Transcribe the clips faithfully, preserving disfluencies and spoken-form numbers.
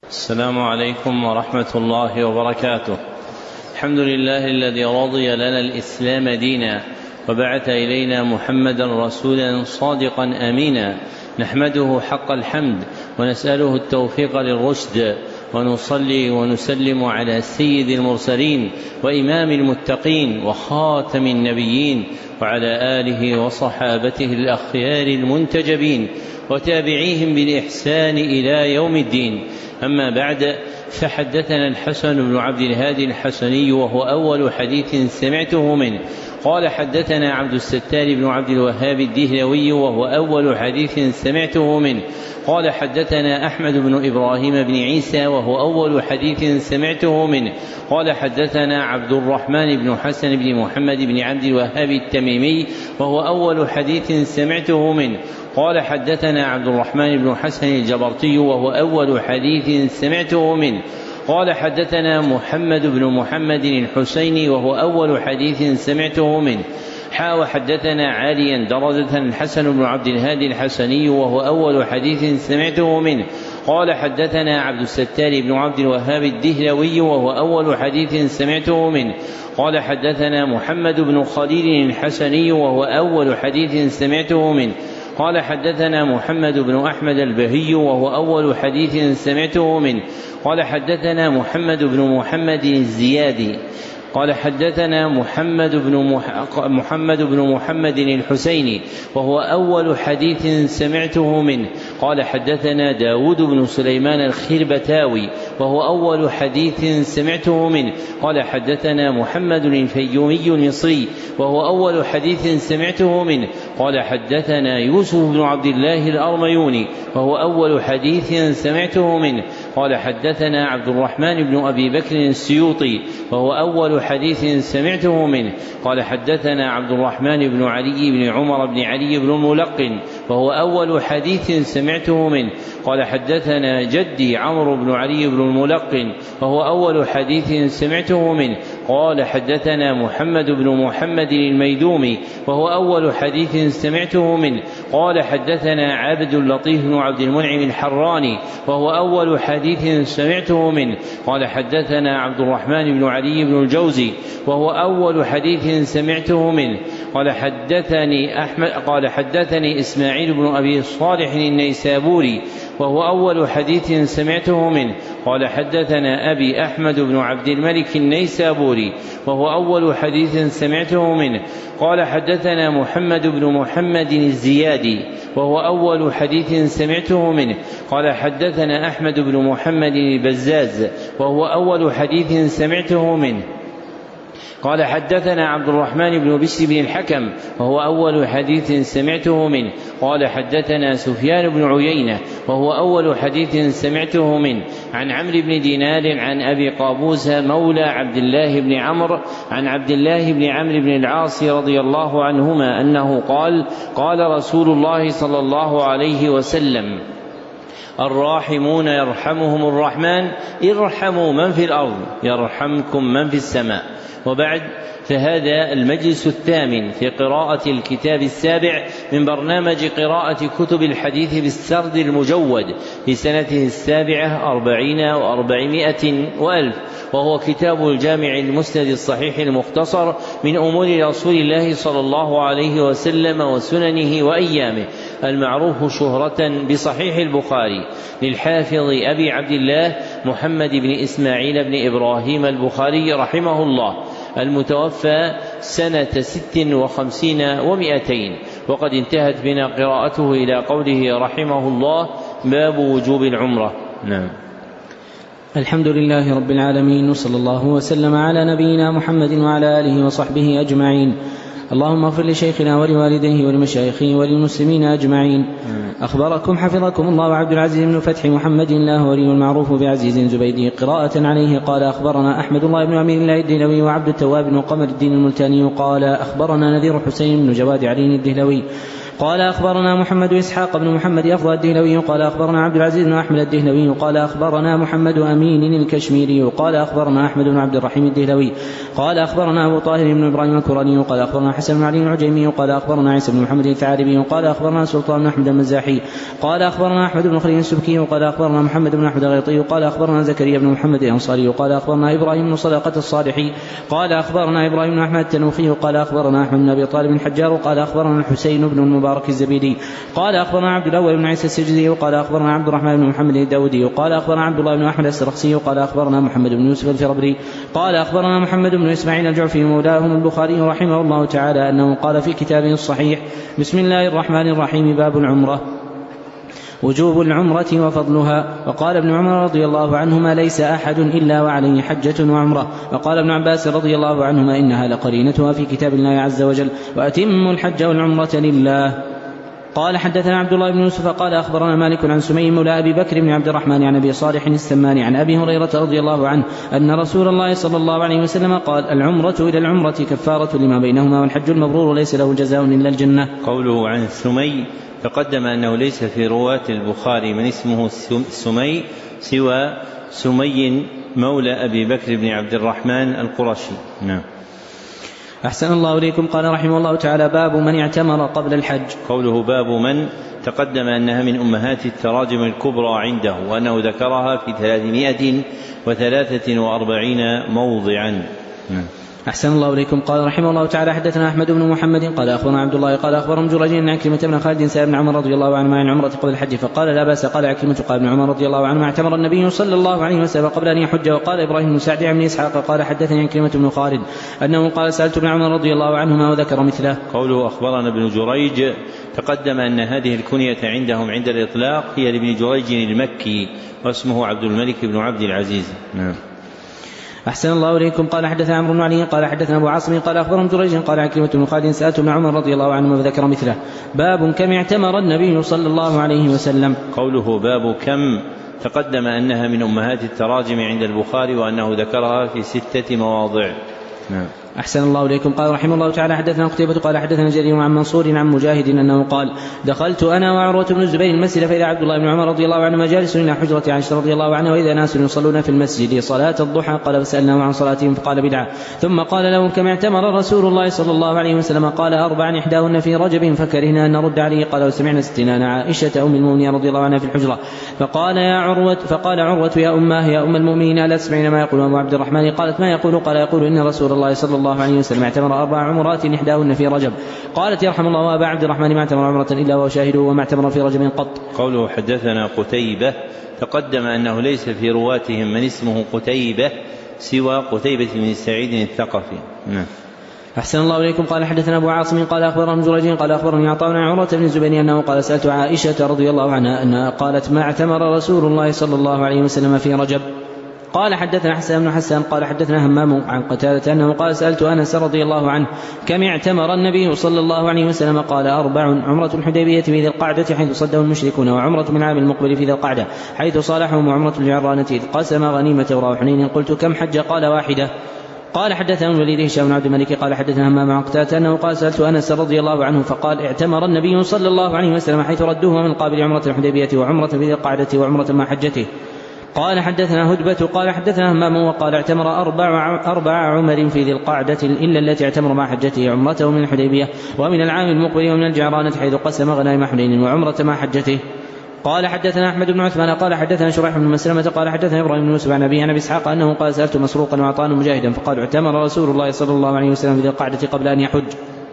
السلام عليكم ورحمة الله وبركاته. الحمد لله الذي رضي لنا الإسلام دينا وبعث إلينا محمدا رسولا صادقا أمينا، نحمده حق الحمد ونسأله التوفيق للرشد، ونصلي ونسلم على سيد المرسلين وإمام المتقين وخاتم النبيين وعلى آله وصحابته الأخيار المنتجبين وتابعيهم بالإحسان إلى يوم الدين. أما بعد، فحدثنا الحسن بن عبد الهادي الحسني وهو أول حديث سمعته منه قال حدثنا عبد الستار بن عبد الوهاب الدهلوي وهو أول حديث سمعته منه قال حدثنا أحمد بن إبراهيم بن عيسى وهو أول حديث سمعته منه قال حدثنا عبد الرحمن بن حسن بن محمد بن عبد الوهاب التميمي وهو أول حديث سمعته منه قال حدثنا عبد الرحمن بن حسن الجبرتي وهو أول حديث سمعته منه قال حدثنا محمد بن محمد الحسيني وهو أول حديث سمعته منه حا وحدثنا عاليا درجة الحسن بن عبد الهادي الحسني وهو أول حديث سمعته منه قال حدثنا عبد الستار بن عبد الوهاب الدهلوي وهو أول حديث سمعته منه قال حدثنا محمد بن خليل الحسني وهو أول حديث سمعته منه قال حدثنا محمد بن أحمد البهي وهو أول حديث سمعته منه قال حدثنا محمد بن محمد الزيادي قال حدثنا محمد بن محمد بن محمد الحسيني وهو أول حديث سمعته منه قال حدثنا داود بن سليمان الخربتاوي وهو أول حديث سمعته منه قال حدثنا محمد الفيومي المصري وهو أول حديث سمعته منه قال حدثنا يوسف بن عبد الله الأرميوني وهو أول حديث سمعته منه قال حدثنا عبد الرحمن بن أبي بكر السيوطي وهو أول حديث سمعته منه قال حدثنا عبد الرحمن بن علي بن عمر بن علي بن الملقن وهو أول حديث سمعته منه قال حدثنا جدي عمرو بن علي بن الملقن وهو أول حديث سمعته منه قال حدثنا محمد بن محمد الميدومي وهو أول حديث سمعته منه قال حدثنا عبد اللطيف بن عبد المنعم الحراني وهو أول حديث سمعته منه قال حدثنا عبد الرحمن بن علي بن الجوزي وهو أول حديث سمعته منه قال حدثني أحمد قال حدثني إسماعيل بن أبي صالح النيسابوري وهو أول حديث سمعته منه قال حدثنا أبي أحمد بن عبد الملك النيسابوري وهو أول حديث سمعته منه قال حدثنا محمد بن محمد الزيادي وهو أول حديث سمعته منه قال حدثنا أحمد بن محمد البزاز وهو أول حديث سمعته منه قال حدثنا عبد الرحمن بن بشر بن الحكم وهو أول حديث سمعته منه قال حدثنا سفيان بن عيينة وهو أول حديث سمعته منه عن عمرو بن دينار عن أبي قابوس مولى عبد الله بن عمرو عن عبد الله بن عمرو بن العاص رضي الله عنهما أنه قال قال رسول الله صلى الله عليه وسلم الراحمون يرحمهم الرحمن ارحموا من في الأرض يرحمكم من في السماء. وبعد، فهذا المجلس الثامن في قراءة الكتاب السابع من برنامج قراءة كتب الحديث بالسرد المجود في سنته السابعة أربعين وأربعمائة وألف، وهو كتاب الجامع المسند الصحيح المختصر من أمور رسول الله صلى الله عليه وسلم وسننه وأيامه، المعروف شهرة بصحيح البخاري للحافظ أبي عبد الله محمد بن إسماعيل بن إبراهيم البخاري رحمه الله، المتوفى سنة ست وخمسين ومائتين، وقد انتهت بنا قراءته إلى قوله رحمه الله باب وجوب العمرة. نعم. الحمد لله رب العالمين، وصلى الله وسلم على نبينا محمد وعلى آله وصحبه أجمعين. اللهم اغفر لشيخنا ولوالديه ولمشايخه وللمسلمين أجمعين. أخبركم حفظكم الله عبد العزيز بن فتح محمد الله ولي المعروف بعزيز زبيدي قراءة عليه قال أخبرنا أحمد الله بن أمير الله الدهلوي وعبد التواب بن قمر الدين الملتاني قال أخبرنا نذير حسين بن جواد علي الدهلوي قال أخبرنا محمد إسحاق بن محمد أفضل الدهلوي قال أخبرنا عبد العزيز بن أحمد الدهلوي قال أخبرنا محمد أمين الكشميري قال أخبرنا أحمد بن عبد الرحيم الدهلوي قال أخبرنا أبو طاهر بن إبراهيم الكراني قال أخبرنا حسن بن علي العجيمي قال أخبرنا عيسى بن محمد الثعالبي قال أخبرنا سلطان بن أحمد المزاحي قال أخبرنا أحمد بن خليل السبكي قال أخبرنا محمد بن أحمد الغيطي قال أخبرنا زكريا بن محمد الأنصاري قال أخبرنا إبراهيم بن صدقة الصالحي قال أخبرنا إبراهيم بن أحمد التنوخي قال أخبرنا أحمد بن أبي طالب الحجار قال أخبرنا الحسين بن المبارك الزبيدي قال أخبرنا عبد الأول بن عيسى السجزي وقال أخبرنا عبد الرحمن بن محمد الداودي وقال أخبرنا عبد الله بن أحمد السرخسي وقال أخبرنا محمد بن يوسف الفربري قال أخبرنا محمد بن إسماعيل الجعفي مولاهم البخاري رحمه الله تعالى أنه قال في كتابه الصحيح: بسم الله الرحمن الرحيم، باب العمرة، وجوب العمرة وفضلها. وقال ابن عمر رضي الله عنهما: ليس أحد إلا وعليه حجة وعمرة. وقال ابن عباس رضي الله عنهما: إنها لقرينتها في كتاب الله عز وجل، وأتموا الحج والعمرة لله. قال حدثنا عبد الله بن يوسف قال أخبرنا مالك عن سمي مولى أبي بكر بن عبد الرحمن عن أبي صالح السماني عن أبي هريرة رضي الله عنه أن رسول الله صلى الله عليه وسلم قال: العمرة إلى العمرة كفارة لما بينهما، والحج المبرور ليس له جزاء إلا الجنة. قوله عن سمي تقدم أنه ليس في رواة البخاري من اسمه سمي سوى سمي مولى أبي بكر بن عبد الرحمن القرشي. نعم. أحسن الله إليكم. قال رحمه الله تعالى: باب من اعتمر قبل الحج. قوله باب من تقدم أنها من أمهات التراجم الكبرى عنده، وأنه ذكرها في ثلاثمائة وثلاثة وأربعين موضعا. نعم. أحسن الله إليكم. قال رحمه الله تعالى: حدثنا أحمد بن محمد قال أخبرنا عبد الله قال أخبرهم جريج عن عكرمة بن خالد سائر بن عمر رضي الله عنهما عن عمرة قبل الحج فقال: لا بأس. قال عكرمة: قال ابن عمر رضي الله عنهما: اعتمر النبي صلى الله عليه وسلم قبل أن يحج. وقال إبراهيم بن سعد بن إسحاق قال حدثني عكرمة بن خالد أنه قال: سألت ابن عمر رضي الله عنهما وذكر مثله. قوله أخبرنا ابن جريج تقدم أن هذه الكنية عندهم عند الإطلاق هي لابن جريج المكي، واسمه عبد الملك بن عبد العزيز. نعم. أحسن الله إليكم. قال حدثنا عمرو بن علي قال حدثنا أبو عاصم قال أخبرهم جريج قال عكرمة بن خالد سألت ابن عمر رضي الله عنهما وذكر مثله. باب كم اعتمر النبي صلى الله عليه وسلم. قوله باب كم تقدم أنها من أمهات التراجم عند البخاري، وأنه ذكرها في ستة مواضع. نعم. أحسن الله إليكم. قال رحمه الله تعالى: حدثنا قتيبة قال حدثنا جرير عن منصور عن مجاهد أنه قال: دخلت أنا وعروة بن الزبير المسجد فإذا عبد الله بن عمر رضي الله عنهما جالس إلى حجرة عائشة رضي الله عنها وإذا ناس يصلون في المسجد صلاة الضحى. قال: فسألناه عن صلاتهم فقال: بدعة. ثم قال لهم: كما اعتمر رسول الله صلى الله عليه وسلم. قال: أربعا إحداهن في رجب فكرهنا أن نرد عليه. قال: وسمعنا استنان عائشة أم المؤمنين رضي الله عنها في الحجرة. فقال يا عروة فقال عروة: يا أماه يا أم المؤمنين ألا تسمعين ما يقول أبو عبد الرحمن؟ قالت: ما يقول؟ قال: يقول إن رسول الله صلى الله عليه وسلم اعتمر أربع عمرات إحداهن في رجب. قالت: يرحم الله أبا عبد الرحمن، ما اعتمر عمرة إلا وهو شاهد وما اعتمر في رجب قط. قوله حدثنا قتيبة تقدم أنه ليس في رواتهم من اسمه قتيبة سوى قتيبة بن سعيد الثقفي. نعم. أحسن الله إليكم. قال حدثنا أبو عاصم قال أخبرنا جريج قال أخبرني عطاء عن عروة بن الزبير أنه قال: سألت عائشة رضي الله عنها أنها قالت: ما اعتمر رسول الله صلى الله عليه وسلم في رجب. قال حدثنا حسن بن حسان قال حدثنا همام عن قتادة أنه قال: سألت أنس رضي الله عنه: كم اعتمر النبي صلى الله عليه وسلم؟ قال: أربع: عمرة الحديبية في ذي القعدة حيث صده المشركون، وعمرة من عام المقبل في ذي القعدة حيث صالحهم، وعمرة الجعرانة إذ قسم غنيمة وراء حنين. قلت: كم حج؟ قال: واحدة. قال حدثنا الوليد هشام بن عبد الملك قال حدثنا همام عن قتادة أنه قال: سألت أنس رضي الله عنه فقال: اعتمر النبي صلى الله عليه وسلم حيث ردوه من قابل عمرة الحديبية وعمرة في ذي القعدة وعمرة مع حجته. قال حدثنا هدبة قال حدثنا همام وقال: اعتمر أربع, أربع عمر في ذي القعدة إلا التي اعتمر مع حجته عمرته من الحديبية ومن العام المقبل ومن الجعرانة حيث قسم غنائم حنين وعمرة مع حجته. قال حدثنا أحمد بن عثمان قال حدثنا شريح بن مسلمة قال حدثنا إبراهيم بن يوسف عن أبي عن أبي إسحاق أنه قال: سألت مسروقا وعطاء مجاهدا فقال: اعتمر رسول الله صلى الله عليه وسلم في ذي القعدة قبل أن يحج.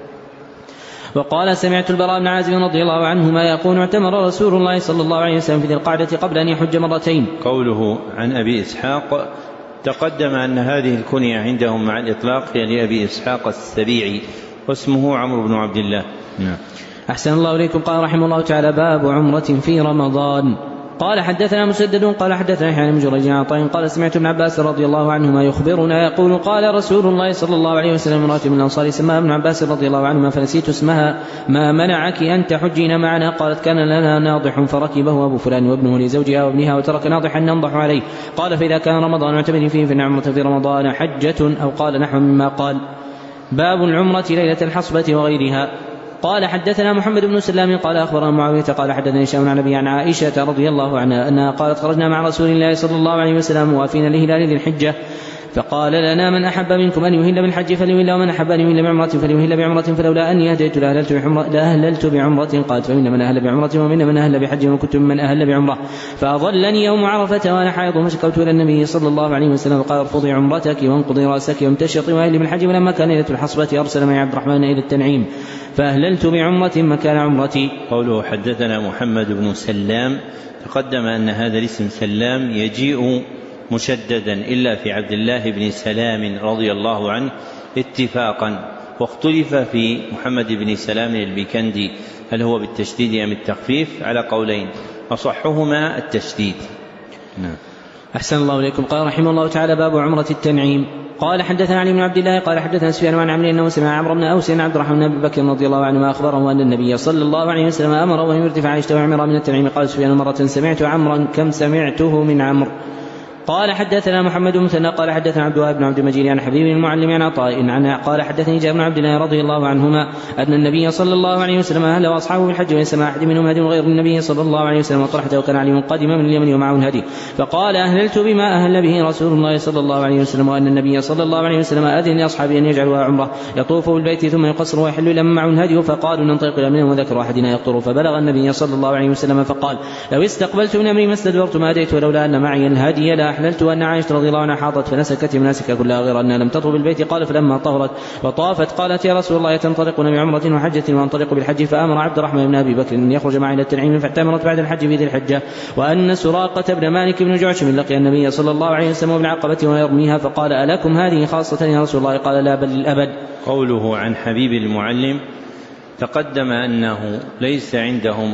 وقال: سمعت البراء بن عازب رضي الله عنهما يقول: اعتمر رسول الله صلى الله عليه وسلم في ذي القعدة قبل أن يحج مرتين. قوله عن أبي إسحاق تقدم أن هذه الكنية عندهم مع الإطلاق هي لأبي إسحاق السبيعي واسمه عمرو بن عبد الله. نعم. أحسن الله إليكم. قال رحمه الله تعالى: باب عمرة في رمضان. قال حدثنا مسدد قال حدثنا يحيى بن جريج عن عطاء قال: سمعت ابن عباس رضي الله عنهما يخبرنا يقول: قال رسول الله صلى الله عليه وسلم: امرأة من الأنصار سماها ابن عباس رضي الله عنهما فنسيت اسمها: ما منعك أن تحجين معنا؟ قالت: كان لنا ناضح فركبه أبو فلان وابنه لزوجها وابنها وترك ناضحا ننضح عليه. قال: فإذا كان رمضان اعتمر فيه فإن عمرة في رمضان حجة، أو قال نحو مما قال. باب العمرة ليلة الحصبة وغيرها. قال حدثنا محمد بن سلام قال أخبرنا معاوية قال حدثني هشام عن أبي عن عائشة رضي الله عنها أنها قالت خرجنا مع رسول الله صلى الله عليه وسلم موافين لهلال ذي الحجة فقال لنا من أحب منكم أن يهل بالحج فليهل ومن أحب أن يهل بعمرة فليهل بعمرة فلولا أني هديت لأهللت بعمرة, لأهللت بعمرة قالت فمن من أهل بعمرة ومن من أهل بحج وكنت من أهل بعمرة فأضلني يوم عرفة وأنا حائض فشكوت إلى النبي صلى الله عليه وسلم قال ارفضي عمرتك وانقضي رأسك وامتشطي وأهل بالحج ولما كان ليلة الحصبة أرسل معي عبد الرحمن إلى التنعيم فأهللت بعمرة مكان عمرتي. قوله حدثنا محمد بن سلام تقدم أن هذا الاسم سلام يجيء مشددا إلا في عبد الله بن سلام رضي الله عنه اتفاقا، واختلف في محمد بن سلام البيكندي هل هو بالتشديد أم التخفيف على قولين أصحهما التشديد. نعم. أحسن الله إليكم. قال رحمه الله تعالى باب عمرة التنعيم. قال حدثنا علي بن عبد الله قال حدثنا سفيان عن عمرو انه سمع عمرو بن اوس عن عبد الرحمن بن بكر رضي الله عنه اخبره ان النبي صلى الله عليه وسلم امره ان يرتفع عائشه وعمره من التنعيم. قال سفيان مره سمعت عمرا كم سمعته من عمرو. قال حدثنا محمد بن مثنى قال حدثنا عبد الوهاب بن عبد المجيد عن حبيب المعلم عن عطاء عن قال حدثني جابر بن عبد الله رضي الله عنهما ان النبي صلى الله عليه وسلم اهل واصحابه بالحج وليس مع احد منهم هدي غير النبي صلى الله عليه وسلم وطرحته وكان علي قادما من اليمن ومعه الهدي فقال اهللت بما اهل به رسول الله صلى الله عليه وسلم وان النبي صلى الله عليه وسلم اذن لاصحابه ان يجعلوها عمره يطوف بالبيت ثم يقصر ويحل لمن معه الهدي فقالوا ننطلق الى منه وذكر احدنا يقطر فبلغ النبي صلى الله عليه وسلم فقال لو استقبلت من امري ما استدبرت ما اديت ولولا ان معي الهدي لاحللت. وان عائشه رضي الله عنها حاضت فنسكت مناسك كلها غير أنها لم تطهر بالبيت. قال فلما طهرت وطافت قالت يا رسول الله تنطلقون بعمرة وحجة وانطلق بالحج فأمر عبد الرحمن بن أبي بكر أن يخرج معي إلى التنعيم فاعتمرت بعد الحج في ذي الحجة. وأن سراقة بن مالك بن جعشم لقي النبي صلى الله عليه وسلم بالعقبة ويرميها فقال ألكم هذه خاصة يا رسول الله؟ قال لا بل الأبد. قوله عن حبيب المعلم تقدم أنه ليس عندهم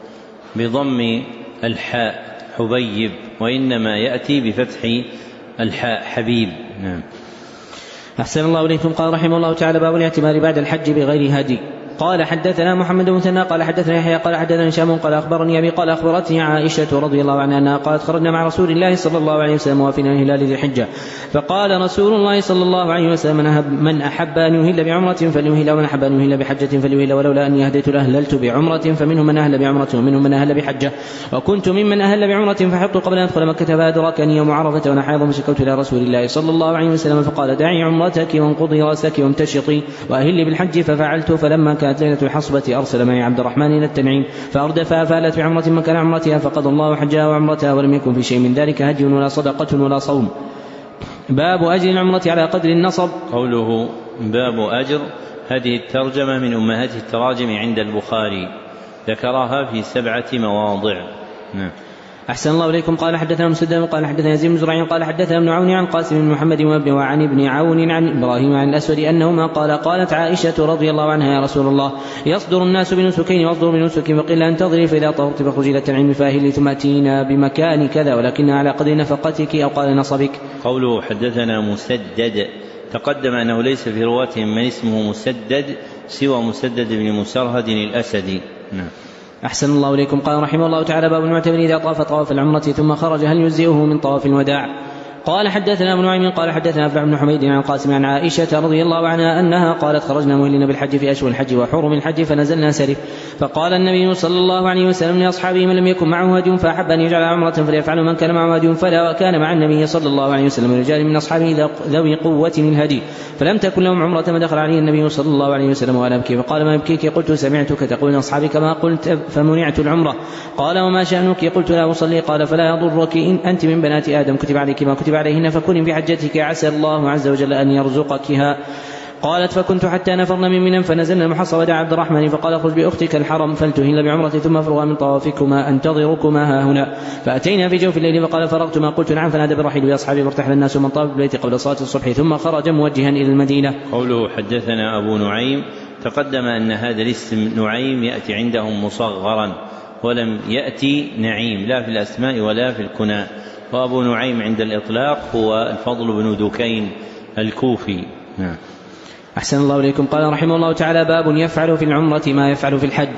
بضم الحاء حبيب وإنما يأتي بفتح الحاء حبيب. نعم. أحسن الله إليكم. قال رحمه الله تعالى باب الاعتمار بعد الحج بغير هدي. قال حدثنا محمد بن مثنى قال حدثنا يحيى قال حدثنا هشام قال أخبرني أبي قال أخبرتني عائشة رضي الله عنها أنها قالت خرجنا مع رسول الله صلى الله عليه وسلم وافينا هلال ذي الحجة فقال رسول الله صلى الله عليه وسلم من أحب أن يهل بعمرة فليهل ومن أحب أن يهل بحجة فليهل ولولا أني هديت لأهللت بعمرة فمنهم من أهل بعمرة ومنهم من أهل بحجة وكنت ممن أهل بعمرة فحبت قبل أن أدخل مكة فأدركني يوم عرفة وأنا حائض فشكوت إلى رسول الله صلى الله عليه وسلم فقال دعي عمرتك وانقضي رأسك وامتشطي وأهلي بالحج ففعلت. فلما كانت ليلة الحصبة أرسل معي عبد الرحمن إلى التنعيم فأردفها فألت بعمرة مكان عمرتها فقضى الله حجها وعمرتها ولم يكن في شيء من ذلك هدي ولا صدقة ولا صوم. باب أجر العمرة على قدر النصب. قوله باب أجر هذه الترجمة من أمهات التراجم عند البخاري ذكرها في سبعة مواضع. نعم. أحسن الله إليكم. قال حدثنا مسدد قال حدثنا يزيد بن زريع قال حدثنا ابن عون عن قاسم بن محمد وابن وعن ابن عون عن إبراهيم عن الأسود أنهما قال قالت عائشة رضي الله عنها يا رسول الله يصدر الناس بنسكين واصدر بنسك فقيل انتظري فإذا طهرت فاخرجي إلى التنعيم فأهلي ثم أتينا بمكان كذا ولكنها على قدر نفقتك أو قال نصبك. قوله حدثنا مسدد تقدم أنه ليس في رواتهم من اسمه مسدد سوى مسدد بن مسرهد الأسدي. نعم. أحسن الله إليكم. قال رحمه الله تعالى باب المعتمر إذا طاف طواف العمرة ثم خرج هل يجزئه من طواف الوداع. قال حدثنا ابن نعيم قال حدثنا أفلح بن حميد عن قاسم عن عائشة رضي الله عنها أنها قالت خرجنا مهلين بالحج في أشهر الحج وحرم الحج فنزلنا سرف فقال النبي صلى الله عليه وسلم لأصحابه من لم يكن معه هدي فأحب أن يجعل عمرة فليفعل من كان معه هدي فلا وكان مع النبي صلى الله عليه وسلم رجال من أصحابه ذوي قوة الهدي فلم تكن لهم عمرة فدخل عليه النبي صلى الله عليه وسلم وأنا أبكي فقال ما يبكيك؟ قلت سمعتك تقول أصحابك ما قلت فمنعت العمرة. قال وما شأنك؟ قلت لا أصلي. قال فلا يضرك إن أنت من بنات آدم كتب عليك ما كتب عليهن فكن بحجتك عسى الله عز وجل أن يرزقكها. قالت فكنت حتى نفرنا من منى فنزلنا المحصى ودعا عبد الرحمن فقال اخرج بأختك الحرم فلتهل بعمرة ثم افرغا من طوافكما انتظركما ها هنا. فأتينا في جوف الليل فقال فرغت ما قلت نعم فنادى بالرحيل بأصحابه وارتحل الناس من طاف بالبيت قبل صلاة الصبح ثم خرج موجها إلى المدينة. قوله حدثنا أبو نعيم تقدم أن هذا الاسم نعيم يأتي عندهم مصغرا ولم يأتي نعيم لا في الأسماء ولا في الكنى. وأبو نعيم عند الإطلاق هو الفضل بن دكين الكوفي. نعم. أحسن الله إليكم. قال رحمه الله تعالى باب يفعل في العمرة ما يفعل في الحج.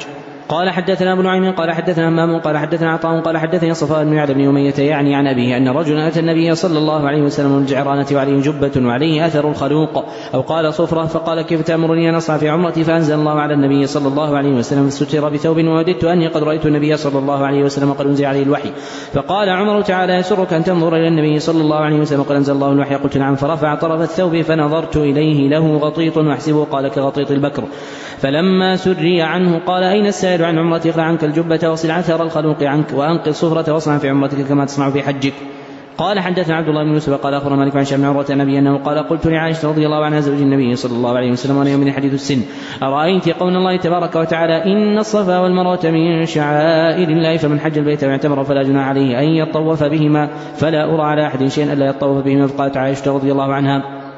قال حدثنا ابو نعيم قال حدثنا همام قال حدثنا عطاء قال حدثني صفوان بن يعلى بن أمية يعني عن أبيه أن رجلا أتى النبي صلى الله عليه وسلم من الجعرانة وعليه جبة وعليه أثر الخلوق أو قال صفرة فقال كيف تأمرني أن أصنع في عمرتي فأنزل الله على النبي صلى الله عليه وسلم فستر بثوب ووددت أني قد رأيت النبي صلى الله عليه وسلم قد أنزل عليه الوحي فقال عمر تعالى يسرك أن تنظر إلى النبي صلى الله عليه وسلم قد أنزل الله الوحي قلت نعم فرفع طرف الثوب فنظرت إليه له غطيط واحسبه قال كغطيط البكر فلما سري عنه قال أين السائل عن عمرتي اخلع عنك الجبة وصل عثر الخلوق عنك وأنقذ صفرة واصنع في عمرتك كما تصنع في حجك. قال حدثنا عبد الله بن يوسف قال أخبر مالك عن شام بن عروة النبي أنه قال قلت لعائشة رضي الله عنها زوج النبي صلى الله عليه وسلم وأنا يوم حديث السن أرأيت قول الله تبارك وتعالى إن الصفا والمروة من شعائر الله فمن حج البيت واعتمر فلا جناح عليه أن يطوف بهما فلا أرى على أحد شيئا ألا يطوف بهما. فقالت عائشة رضي الله عنها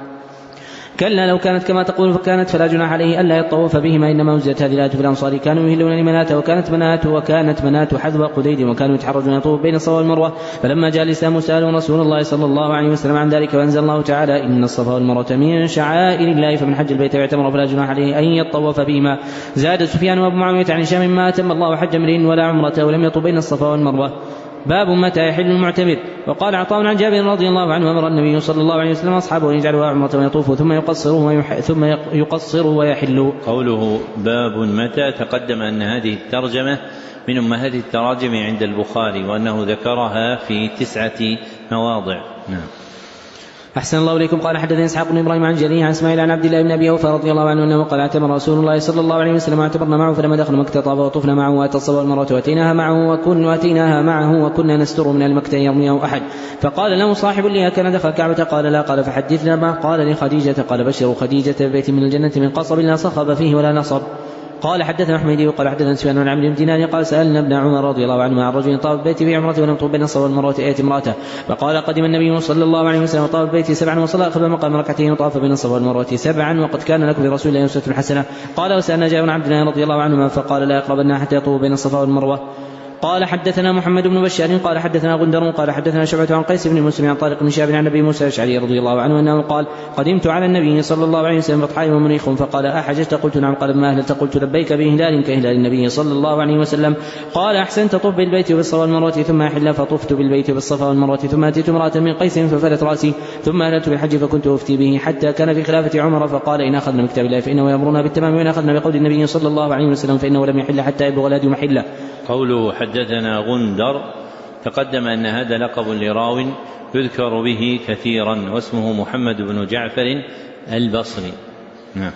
كلا لو كانت كما تقول فكانت فلا جناح عليه ألا يطوف بهما إنما أنزلت هذه الآية في الأنصار كانوا يهلون لمنات وكانت منات وكانت منات حذو قديد وكانوا يتحرجون يطوف بين الصفا والمروة فلما جاء الإسلام سألوا رسول الله صلى الله عليه وسلم عن ذلك وأنزل الله تعالى إن الصفا والمروة من شعائر الله فمن حج البيت واعتمر فلا جناح عليه أن يطوف بهما. زاد سفيان وأبو معاوية عن هشام ما أتم الله حج امرئ ولا عمرته ولم يطوف بين الصفا والمروة. باب متى يحل المعتمر. وقال عطاء عن جابر رضي الله عنه أمر النبي صلى الله عليه وسلم أصحابه أن يجعلوا عمرة ويطوفوا ثم يقصروا ويح... ثم يقصروا ويحلوا. قوله باب متى تقدم أن هذه الترجمة من أمهات التراجم عند البخاري وأنه ذكرها في تسعة مواضع. نعم. أحسن الله إليكم. قال حدثنا إسحاق بن إبراهيم عن جرير عن إسماعيل عن عبد الله بن أبي أوفى رضي الله عنه أنه قال اعتمر رسول الله صلى الله عليه وسلم واعتمرنا معه فلما دخل مكة طاف وطفنا معه وأتى الصفا والمروة وأتيناها معه وكن وأتيناها معه وكنا نستر من المكة يرميه أحد فقال له صاحب لي كان دخل الكعبة قال لا قال فحدثنا ما قال لخديجة قال بشروا خديجة ببيت من الجنة من قصب لا صخب فيه ولا نصب. قال حدثنا حميدي وقال حدثنا سفيان عن عمرو بن دينار قال سألنا ابن عمر رضي الله عنه عن رجل طاف البيت في عمرته ولم يطوف بين الصفا والمروة آية امرأته فقال قدم النبي صلى الله عليه وسلم طاف البيت سبعا وصلى أخذ مقام ركعتين وطاف بين الصفا والمروة سبعا وقد كان لكم برسول الله أسوة حسنة. قال وسألنا جابر بن عبد الله رضي الله عنهما فقال لا يقربن حتى يطوف بين الصفا والمروة. قال حدثنا محمد بن بشار قال حدثنا غندر قال حدثنا شعبة عن قيس بن مسلم عن طارق بن شهاب عن ابي موسى الاشعري رضي الله عنه انه قال قدمت على النبي صلى الله عليه وسلم بطحاء ومنيخ فقال احججت قلت نعم قال ما اهللت قلت لبيك بهلال كهلال النبي صلى الله عليه وسلم. قال احسنت طف بالبيت وبالصفا والمروة ثم احل فطفت بالبيت وبالصفا والمروة ثم اتيت امرأة من قيس ففلت راسي ثم اهللت بالحج فكنت افتي به حتى كان في خلافة عمر فقال ان اخذنا من كتاب الله فانه يامرنا بالتمام وان اخذنا بقول النبي صلى الله عليه وسلم فانه لم يحل حتى يبلغ الهدي محله. قوله حدثنا غندر تقدم أن هذا لقب لراو يذكر به كثيرا واسمه محمد بن جعفر البصري. نعم.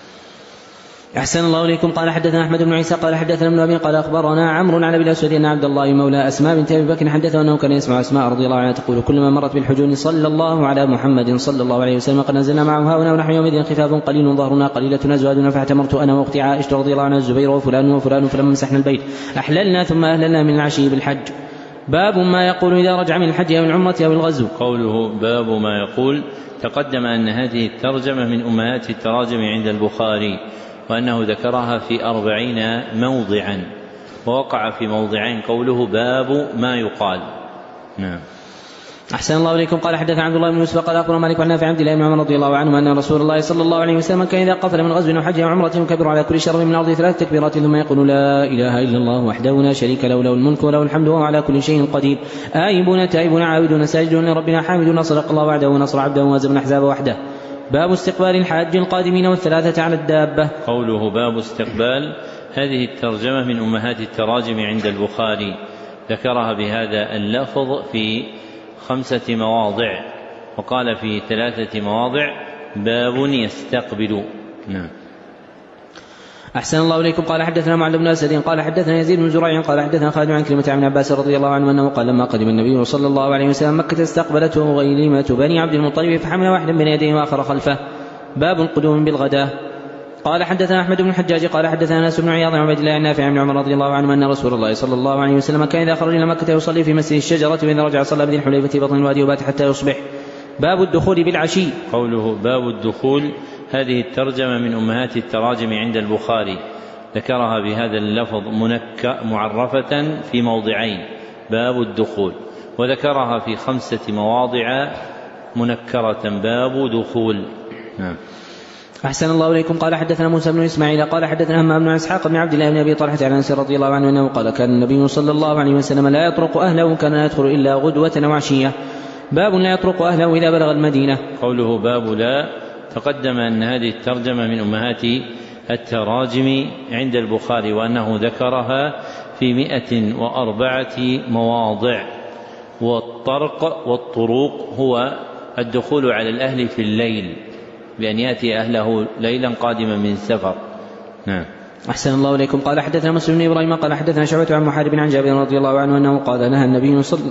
أحسن الله إليكم. قال حدثنا أحمد بن عيسى قال حدثنا ابن أبي قال أخبرنا عمرو عن أبي الأسود أن عبد الله مولى أسماء بنت أبي بكر حدثه أنه كان يسمع أسماء رضي الله عنها تقول كلما مرت بالحجون صلى الله على محمد صلى الله عليه وسلم قد نزلنا معه هؤلاء ونحن يومئذ خفاف قليل ظهرنا قليلة أزوادنا فاعتمرت أنا وأختي عائشة رضي الله عنها الزبير وفلان وفلان فلما مسحنا البيت أحللنا ثم أهللنا من العشي بالحج. باب ما يقول إذا رجع من الحج أو العمرة أو الغزو. قوله باب ما يقول تقدم أن هذه الترجمة من أمهات التراجم عند البخاري وأنه ذكرها في أربعين موضعا ووقع في موضعين قوله باب ما يقال. نعم. أحسن الله إليكم. قال حدثنا عبد الله بن يوسف قال أخبرنا مالك عن نافع عن عبد الله بن عمر رضي الله عنه أن رسول الله صلى الله عليه وسلم كان إذا قفل من غزو أو حج أو عمرة يكبر على كل شر من الأرض ثلاث تكبيرات ثم يقول لا إله إلا الله وحده لا شريك له له الملك وله الحمد وهو على كل شيء قدير آيبون تائبون عابدون ساجدون لربنا حامدون صدق الله وعده ونصر عبده وهزم الأحزاب وحده. باب استقبال الحاج القادمين والثلاثة على الدابة. قوله باب استقبال هذه الترجمة من أمهات التراجم عند البخاري ذكرها بهذا اللفظ في خمسة مواضع وقال في ثلاثة مواضع باب يستقبل. نعم. أحسن الله إليكم. قال حدثنا معل بن أسد قال حدثنا يزيد بن زريع قال حدثنا خالد عن كلمة عن عباس رضي الله عنه أنه قال لما قدم النبي صلى الله عليه وسلم مكة استقبلته غيلمة بني عبد المطلب فحمل واحدا بين يديه وآخر خلفه. باب القدوم بالغداة. قال حدثنا أحمد بن الحجاج قال حدثنا أنس بن عياض عن عبد الله النافع عن عمر رضي الله عنه أن رسول الله صلى الله عليه وسلم كان إذا خرج إلى مكة يصلي في مسجد الشجرة وإذا رجع صلى بذي الحليفة بطن الوادي وبات حتى يصبح. باب الدخول بالعشي. قوله باب الدخول هذه الترجمة من أمهات التراجم عند البخاري ذكرها بهذا اللفظ منك معرفة في موضعين باب الدخول وذكرها في خمسة مواضع منكرة باب دخول. نعم. أحسن الله إليكم. قال حدثنا موسى بن إسماعيل قال حدثنا همام بن إسحاق بن عبد الله بن أبي طلحة عن أنس رضي الله عنه أنه قال كان النبي صلى الله عليه وسلم لا يطرق أهله كان لا يدخل إلا غدوة وعشية. باب لا يطرق أهله إذا بلغ المدينة. قوله باب لا تقدم أن هذه الترجمة من أمهات التراجم عند البخاري وأنه ذكرها في مئة وأربعة مواضع. والطرق والطروق هو الدخول على الأهل في الليل بأن يأتي أهله ليلا قادما من سفر. نعم. أحسن الله إليكم. قال حدثنا مسلم بن إبراهيم قال حدثنا شعبة عن محارب عن جابر رضي الله عنه أنه قال نهى النبي صلى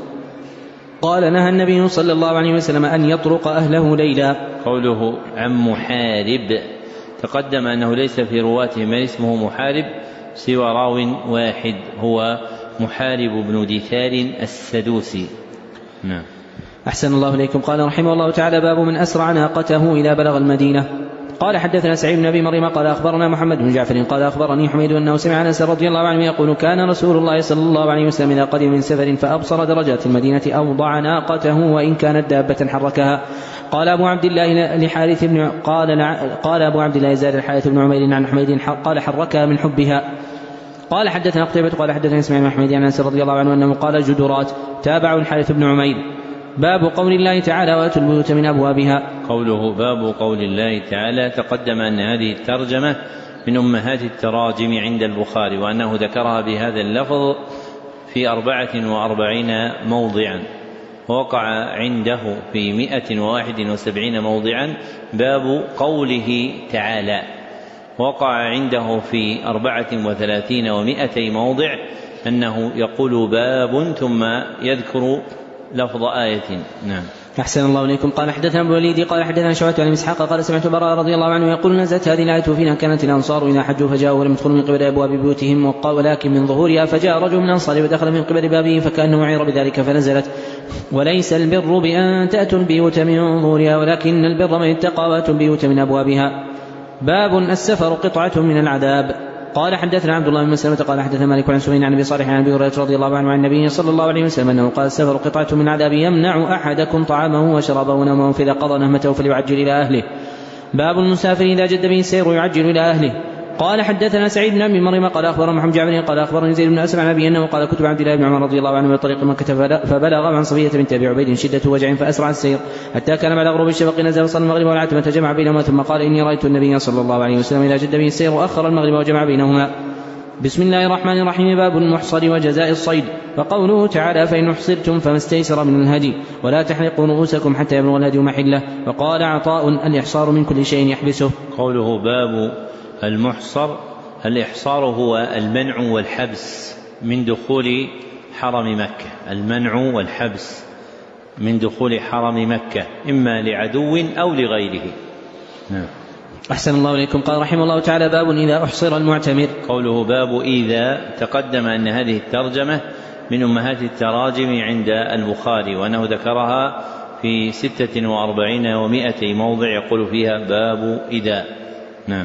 قال نهى النبي صلى الله عليه وسلم أن يطرق أهله ليلا. قوله عن محارب تقدم أنه ليس في رواته من اسمه محارب سوى راو واحد هو محارب بن دثار السدوسي. نعم. أحسن الله إليكم. قال رحمه الله تعالى باب من أسرع ناقته إذا بلغ المدينة. قال حدثنا سعيد بن أبي مريم قال أخبرنا محمد بن جعفر قال أخبرني حميد أنه سمع أنس رضي الله عنه يقول كان رسول الله صلى الله عليه وسلم إذا قدم من سفر فأبصر درجات المدينة أوضع ناقته وإن كانت دابة حركها. قال أبو عبد الله لحارث بن قال, قال أبو عبد الله يزال الحارث بن عمير عن حميد قال حركها من حبها. قال حدثنا قتيبة قال حدثنا اسماعيل بن حميد عن أنس رضي الله عنه أنه قال جدرات تابعوا الحارث بن عمير. باب قول الله تعالى وأتوا البيوت من أبوابها. قوله باب قول الله تعالى تقدم أن هذه الترجمة من أمهات التراجم عند البخاري وأنه ذكرها بهذا اللفظ في أربعة وأربعين موضعا ووقع عنده في مئة وواحد وسبعين موضعا باب قوله تعالى وقع عنده في أربعة وثلاثين ومئتي موضع أنه يقول باب ثم يذكر لفظ آية. نعم. أحسن الله إليكم. قال حدثنا أبو الوليد قال حدثنا شعبة عن إسحاق قال سمعت براء رضي الله عنه يقول نزلت هذه الآية فينا كانت الأنصار إذا حجوا فجاءوا ولم يدخلوا من قبل أبواب بيوتهم ولكن من ظهورها فجاء رجل من الأنصار ودخل من قبل بابه فكأنه عير بذلك فنزلت وليس البر بأن تأتوا البيوت من ظهورها ولكن البر من اتقى وأتوا البيوت من أبوابها. باب السفر قطعة من العذاب. قال حدثنا عبد الله بن مسلمة قال حدثنا مالك عن سفيان عن ابي صالح عن ابي هريرة رضي الله عنه عن النبي صلى الله عليه وسلم انه قال السفر قطعة من العذاب يمنع احدكم طعامه وشرابه ونومه فاذا قضى نهمته فليعجل الى اهله. باب المسافر اذا جد به السير يعجل الى اهله. قال حدثنا سعيد بن ابي مريم قال اخبرنا محمد جعفر قال اخبرني زيد بن اسلم عن ابي انه قال كتب عبد الله بن عمر رضي الله عنه بطريق مكة فبلغ عن صفية بنت ابي عبيد شدة وجع فاسرع السير حتى كان بعد غروب الشفق نزل وصلى المغرب والعتمة جمع بينهما ثم قال اني رايت النبي صلى الله عليه وسلم اذا جد به السير واخر المغرب وجمع بينهما. بسم الله الرحمن الرحيم. باب المحصر وجزاء الصيد. فقوله تعالى فإن أحصرتم فما استيسر من الهدي ولا تحلقوا رؤوسكم حتى يبلغ الهدي محله. وقال عطاء الإحصار من كل شيء يحبسه. قوله باب المحصر الإحصار هو المنع والحبس من دخول حرم مكة المنع والحبس من دخول حرم مكة إما لعدو أو لغيره. نعم. أحسن الله إليكم. قال رحمه الله تعالى باب إذا أحصر المعتمر. قوله باب إذا تقدم أن هذه الترجمة من أمهات التراجم عند البخاري وأنه ذكرها في ستة وأربعين ومائتي موضع يقول فيها باب إذا. نعم.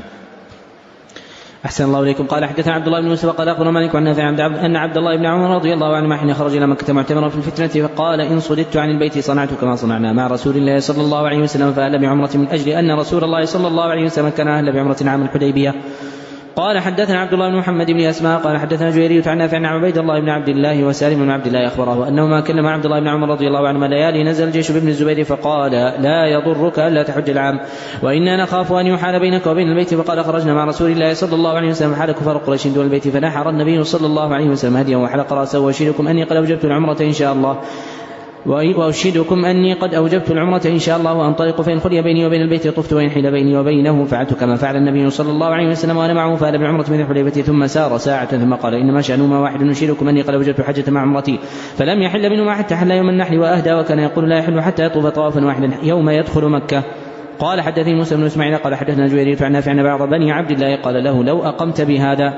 أحسن الله إليكم. قال حدثنا عبد الله بن يوسف قال أخبرنا مالك عن نافع أن عبد الله بن عمر رضي الله عنهما حين خرج إلى مكة معتمرا في الفتنة فقال إن صددت عن البيت صنعت كما صنعنا مع رسول الله صلى الله عليه وسلم فأهل بعمرة من أجل أن رسول الله صلى الله عليه وسلم كان أهل بعمرة عام الحديبية. قال حدثنا عبد الله بن محمد بن أسماء قال حدثنا جويرية عن نافع عن عبيد الله بن عبد الله وسالم بن عبد الله أخبره أنه ما كلم عبد الله بن عمر رضي الله عنهما ليالي نزل الجيش بابن الزبير فقال لا يضرك ألا تحج العام وإنا نخاف أن يحال بينك وبين البيت. فقال خرجنا مع رسول الله صلى الله عليه وسلم حال كفار قريش دون البيت فنحر النبي صلى الله عليه وسلم هديا وحلق رأسه وأشهدكم أني قد أوجبت العمرة إن شاء الله وأشهدكم أني قد أوجبت العمرة إن شاء الله وأنطلق فإن خلي بيني وبين البيت طفت وإن حيل بيني وبينه فعلت كما فعل النبي صلى الله عليه وسلم وأنا معه فأهل بالعمرة من الحديبية ثم سار ساعة ثم قال إنما شأنهما واحد أشهدكم أني قد أوجبت حجة مع عمرتي فلم يحل منهما حتى حل يوم النحر وأهدى وكان يقول لا يحل حتى يطوف طوافا واحدا يوم يدخل مكة. قال حدثني موسى بن إسماعيل قال حدثنا جويرية عن نافع عن بعض بني عبد الله قال له لو أقمت بهذا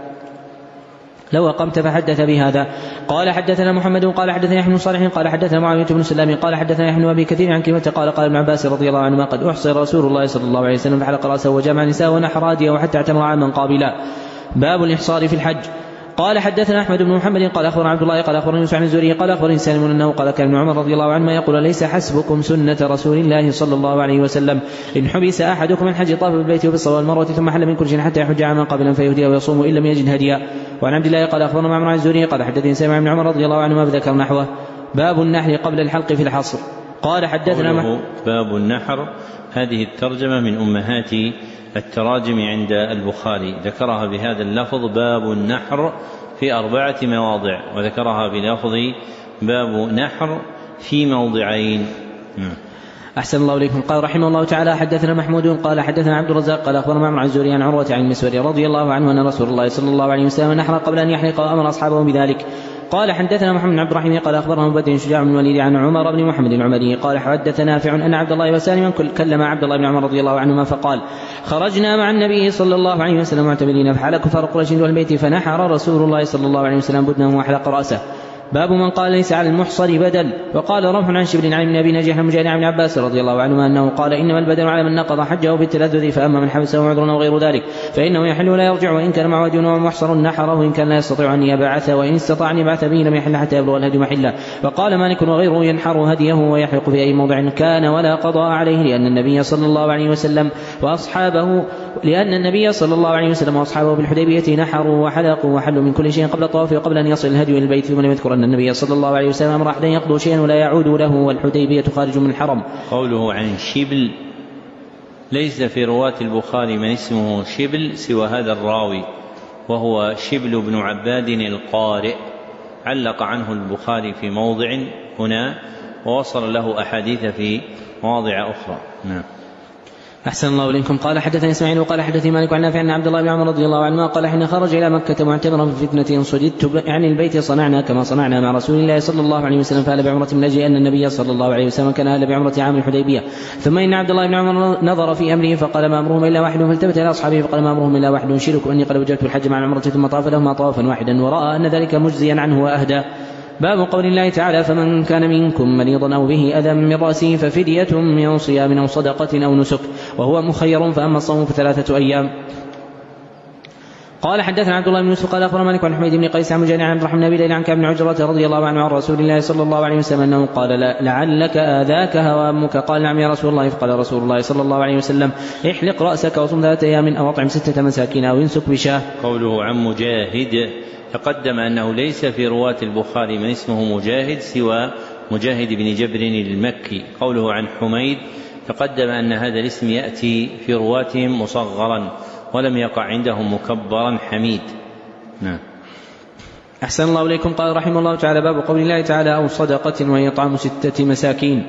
لو أقمت فحدث بهذا. قال حدثنا محمد قال حدثنا يحيى بن صالح قال حدثنا معاوية بن سلام قال حدثنا يحيى بن أبي كثير عن كلمة قال قال ابن عباس رضي الله عنهما قد أحصر رسول الله صلى الله عليه وسلم فحلق رأسه وجمع نساءه ونحر هديه وحتى اعتمر عاما قابلا. باب الإحصار في الحج. قال حدثنا أحمد بن محمد قال أخبرنا عبد الله قال أخبرنا يوسف عن الزهري قال أخبرني سالم أنه قال كان ابن عمر رضي الله عنهما يقول ليس حسبكم سنة رسول الله صلى الله عليه وسلم إن حبس أحدكم من حج طاف بالبيت وبالصفا والمروة ثم حل من كل شيء حتى يحج عاما قبلا فيهدي ويصوم إن لم يجد هديا. وعن عبد الله قال أخبرنا معمر عن الزهري قال حدثني سالم بن عمر رضي الله عنهما فذكر نحوه. باب النحر قبل الحلق في الحصر. قال حدثنا باب النحر، هذه الترجمة من أمهات التراجم عند البخاري، ذكرها بهذا اللفظ باب النحر في أربعة مواضع، وذكرها بلفظ باب نحر في موضعين. أحسن الله إليكم. قال رحمه الله تعالى حدثنا محمود قال حدثنا عبد الرزاق قال أخبرنا معمر عن الزهري عن عروة عن المسوري رضي الله عنه أن رسول الله صلى الله عليه وسلم نحر قبل أن يحلق وأمر أصحابه بذلك. قال حدثنا محمد بن عبد الرحيم قال أخبرنا بدر شجاع بن الوليد عن عمر بن محمد العمري قال حدثنا نافع أن عبد الله وسالما كلم عبد الله بن عمر رضي الله عنهما فقال خرجنا مع النبي صلى الله عليه وسلم معتمرين فحل كفار قريش ذو البيت فنحر رسول الله صلى الله عليه وسلم بدنه وحلق رأسه. باب من قال ليس على المحصر بدل. وقال رمح عن شبل عن ابن نجيح مجاهد عن عباس رضي الله عنهما أنه قال إنما البدل على من نقض حجه بالتلذذ فأما من حبسه عذرا وغير ذلك فإنه يحل ولا يرجع وإن كان معه هدي ومحصر نحره وإن كان لا يستطيع أن يبعث وإن استطاع أن يبعث به لم يحل حتى يبلغ الهدي محله. وقال مالك وغيره ينحر هديه ويحلق في أي موضع كان ولا قضاء عليه لأن النبي صلى الله عليه وسلم وأصحابه لأن النبي صلى الله عليه وسلم وأصحابه بالحديبية نحروا وحلقوا وحلوا من كل شيء قبل الطواف وقبل أن يصل الهدي إلى البيت ثم لم يذكر أن النبي صلى الله عليه وسلم أمر أحد يقضوا شيئا ولا يعود له والحديبية خارج من الحرم. قوله عن شبل ليس في رواة البخاري من اسمه شبل سوى هذا الراوي وهو شبل بن عباد القارئ، علق عنه البخاري في موضع هنا ووصل له أحاديث في مواضع أخرى. نعم. أحسن الله إليكم. قال حدثني إسماعيل وقال حدثني مالك عن نافع عن عبد الله بن عمر رضي الله عنهما قال حين خرج إلى مكة معتمرا في فتنة صددت عن البيت صنعنا كما صنعنا مع رسول الله صلى الله عليه وسلم فأهل بعمرة من أجل أن النبي صلى الله عليه وسلم كان أهل بعمرة عام الحديبية. ثم إن عبد الله بن عمر نظر في أمره فقال ما أمرهم إلا واحد فالتفت إلى أصحابه فقال ما أمرهم إلا واحد شرك أني قد وجدت الحج مع العمرة ثم طاف لهما طوافا واحدا ورأى أن ذلك مجزيا عنه وأهدى. باب قول الله تعالى فمن كان منكم مريضا أو به أذى من رأسه ففدية من صيام أو صدقة أو نسك وهو مخير فأما الصوم فثلاثة أيام. قال حدثنا عبد الله بن يوسف قال أخبرنا مالك عن حميد بن قيس عن مجاهد عن عبد الرحمن بن عن كعب بن عجرة رضي الله عنه عن رسول الله صلى الله عليه وسلم أنه قال لعلك آذاك هوامك قال نعم يا رسول الله فقال رسول الله صلى الله عليه وسلم احلق رأسك وصم ثلاثة أيام أو أطعم ستة مساكين أو انسك بشاه. قوله عن مجاهد تقدم أنه ليس في رواة البخاري من اسمه مجاهد سوى مجاهد بن جبر المكي. قوله عن حميد تقدم أن هذا الاسم يأتي في رواتهم مصغرا ولم يقع عندهم مكبرا حميد. نعم. أحسن الله إليكم. قال رحمه الله تعالى باب قول الله تعالى أو صدقة وهي طعام ستة مساكين.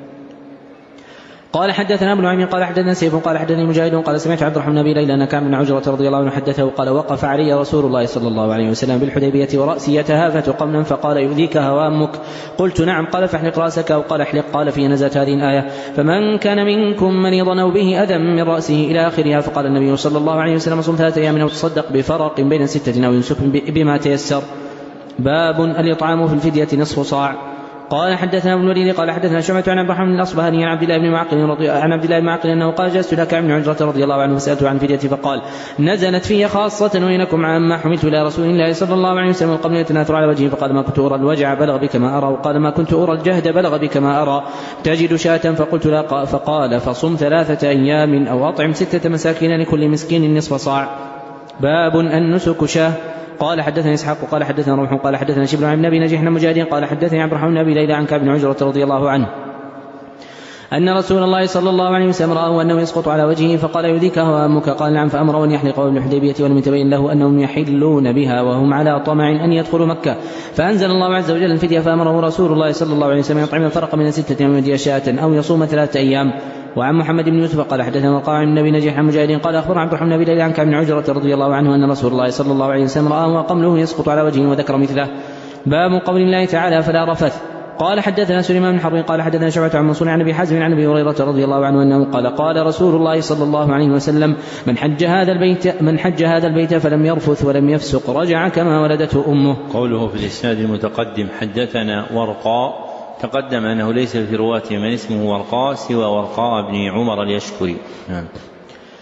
قال حدثنا ابن نعيم قال حدثنا سيف قال حدثني مجاهد قال سمعت عبد الرحمن بن ليلى أن كعب بن عجرة رضي الله عنه حدثه قال وقف علي رسول الله صلى الله عليه وسلم بالحديبية ورأسي يتهافت قمنا فقال يؤذيك هوامك قلت نعم قال فاحلق رأسك أو قال احلق قال في نزلت هذه الآية فمن كان منكم مريضا أو به أذى من رأسه إلى آخرها فقال النبي صلى الله عليه وسلم صم ثلاثة أيام أو تصدق بفرق بين ستة أو ينسك بما تيسر. باب الإطعام في الفدية نصف صاع. قال حدثنا ابن الوليد قال حدثنا شعبة عن عبد الرحمن الأصبهاني عن عبد الله بن معقل رضي عن عبد الله بن معقل أنه قال جلست لك ابن عجرة رضي الله عنه فسألته عن فدية فقال نزلت في خاصة وإنكم عما حملت إلى رسول الله صلى الله عليه وسلم قبل يتناثر على وجهه فقال ما كنت أرى الوجع بلغ بك ما أرى وقال ما كنت أرى الجهد بلغ بك ما أرى تجد شاة فقلت لا فقال فصم ثلاثة أيام أو أطعم ستة مساكين لكل مسكين نصف صاع. باب النسك شاه. قال حدثنا إسحاق قال حدثنا روح قال حدثنا شبل عن ابي نجيح مجاهد قال حدثني عبد الرحمن بن ابي ليلى عن كعب بن عجرة رضي الله عنه أن رسول الله صلى الله عليه وسلم رأى أنه يسقط على وجهه فقال يؤذيك هوامك قال نعم فأمر أن يحلق ابن الحديبية ولم يتبين له أنهم يحلون بها وهم على طمع أن يدخلوا مكة فأنزل الله عز وجل الفدية فأمره رسول الله صلى الله عليه وسلم يطعم الفرق من ستة يوم يدي شاة أو يصوم ثلاثة أيام. وعن محمد بن يوسف قال حدثنا القاعد بن ابي نجيح عن مجاهد قال اخبر عبد الرحمن بن ليلى عن كعب بن عجرة رضي الله عنه ان رسول الله صلى الله عليه وسلم رآه وقمله يسقط على وجهه وذكر مثله. باب قول الله تعالى فلا رفث. قال حدثنا سليمان بن حرب قال حدثنا شعبة عن منصور عن ابي حازم عن ابي هريرة رضي الله عنه انه قال قال رسول الله صلى الله عليه وسلم من حج هذا البيت من حج هذا البيت فلم يرفث ولم يفسق رجع كما ولدته امه. قوله في الاسناد المتقدم حدثنا ورقاء تقدم أنه ليس في رواته من اسمه ورقاء سوى ورقاء بن عمر اليشكري.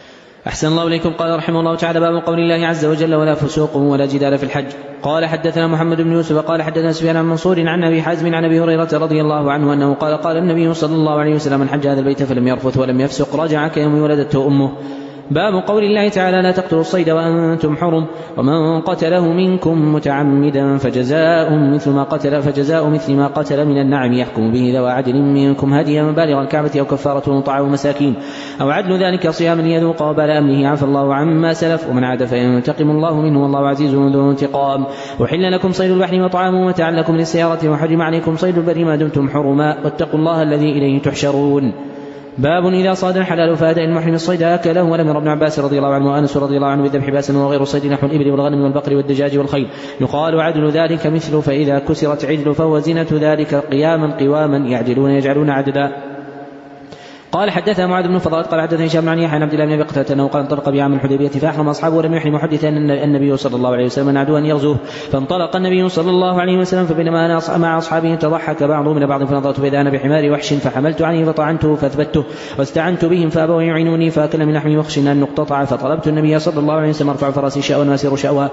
أحسن الله إليكم. قال رحمه الله تعالى: باب قول الله عز وجل: ولا فسوق ولا جدال في الحج. قال حدثنا محمد بن يوسف قال حدثنا سفيان عن منصور عن أبي حازم عن أبي هريرة رضي الله عنه أنه قال: قال النبي صلى الله عليه وسلم: من حج هذا البيت فلم يرفث ولم يفسق رجع كيوم ولدته أمه. باب قول الله تعالى: لا تقتلوا الصيد وأنتم حرم، ومن قتله منكم متعمدا فجزاء مثل ما قتل فجزاء مثل ما قتل من النعم يحكم به ذوى عدل منكم هديا بالغ الكعبة أو كفارة طعام مساكين أو عدل ذلك صياما ليذوق وبال أمره عفى الله عما سلف ومن عاد فينتقم الله منه والله عزيز ذو انتقام. أحل لكم صيد البحر وطعامه متاعا لكم للسيارة وحرم عليكم صيد البر ما دمتم حرما واتقوا الله الذي إليه تحشرون. باب إذا صاد الحلال فأدى المحرم الصيد أكله. ولم ير ابن عباس رضي الله عنه وأنس رضي الله عنه بالذبح بأسا وغير الصيد نحو الإبل والغنم والبقر والدجاج والخيل يقال عدل ذلك مثل، فإذا كسرت عدل فهو زنة ذلك قياما قواما يعدلون يجعلون عدلا. قال حدثنا معاذ بن فضالة قال حدثني هشام عن يحيى عن عبد الله بن أبي قتادة أنه قال: انطلق بعام الحديبية فأحرم أصحابه ولم يحرم محدثا أن النبي صلى الله عليه وسلم نعدوا أن يغزوه، فانطلق النبي صلى الله عليه وسلم فبينما أنا مع أصحابه تضحك بعضهم من بعض فنظرت فإذا أنا بحمار وحش فحملت عليه فطعنته فأثبته واستعنت بهم فأبوا يعينوني فأكل من لحمي وخشنا أن نقتطع، فطلبت النبي صلى الله عليه وسلم أرفع فرسي شأوا وأسير شأوا،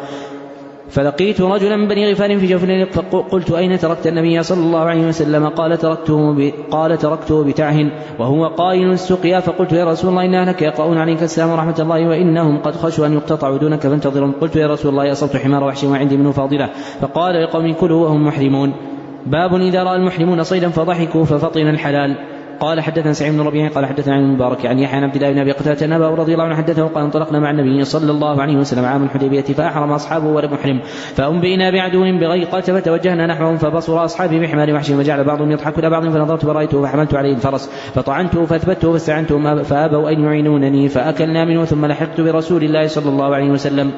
فلقيت رجلا من بني غفار في جوف الليل فقلت: أين تركت النبي صلى الله عليه وسلم؟ قال: تركته ب... قال تركته بتعه وهو قائل السقيا. فقلت: يا رسول الله إن أهلك يقرؤون عليك السلام ورحمة الله وإنهم قد خشوا أن يقتطعوا دونك فانتظروا. قلت: يا رسول الله أصبت حمار وحش وعندي منه فاضلة. فقال لقوم: كلوا وهم محرمون. باب إذا رأى المحرمون صيدا فضحكوا ففطن الحلال. قال حدثنا سعيد بن ربيع قال حدثنا عن المبارك عن يحيى عن عبد الله بن ابي قتاده ان ابا رضي الله عنه حدثه قال: انطلقنا مع النبي صلى الله عليه وسلم عام الحديبيه فاحرم اصحابه ولم يحرم، فانبئنا بعدو بغير قتل فتوجهنا نحوهم فبصر اصحابي بحمار وحش وجعل بعضهم يضحك الى بعض فنظرت فرايته فحملت عليه الفرس فطعنته فاثبته فاستعنتهم فابوا ان يعينونني فاكلنا منه ثم لحقت برسول الله صلى الله عليه وسلم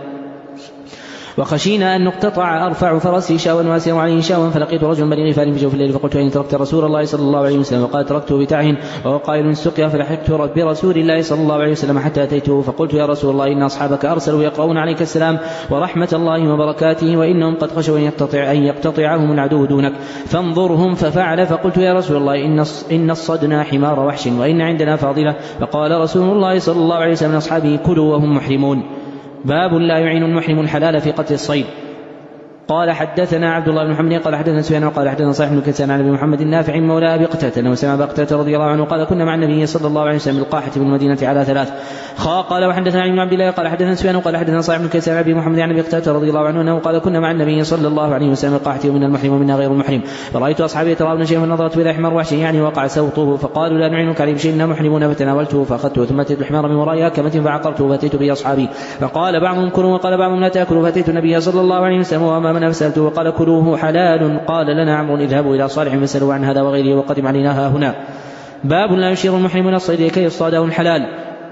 وخشينا أن نقتطع أرفع فرسي شاوا واسر عليه شاوا، فلقيت رجل بني غفار في جوف الليل فقلت: أين تركت رسول الله صلى الله عليه وسلم؟ وقال: تركته بتعه وهو قائل السقيا. فلحقت برسول الله صلى الله عليه وسلم حتى أتيته فقلت: يا رسول الله إن أصحابك أرسلوا يقرؤون عليك السلام ورحمة الله وبركاته وإنهم قد خشوا أن يقتطع أن يقتطعهم العدو دونك فانظرهم. ففعل. فقلت: يا رسول الله إن إن الصدنا حمار وحش وإن عندنا فاضلة. فقال رسول الله صلى الله عليه وسلم أصحابه: كلوا وهم محرمون. باب لا يعين المحرم الحلال في قتل الصيد. قال حدثنا عبد الله بن محمد قال حدثنا سفيان قال حدثنا صالح بن كيسان عن ابي محمد النافع مولى ابي قتاده انه سمع ابا قتاده رضي الله عنه قال: كنا مع النبي صلى الله عليه وسلم بالقاحه بالمدينه على ثلاث. قال وحدثنا عن عبد الله قال حدثنا سفيان قال حدثنا صالح بن كيسان عن ابي محمد عن ابي قتاده رضي الله عنه انه قال: كنا مع النبي صلى الله عليه وسلم بالقاحه ومنا المحرم ومنا غير المحرم، فرايت اصحابي يتراءون شيئا فنظرت الى حمار وحش يعني وقع سوطه، فقالوا: لا نعينك عليه بشيء إنا محرمون، فتناولته فاخذته ثم اتيت الحمار من وراء كمة فعقرته فاتيت به اصحابي، فقال بعضهم كلوا وقال بعضهم لا تاكلوا، فاتيت النبي صلى الله عليه وسلم وامامنا فسالته وقال: كلوه حلال. قال لنا عمرو: اذهبوا الى صالح فاسالوا عن هذا وغيره وقدم علينا هنا. باب لا يشير المحرم من الصيد كي يصطاده الحلال.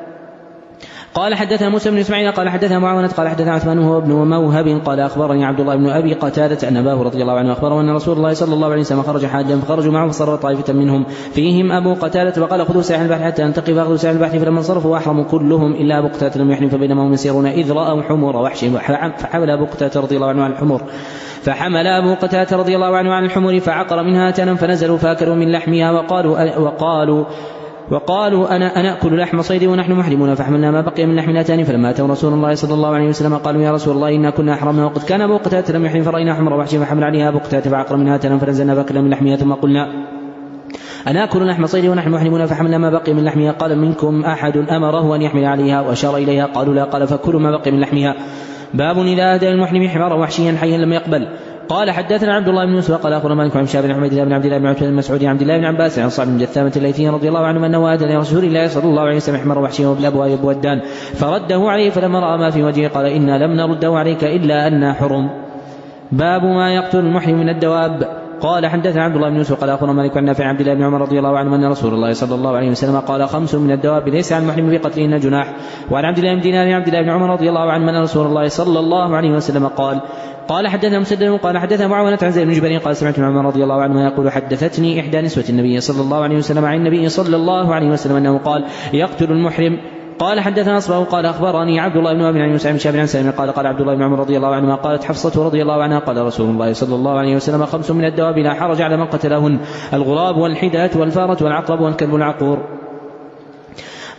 قال حدثنا موسى بن اسماعيل قال حدثنا معاونة قال حدثنا عثمان هو ابن موهب قال اخبرني عبد الله بن ابي قتادة ان اباه رضي الله عنه اخبره ان رسول الله صلى الله عليه وسلم خرج حاجا فخرجوا معه فصار طائفة منهم فيهم ابو قتادة فقال: خذوا ساحل البحر حتى انتقي، فاخذوا ساحل البحر فلما انصرفوا واحرموا كلهم الا ابو قتادة لم يحرم، فبينما هم يسيرون اذ راوا حمر وحش فحمل ابو قتادة رضي الله عنه عن الحمر فحمل أبو قتادة رضي الله عنه عن الحمر فعقر منها تنا فنزلوا فاكلوا من لحمها وقالوا وقالوا وقالوا أنا أنا أكل لحم صيد ونحن محرمون، فحملنا ما بقي من لحمنا تاني، فلما أتوا رسول الله صلى الله عليه وسلم قالوا: يا رسول الله إنا كنا أحرمنا وقد كان أبو قتادة لم يحرم، فرأينا حمر وحش فحمل عليها أبو قتادة فعقر منها تنا فنزلنا فاكلنا من لحمها، ثم قلنا: أنا أكل لحم صيد ونحن محرمون، فحملنا ما بقي من لحمها. قال: منكم أحد أمره أن يحمل عليها؟ وأشار إليها. قالوا: لا. قال: فكلوا ما بقي من لحمها. باب إذا أهدى المحرم حمارا وحشيا حيا لم يقبل. قال حدثنا عبد الله بن يوسف قال اخبرنا مالك عن شاب بن حميد بن عبد الله بن عتبة بن مسعود عن عبد الله بن عباس عن صعب بن جثامة الليثي رضي الله عنه انه اهدى لرسول الله صلى الله عليه وسلم حمار وحشيا وابلابها يبودان فرده عليه، فلما راى ما في وجهه قال: انا لم نرده عليك الا انا حرم. باب ما يقتل المحرم من الدواب. قال حدثنا عبد الله بن يوسف قال اخبرنا مالك عن نافع عن عبد الله بن عمر رضي الله عنه ان رسول الله صلى الله عليه وسلم قال: خمس من الدواب ليس عن المحرم بقتلهن جناح. وعن عبد الله بن دينار عن عبد الله بن عمر رضي الله عنه ان رسول الله صلى الله عليه وسلم قال: قال حدثنا مسدد قال حدثنا معاونة عن زيد بن جبير قال: سمعت ابن عمر رضي الله عنه يقول: حدثتني إحدى نسوة النبي صلى الله عليه وسلم عن النبي صلى الله عليه وسلم أنه قال: يقتل المحرم. قال حدثنا أصبه قال أخبرني عبد الله بن وهب عن يوسف بن شهاب عن سالم قال: قال عبد الله بن عمر رضي الله عنهما قالت حفصة رضي الله عنها: قال رسول الله صلى الله عليه وسلم: خمس من الدواب لا حرج على من قتلهن: الغراب والحداة والفارة والعقرب والكلب العقور.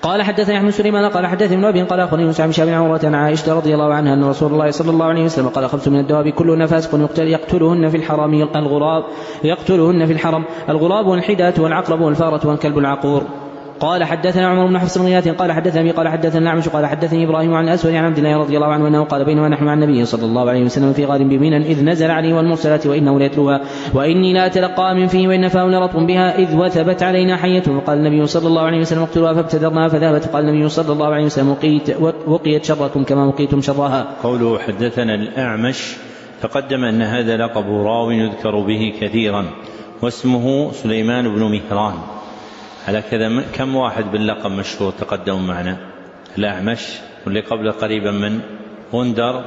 قال حدثني أحمد سليمان قال حدثني ابن أبي قال أخبرني موسى بن شهاب عن عروة عن عائشة رضي الله عنها أن رسول الله صلى الله عليه وسلم قال خمس من الدواب كلهن فاسق يقتل يقتلهن في الحرم الغراب يقتلهن في الحرم الغراب والحداة والعقرب والفارة والكلب العقور. قال حدثنا عمر بن حفص بن غياث قال حدثني قال حدثنا الأعمش قال حدثني إبراهيم عن الأسود عن عبد الله رضي الله عنه أنه قال بينما نحن مع النبي صلى الله عليه وسلم في غار بمنى إذ نزل عليه والمرسلات وإنه ليتلوها وإني لا أتلقى من فيه وإن فاه لرطب بها إذ وثبت علينا حية فقال النبي صلى الله عليه وسلم اقتلوها فابتدرنا فذهبت قال النبي صلى الله عليه وسلم وقيت وقيت شركم كما وقيتم شرها. قوله حدثنا الأعمش تقدم أن هذا لقب راو يذكر به كثيرا واسمه سليمان بن مهران. على كذا كم واحد باللقب مشهور تقدم معنا؟ الأعمش واللي قبل قريبا من غندر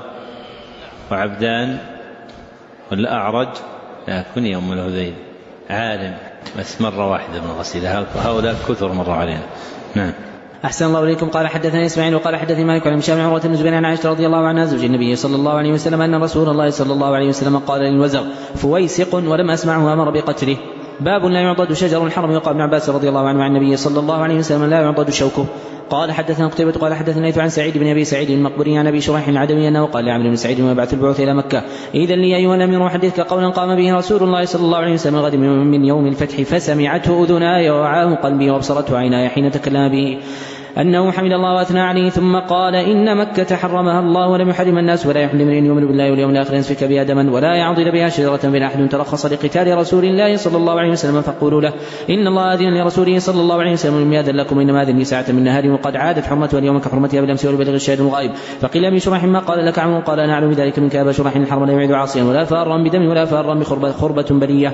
وعبدان والأعرج لا كن يوم الهذيل عالم بس مرة واحدة من غسيلة هؤلاء كثر مرة علينا. نعم. أحسن الله إليكم. قال حدثنا إسماعيل وقال حدثني مالك عن هشام عن عروة بن الزبير عن عائشة رضي الله عنها زوج النبي صلى الله عليه وسلم أن رسول الله صلى الله عليه وسلم قال للوزغ فويسق ولم أسمعه أمر بقتله. باب لا يعضد شجر الحرم. وقال ابن عباس رضي الله عنه عن النبي صلى الله عليه وسلم لا يعضد شوكه. قال حدثنا قتيبة قال حدثنا الليث عن سعيد بن أبي سعيد المقبري عن أبي شريح العدوي أنه قال لعمرو بن سعيد ويبعث البعوث إلى مكة إذا لي أيها الأمير أحدثك قولا قام به رسول الله صلى الله عليه وسلم غد من يوم الفتح فسمعته أذناي ووعاه قلبي وابصرته عيناي حين تكلم به أنه حمد الله وأثنى عليه ثم قال إن مكة حرمها الله ولم يحرم الناس ولا يحل من يؤمن بالله واليوم الآخر يسفك بها دما ولا يعضد بها شجرة بلا أحد ترخص لقتال رسول الله صلى الله عليه وسلم فقولوا له إن الله أذن لرسوله صلى الله عليه وسلم لم يأذن لكم إنما أذن ساعة من نهار وقد عادت حرمتها اليوم كحرمتها بالأمس ولبلغ الشاهد الغائب. فقيل أبي شريح ما قال لك عمرو قال أنا أعلم بذلك منك أبا شريح الحرم لا يعيد عاصيا ولا فارا بدم ولا فارا بخربة بلية.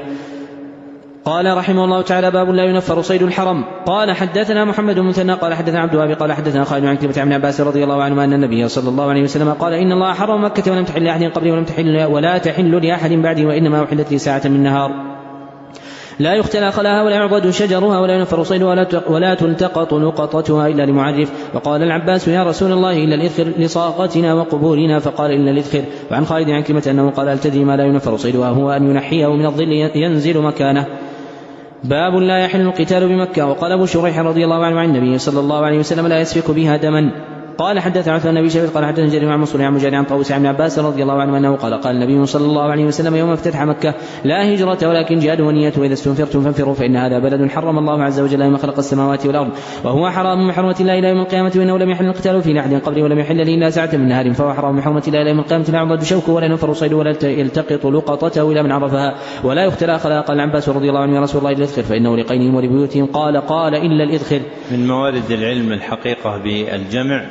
قال رحمه الله تعالى باب لا ينفر صيد الحرم. قال حدثنا محمد بن مثنى قال حدثنا عبد الوهاب قال حدثنا خالد عن كلمة عن عباس رضي الله عنه أن النبي صلى الله عليه وسلم قال إن الله حرم مكة ولم تحل لأحد قبله ولم تحل ولا تحل لأحد بعده وإنما أحلت لي ساعة من نهار لا يختلى خلاها ولا يعضد شجرها ولا ينفر صيدها ولا تلتقط لقطتها إلا لمعرف. وقال العباس يا رسول الله إلا الإذخر لصاقتنا وقبورنا فقال إلا الإذخر. وعن خالد عن كلمة أنه قال هل تدري ما لا ينفر صيدها هو أن ينحيه من الظل ينزل مكانه. باب لا يحل القتال بمكة. وقال أبو شريح رضي الله عنه عن النبي صلى الله عليه وسلم لا يسفك بها دما. قال حدث عثمان بن شبيب قال حدثنا جرير عن منصور عن مجاهد عن طاووس عن عباس رضي الله عنه انه قال قال النبي صلى الله عليه وسلم يوم افتتح مكة لا هجرة ولكن جهاد ونية واذا استنفرتم فانفروا فان هذا بلد حرم الله عز وجل يوم خلق السماوات والارض وهو حرام من حرمة الله الى يوم القيامة وانه لم يحل القتال في احد قبله ولم يحل لي الا ساعة من نهار فهو حرام من حرمة الله الى يوم القيامة لا يعضد شوكه ولا ينفر صيده ولا يلتقط لقطته الى من عرفها ولا يختلى خلا. قال العباس رضي الله عنه يا رسول الله الا الإذخر فانه لقينهم ولبيوتهم. قال قال الا الإذخر. من موارد العلم الحقيقة بالجمع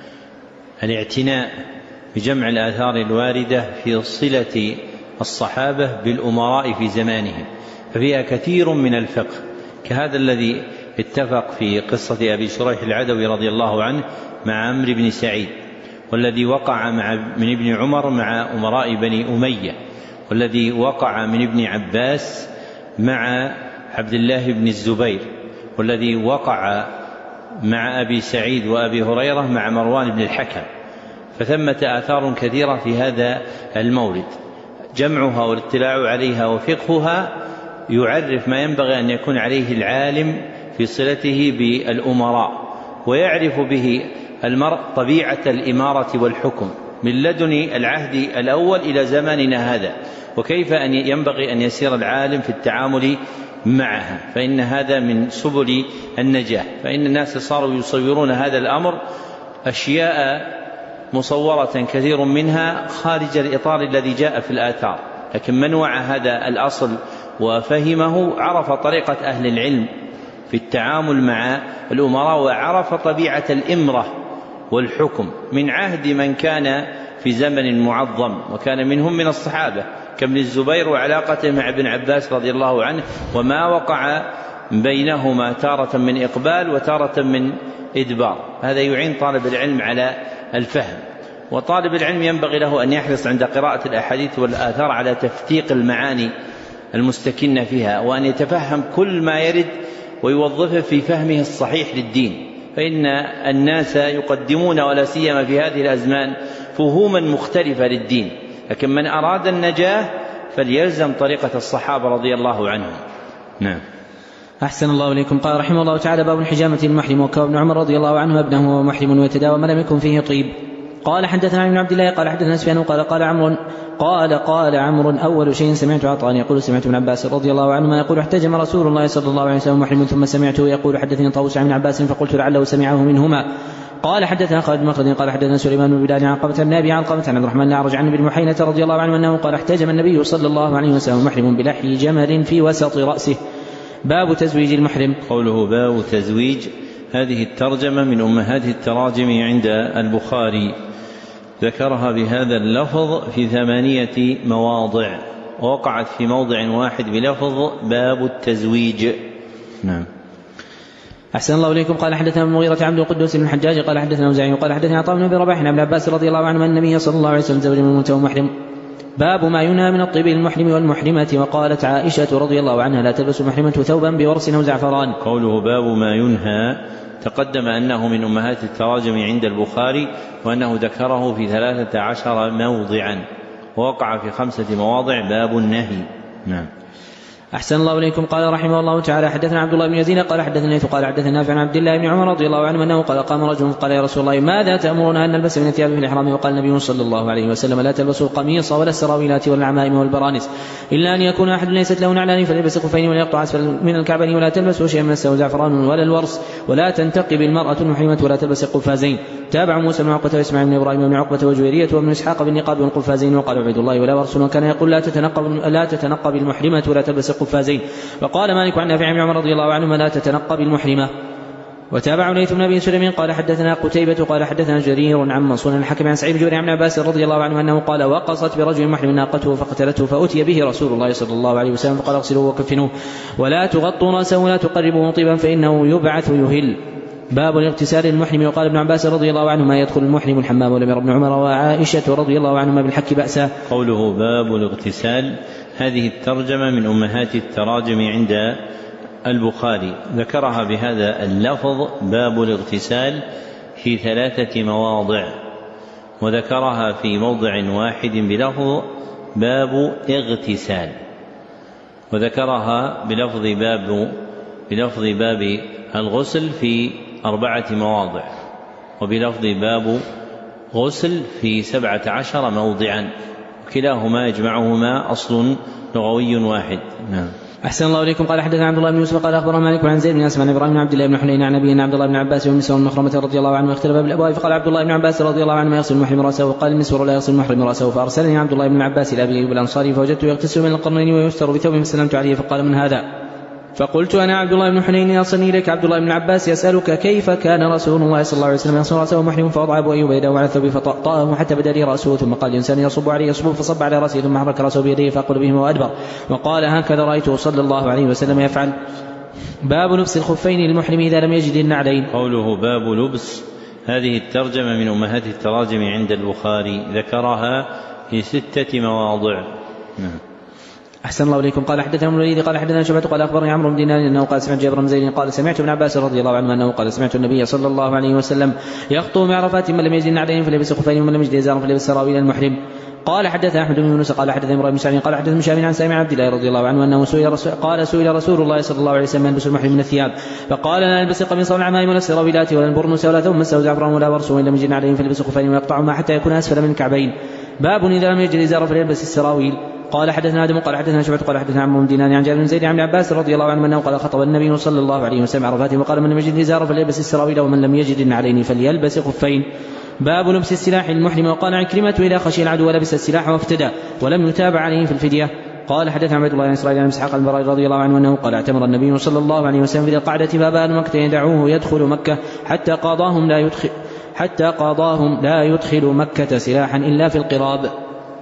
الاعتناء بجمع الآثار الواردة في صلة الصحابة بالأمراء في زمانهم ففيها كثير من الفقه كهذا الذي اتفق في قصة أبي شريح العدوي رضي الله عنه مع عمرو بن سعيد والذي وقع مع من ابن عمر مع أمراء بني أمية والذي وقع من ابن عباس مع عبد الله بن الزبير والذي وقع مع أبي سعيد وأبي هريرة مع مروان بن الحكم. فثمة آثار كثيرة في هذا المورد جمعها والاطلاع عليها وفقهها يعرف ما ينبغي أن يكون عليه العالم في صلته بالأمراء ويعرف به المرء طبيعة الإمارة والحكم من لدن العهد الأول إلى زماننا هذا وكيف أن ينبغي أن يسير العالم في التعامل معها فإن هذا من سبل النجاة. فإن الناس صاروا يصورون هذا الأمر أشياء مصورة كثير منها خارج الإطار الذي جاء في الآثار لكن من وعى هذا الأصل وفهمه عرف طريقة أهل العلم في التعامل مع الأمراء وعرف طبيعة الإمرة والحكم من عهد من كان في زمن معظم وكان منهم من الصحابة كابن الزبير وعلاقته مع ابن عباس رضي الله عنه وما وقع بينهما تارة من إقبال وتارة من إدبار. هذا يعين طالب العلم على الفهم وطالب العلم ينبغي له أن يحرص عند قراءة الأحاديث والآثار على تفتيق المعاني المستكنة فيها وأن يتفهم كل ما يرد ويوظفه في فهمه الصحيح للدين فإن الناس يقدمون ولا سيما في هذه الأزمان فهوما مختلفة للدين لكن من أراد النجاة فليلزم طريقة الصحابة رضي الله عنهم. نعم. أحسن الله إليكم. قال رحمه الله تعالى: باب الحجامة المحرم. وكان ابن عمر رضي الله عنه ابنه وهو محرم ويتداوى ما لم يكن فيه طيب. قال حدثنا ابن عبد الله قال حدثنا سفيان قال قال عمرو قال قال عمرو أول شيء سمعت عطاء يقول سمعت ابن عباس رضي الله عنهما يقول احتجم رسول الله صلى الله عليه وسلم محرم، ثم سمعته يقول حدثني طاووس عن ابن عباس فقلت لعله سمعه منهما. قال حدثنا خالد بن مخلد قال حدثنا سليمان بن بلال عن قبة بن أبي علقمة عن عبد الرحمن الأعرج عن ابن محينة رضي الله عنه أنه قال احتجم النبي صلى الله عليه وسلم محرم بلحي جمل في وسط رأسه. باب تزويج المحرم. قوله باب تزويج، هذه الترجمة من أمهات التراجم عند البخاري، ذكرها بهذا اللفظ في ثمانية مواضع، ووقعت في موضع واحد بلفظ باب التزويج. نعم. أحسن الله إليكم. قال حدثنا المغيرة عبد القدوس بن الحجاج قال حدثنا أوزاعي قال حدثنا عطاء بن أبي رباح عن ابن عباس رضي الله عنه أن النبي صلى الله عليه وسلم زوج من منته محرم. باب ما ينهى من الطيب للمحرم والمحرمة. وقالت عائشة رضي الله عنها: لا تلبس المحرمة ثوبا بورس أو زعفران. قوله باب ما ينهى، تقدم أنه من أمهات التراجم عند البخاري، وأنه ذكره في ثلاثة عشر موضعا، ووقع في خمسة مواضع باب النهي. نعم. أحسن الله إليكم. قال رحمه الله تعالى: حدثنا عبد الله بن يزيد قال حدثنا ليث قال حدثنا نافع عن عبد الله بن عمر رضي الله عنه أنه قال قام رجل قال: يا رسول الله ماذا تأمرنا أن نلبس من الثياب في الإحرام؟ وقال النبي صلى الله عليه وسلم: لا تلبسوا القميص ولا السراويلات ولا العمائم والبرانس، إلا أن يكون أحد ليست له نعلان فليلبس خفين ولا يقطع أسفل من الكعبين، ولا تلبسوا شيئا من السوء زعفران ولا الورس، ولا تنتقب المرأة المحرمة ولا تلبس القفازين. تابع موسى بن عقبة وإسماعيل بن إبراهيم بن عقبة وجويرية وابن إسحاق بالنقاب والقفازين. وقال عبيد الله: ولا ورس. وكان يقول: لا تتنقب لا تتنقب المحرمة ولا تلبس القفازين. وقال مالك عن نافع بن عمر رضي الله عنهما: لا تتنقب المحرمة. وتابع ليث بن أبي سليمان قال حدثنا قتيبة قال حدثنا جرير عن منصور الحكم عن سعيد بن جبير عن عباس رضي الله عنه أنه قال: وقصت برجل محرم ناقته فقتلته، فأتي به رسول الله صلى الله عليه وسلم فقال: اغسلوه وكفنوه ولا تغطوا رأسه ولا تقربوه طيبا فإنه يبعث يهل. باب الاغتسال للمحرم. وقال ابن عباس رضي الله عنهما: يدخل المحرم الحمام. ولم ير ابن عمر وعائشة رضي الله عنهما بالحك بأسا. قوله باب الاغتسال، هذه الترجمة من أمهات التراجم عند البخاري، ذكرها بهذا اللفظ باب الاغتسال في ثلاثة مواضع، وذكرها في موضع واحد بلفظ باب اغتسال، وذكرها بلفظ باب بلفظ باب الغسل في أربعة مواضع، وبلفظ باب غسل في سبعة عشر موضعا، كلاهما يجمعهما أصل لغوي واحد. نعم. أحسن الله إليكم. قال حدثنا عبد الله بن يوسف قال أخبرنا مالك عن زيد بن أسمع عن إبراهيم بن عبد الله بن حنين عن أبي عبد الله بن عباس والمسور بن مخرمة رضي الله عنه اختلف بالأبواب، فقال عبد الله بن عباس رضي الله عنه: ما يغسل المحرم رأسه؟ وقال المسور: لا يغسل المحرم رأسه. فأرسلني عبد الله بن عباس إلى أبي أيوب الأنصاري فوجدته يغتسل من القرنين ويستر بثوبه فسلمت عليه فقال: من هذا؟ فقلت: أنا عبد الله بن حنين أرسلني إليك عبد الله بن عباس يسألك كيف كان رسول الله صلى الله عليه وسلم يغسل رأسه محرم. فوضع أبو أيوب يده على الثوب فطأطأه حتى بدا لي رأسه، ثم قال: الإنسان يصب عليه يصب، فصب على رأسه ثم حرك رأسه بيديه فأقبل بهما وأدبر، وقال: هكذا رأيته صلى الله عليه وسلم يفعل. باب لبس الخفين للمحرم إذا لم يجد النعلين. قوله باب لبس، هذه الترجمة من أمهات التراجم عند البخاري، ذكرها في ستة مواضع. نعم. أحسن الله إليكم. قال حدثنا الوليد قال حدثنا شعبة قال أخبرني عمرو بن دينار أنه قال سمعت جابر بن زيد قال سمعت ابن عباس رضي الله عنه أنه قال سمعت النبي صلى الله عليه وسلم يخطو بعرفات: من لم يجد النعلين فليلبس خفين، ومن لم يجد إزارا فليلبس سراويل المحرم. قال حدثنا أحمد بن يونس قال حدثنا إبراهيم بن سعد قال حدثنا مشابه عن سامع عبد الله رضي الله عنه أنه سئل رسول قال سئل رسول الله صلى الله عليه وسلم: يلبس المحرم من الثياب؟ فقال: لا يلبس القميص والعمائم ولا السراويلات ولا البرنس ولا ثوب مسه زعفران ولا ورس، وإن لم يجد النعلين فليلبس خفين ويقطعهما حتى يكون أسفل من الكعبين. باب إذا لم يجد إزارا فليلبس السراويل. قال حدثنا آدم قال حدثنا شعبة قال حدثنا عمرو بن دينار عن جابر بن زيد عن عباس رضي الله عنه أنه قال: خطب النبي صلى الله عليه وسلم عرفات وقال: من لم يجد إزارا فليلبس السراويل، ومن لم يجد النعلين فليلبس خفين. باب لبس السلاح للمحرم. وقال عكرمة: إذا خشي العدو ولبس السلاح وافتدى، ولم يتابع عليه في الفدية. قال حدثنا عبد الله بن إسرائيل عن إسحاق البراء رضي الله عنه أنه قال: اعتمر النبي صلى الله عليه وسلم في القعدة بابان مكة يدعوه يدخل مكة حتى قاضاهم لا يدخل حتى قاضاهم لا يدخل مكة سلاحا إلا في القراب.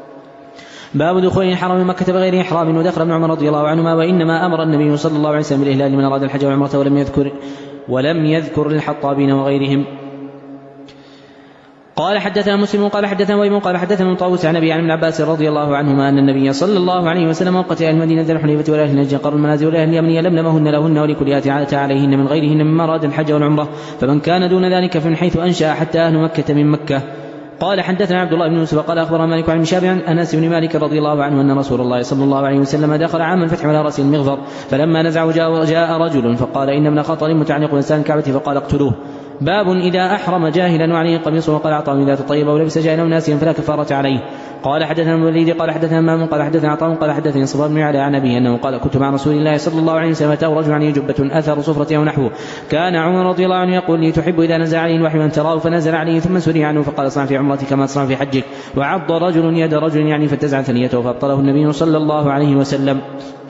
باب دخول حرم مكة بغير إحرام. ودخل ابن عمر رضي الله عنهما، وإنما أمر النبي صلى الله عليه وسلم بالإهلال لمن أراد الحج والعمرة، ولم يذكر ولم يذكر للحطابين وغيرهم. قال حدثنا مسلم قال حدثنا ويم قال حدثنا طاووس عن أبي عن ابن عباس رضي الله عنهما أن النبي صلى الله عليه وسلم وقت أهل المدينة ذي الحليفة وأهل النجد قروا المنازل وأهل اليمن لملمهن لهن ولكل آت عادة عليهن من غيرهن مما أراد الحج والعمرة، فمن كان دون ذلك فمن حيث أنشأ حتى أهل مكة من مكة. قال حدثنا عبد الله بن يوسف قال أخبرنا مالك عن شاب عن أنس بن مالك رضي الله عنه أن رسول الله صلى الله عليه وسلم دخل عام الفتح على رأس المغفر فلما نزعه جاء, جاء رجل فقال إن ابن خطر متعلق بلسان الكعبة فقال اقتلوه. باب إذا أحرم جاهلا وعليه قميص وقال أعطاه ذات طيبة ولبس جاهلا وناسيا فلا كفارة عليه. قال حدثنا الوليد قال حدثنا مام قال حدثنا عطاء قال حدثني صفوان بن علي عن أبيه أنه قال كنت مع رسول الله صلى الله عليه وسلم أتاه رجل عليه جبة أثر صفرة أو نحوه كان عمر رضي الله عنه يقول لي تحب إذا نزل عليه الوحي أن تراه فنزل عليه ثم سري عنه فقال اصنع في عمرتك كما تصنع في حجك وعض رجل يد رجل يعني فانتزع ثنيته فأبطله النبي صلى الله عليه وسلم.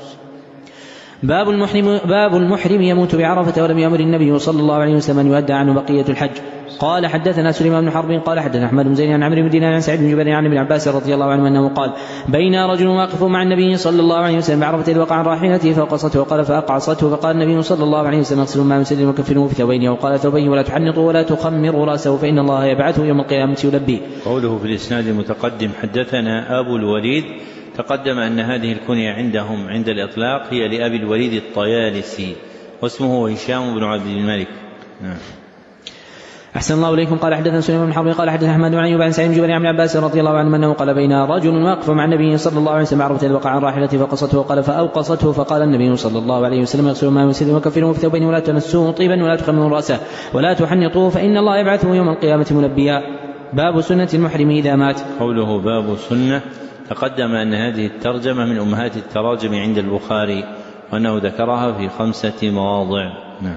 باب المحرم, باب المحرم يموت بعرفة ولم يأمر النبي صلى الله عليه وسلم أن يؤدى عنه بقية الحج. قال حدثنا سليمان بن حرب قال حدثنا أحمد بن زيد عن عمرو بن دينار عن سعيد بن جبير عن ابن عباس رضي الله عنه أنه قال بين رجل واقف مع النبي صلى الله عليه وسلم بعرفة وقع عن راحلته فقصته وقال فأقعصته فقال النبي صلى الله عليه وسلم اغسلوا ما مسلم وكفنوه في ثوبين وقال ثوبين ولا تحنطوا ولا تخمروا رأسه فإن الله يبعثه يوم القيامة يلبيه. قوله في الإسناد المتقدم حدثنا أبو الوليد تقدم أن هذه الكنية عندهم عند الإطلاق هي لأبي الوليد الطيالسي واسمه هشام بن عبد الملك. نعم. أحسن الله إليكم. قال حدثنا سليمان بن حرب قال حدثنا أحمد بن أيوب عن سعيد بن جبير عن عباس رضي الله عنه أنه قال بين رجل واقف مع النبي صلى الله عليه وسلم عرفة وقع عن راحلته فقصته وقال فأوقصته فقال النبي صلى الله عليه وسلم اغسلوا ما يسلم وكفنوه في ثوبين ولا تمسوه طيبا ولا تخمروا رأسه ولا تحنطوه فإن الله يبعثه يوم القيامة ملبيا. باب سنة المحرم إذا مات. قوله باب سنة تقدم أن هذه الترجمة من أمهات التراجم عند البخاري وأنه ذكرها في خمسة مواضع. نعم.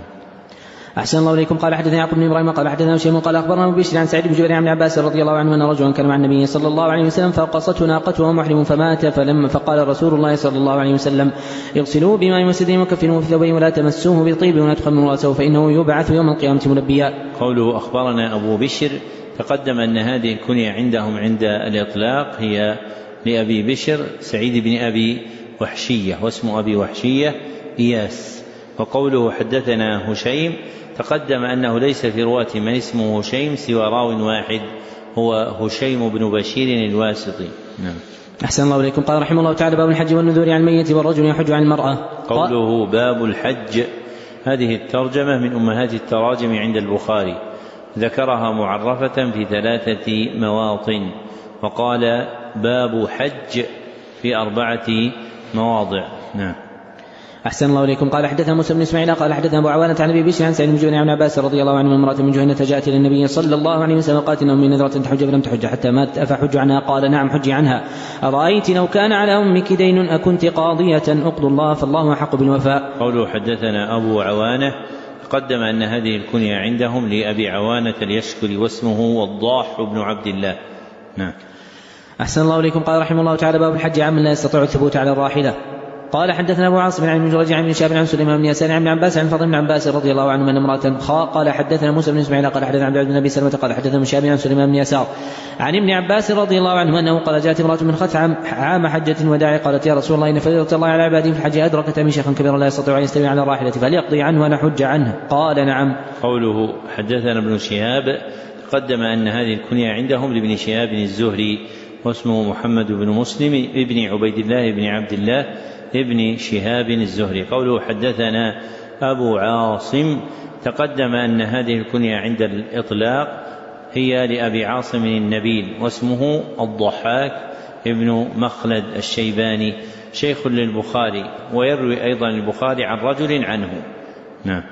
أحسن الله إليكم. قال حدثنا يعقوب بن إبراهيم قال حدثنا هشام قال أخبرنا أبو بشر عن سعيد بن جبير عن عباس رضي الله عنه أن رجلا كان مع النبي صلى الله عليه وسلم فقصته ناقته وهو محرم فمات فلما فقال رسول الله صلى الله عليه وسلم اغسلوه بماء وسدر وكفنوه في ثوبين ولا تمسوه بطيب ولا تخمروا رأسه فإنه يبعث يوم القيامة ملبيا. قوله أخبرنا أبو بشر تقدم أن هذه الكنية عندهم عند الإطلاق هي لأبي بشر سعيد بن أبي وحشية واسم أبي وحشية إياس. وقوله حدثنا هشيم تقدم أنه ليس في رواة من اسمه هشيم سوى راو واحد هو هشيم بن بشير الواسطي. نعم. أحسن الله إليكم. قال رحمه الله تعالى باب الحج والنذور عن الميت والرجل يحج عن المرأة. قوله باب الحج هذه الترجمة من أمهات التراجم عند البخاري ذكرها معرفة في ثلاثة مواطن وقال باب حج في أربعة مواضع. نعم. أحسن الله إليكم. قال حدثنا موسى بن إسماعيل قال حدثنا أبو عوانة عن أبي بشر عن سعيد بن جبير عن عباس رضي الله عنه من امرأة من جهينة جاءت إلى النبي صلى الله عليه وسلم قالت إن أمي نذرة تحج فلم تحج حتى مات أفحج عنها؟ قال نعم حجي عنها. أرأيت لو كان على أمك دين أكنت قاضية أقضوا الله فالله أحق بالوفاء. قوله حدثنا أبو عوانة قدم أن هذه الكنية عندهم لأبي عوانة اليشكري واسمه وضاح بن عبد الله. نعم. أحسن الله إليكم. قال رحمه الله تعالى باب الحج عمن لا يستطيع الثبوت على الراحلة. قال حدثنا أبو عاصم عن ابن جريج عن ابن شهاب عن سليمان بن يسار عن ابن عباس عن فضل بن عباس رضي الله عنه من امرأة خاء. قال حدثنا موسى بن إسماعيل قال حدثنا عبد العزيز بن أبي سلمة قال حدثنا ابن شهاب عن سليمان بن يسار عن ابن عباس رضي الله عنه أنه قال جاءت امرأة من خثعم عام حجة وداع قالت يا رسول الله إن فريضة الله على عباده في الحج أدركت من شيخا كبيرا لا يستطيع أن يستوي على الراحلة فليقضي عنه ولا حج عنه؟ قال نعم. قوله حدثنا ابن شهاب تقدم أن هذه الكنية عندهم لابن شهاب الزهري واسمه محمد بن مسلم ابن عبيد الله بن عبد الله ابن شهاب الزهري. قوله حدثنا أبو عاصم تقدم أن هذه الكنية عند الإطلاق هي لأبي عاصم النبيل واسمه الضحاك ابن مخلد الشيباني شيخ للبخاري ويروي أيضا البخاري عن رجل عنه. نعم.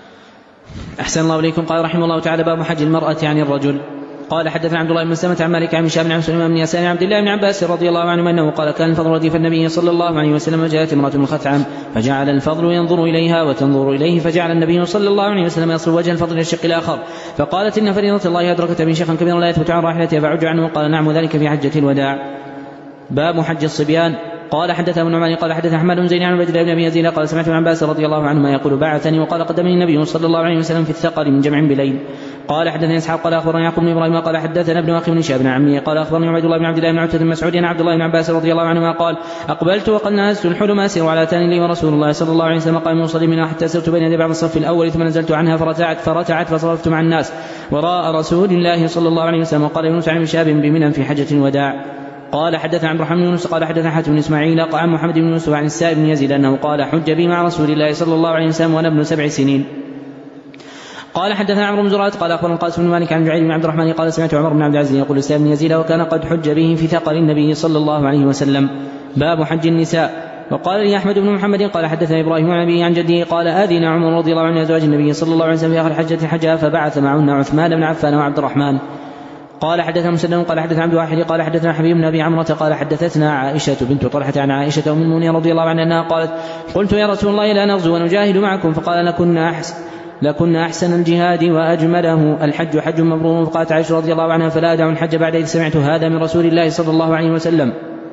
أحسن الله إليكم. قال رحمه الله تعالى باب حج المرأة عن الرجل. قال حدثنا عبد الله بن سلمة عن مالك عن هشام عن سليمان بن يسار عن عبد الله بن عباس رضي الله عنه انه قال كان الفضل رديف النبي صلى الله عليه وسلم جاءت امرأة من خثعم فجعل الفضل ينظر اليها وتنظر اليه فجعل النبي صلى الله عليه وسلم يصل وجه الفضل الى الشق الاخر فقالت ان فريضة الله ادركت من شيخا كبيرا لا يثبت عن راحلته فعج عنه. قال نعم ذلك في حجة الوداع. باب حج الصبيان. قال حدثنا ابن عمر قال حدثنا احمد بن زيد عن عبد الله بن ابي يزيد قال سمعت ابن عباس رضي الله عنهما يقول بعثني وقال قدمني النبي صلى الله عليه وسلم في الثقل من جمع بليل. قال حدثني اسحاق قال اخبرنا يعقوب بن ابراهيم قال حدثنا ابن اخي بن شهاب بن عمي قال اخبرني عبد الله بن عبد الله بن عتبة بن مسعود عن عبد الله بن عباس رضي الله عنهما قال اقبلت وقد نهزت الحلم اسير على اتاني لي ورسول الله صلى الله عليه وسلم قائم يصلي منها حتى سرت بين يدي بعض الصف الاول ثم نزلت عنها فرتعت فرتعت فصرفت مع الناس وراء رسول الله صلى الله عليه وسلم. وقال يونس عن شهاب بمنى في حجة الوداع. قال حدثنا عبد الرحمن بن يونس قال حدثنا حاتم بن اسماعيل عن محمد بن يوسف عن السائب بن يزيد انه قال حج بي مع رسول الله صلى الله عليه وسلم وانا ابن سبع سنين. قال حدثنا عمرو بن زرارة قال أخبرنا القاسم بن مالك عن جعير بن عبد الرحمن قال سمعت عمر بن عبد العزيز يقول لسام بن يزيد وكان قد حج به في ثقل النبي صلى الله عليه وسلم. باب حج النساء. وقال لي أحمد بن محمد قال حدثنا إبراهيم عن أبيه عن جده قال آذن عمر رضي الله عنه أزواج النبي صلى الله عليه وسلم في آخر حجة حجها فبعث معهن عثمان بن عفان وعبد الرحمن. قال حدثنا مسلم قال حدثنا عبد الواحد قال حدثنا حبيب بن أبي عمرة قال حدثتنا عائشة بنت طلحة عن عائشة أم المؤمنين رضي الله عنها أنها قالت قلت يا رسول الله لا نغزو ونجاهد معكم فقال لكنا أحسن لكن أحسن الجهاد وأجمله الحج حج مبرور. فقالت عائشة رضي الله عنها فلا أدع الحج بعد إذ سمعت هذا من رسول الله صلى الله عليه وسلم.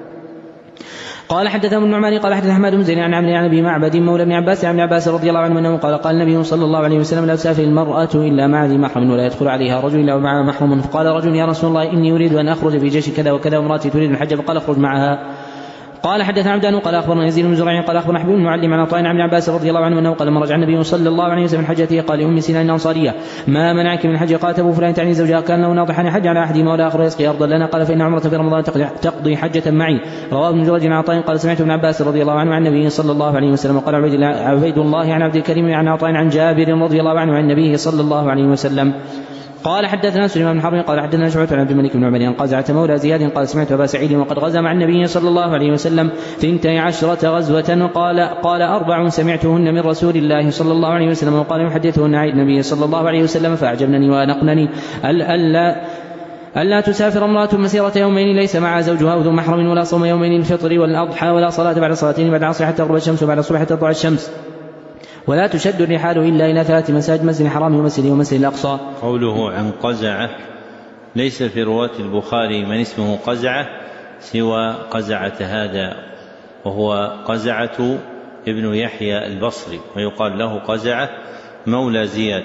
قال حدثنا ابن النعمان قال حدثنا حماد بن زيد عن عمرو عن ابي معبد مولى ابن عباس عن عباس رضي الله عنه انه قال قال النبي صلى الله عليه وسلم لا تسافر المرأة الا مع ذي محرم ولا يدخل عليها رجل الا ومعها محرم. فقال رجل يا رسول الله اني اريد ان اخرج في جيش كذا وكذا وامرأتي تريد الحج فقال اخرج معها. قال حدثنا عبدان قال اخبرنا يزيد بن زريع قال اخبرنا حبيب المعلم عن عطاء عن ابن عباس رضي الله عنه انه قال لما رجع النبي صلى الله عليه وسلم من حجته قال لام سنان الانصاريه ما منعك من الحج؟ قالت ابو فلان تعني زوجها كان له ناضحا حج على احدهما ولا اخر يسقي ارضا لنا قال فان عمره في رمضان تقضي حجه معي. رواه ابن جريج عن عطاء قال سمعت ابن عباس رضي الله عنه عن النبي صلى الله عليه وسلم. وقال عبيد الله عن عبد الكريم عن عطاء عن جابر رضي الله عنه عن النبي صلى الله عليه وسلم. قال حدثنا سليمان بن حرب قال حدثنا شعبة عن عبد الملك بن عمر عن قزعة مولى زياد قال سمعت أبا سعيد وقد غزا مع النبي صلى الله عليه وسلم ثنتي عشرة غزوة قال قال أربع سمعتهن من رسول الله صلى الله عليه وسلم وقال يحدثهن عن النبي صلى الله عليه وسلم فأعجبنني وأنقنني ألا ألا تسافر امرأة مسيرة يومين ليس معها زوجها ذو محرم ولا صوم يومين الفطر والأضحى ولا صلاة بعد صلاتين بعد العصر حتى تغرب الشمس وبعد الصبح حتى تطلع الشمس ولا تشد الرحال إلا إلى ثلاث مساجد مسجد الحرام ومسجد ومسجد الأقصى. قوله عن قزعة ليس في رواة البخاري من اسمه قزعة سوى قزعة هذا وهو قزعة ابن يحيى البصري ويقال له قزعة مولى زياد.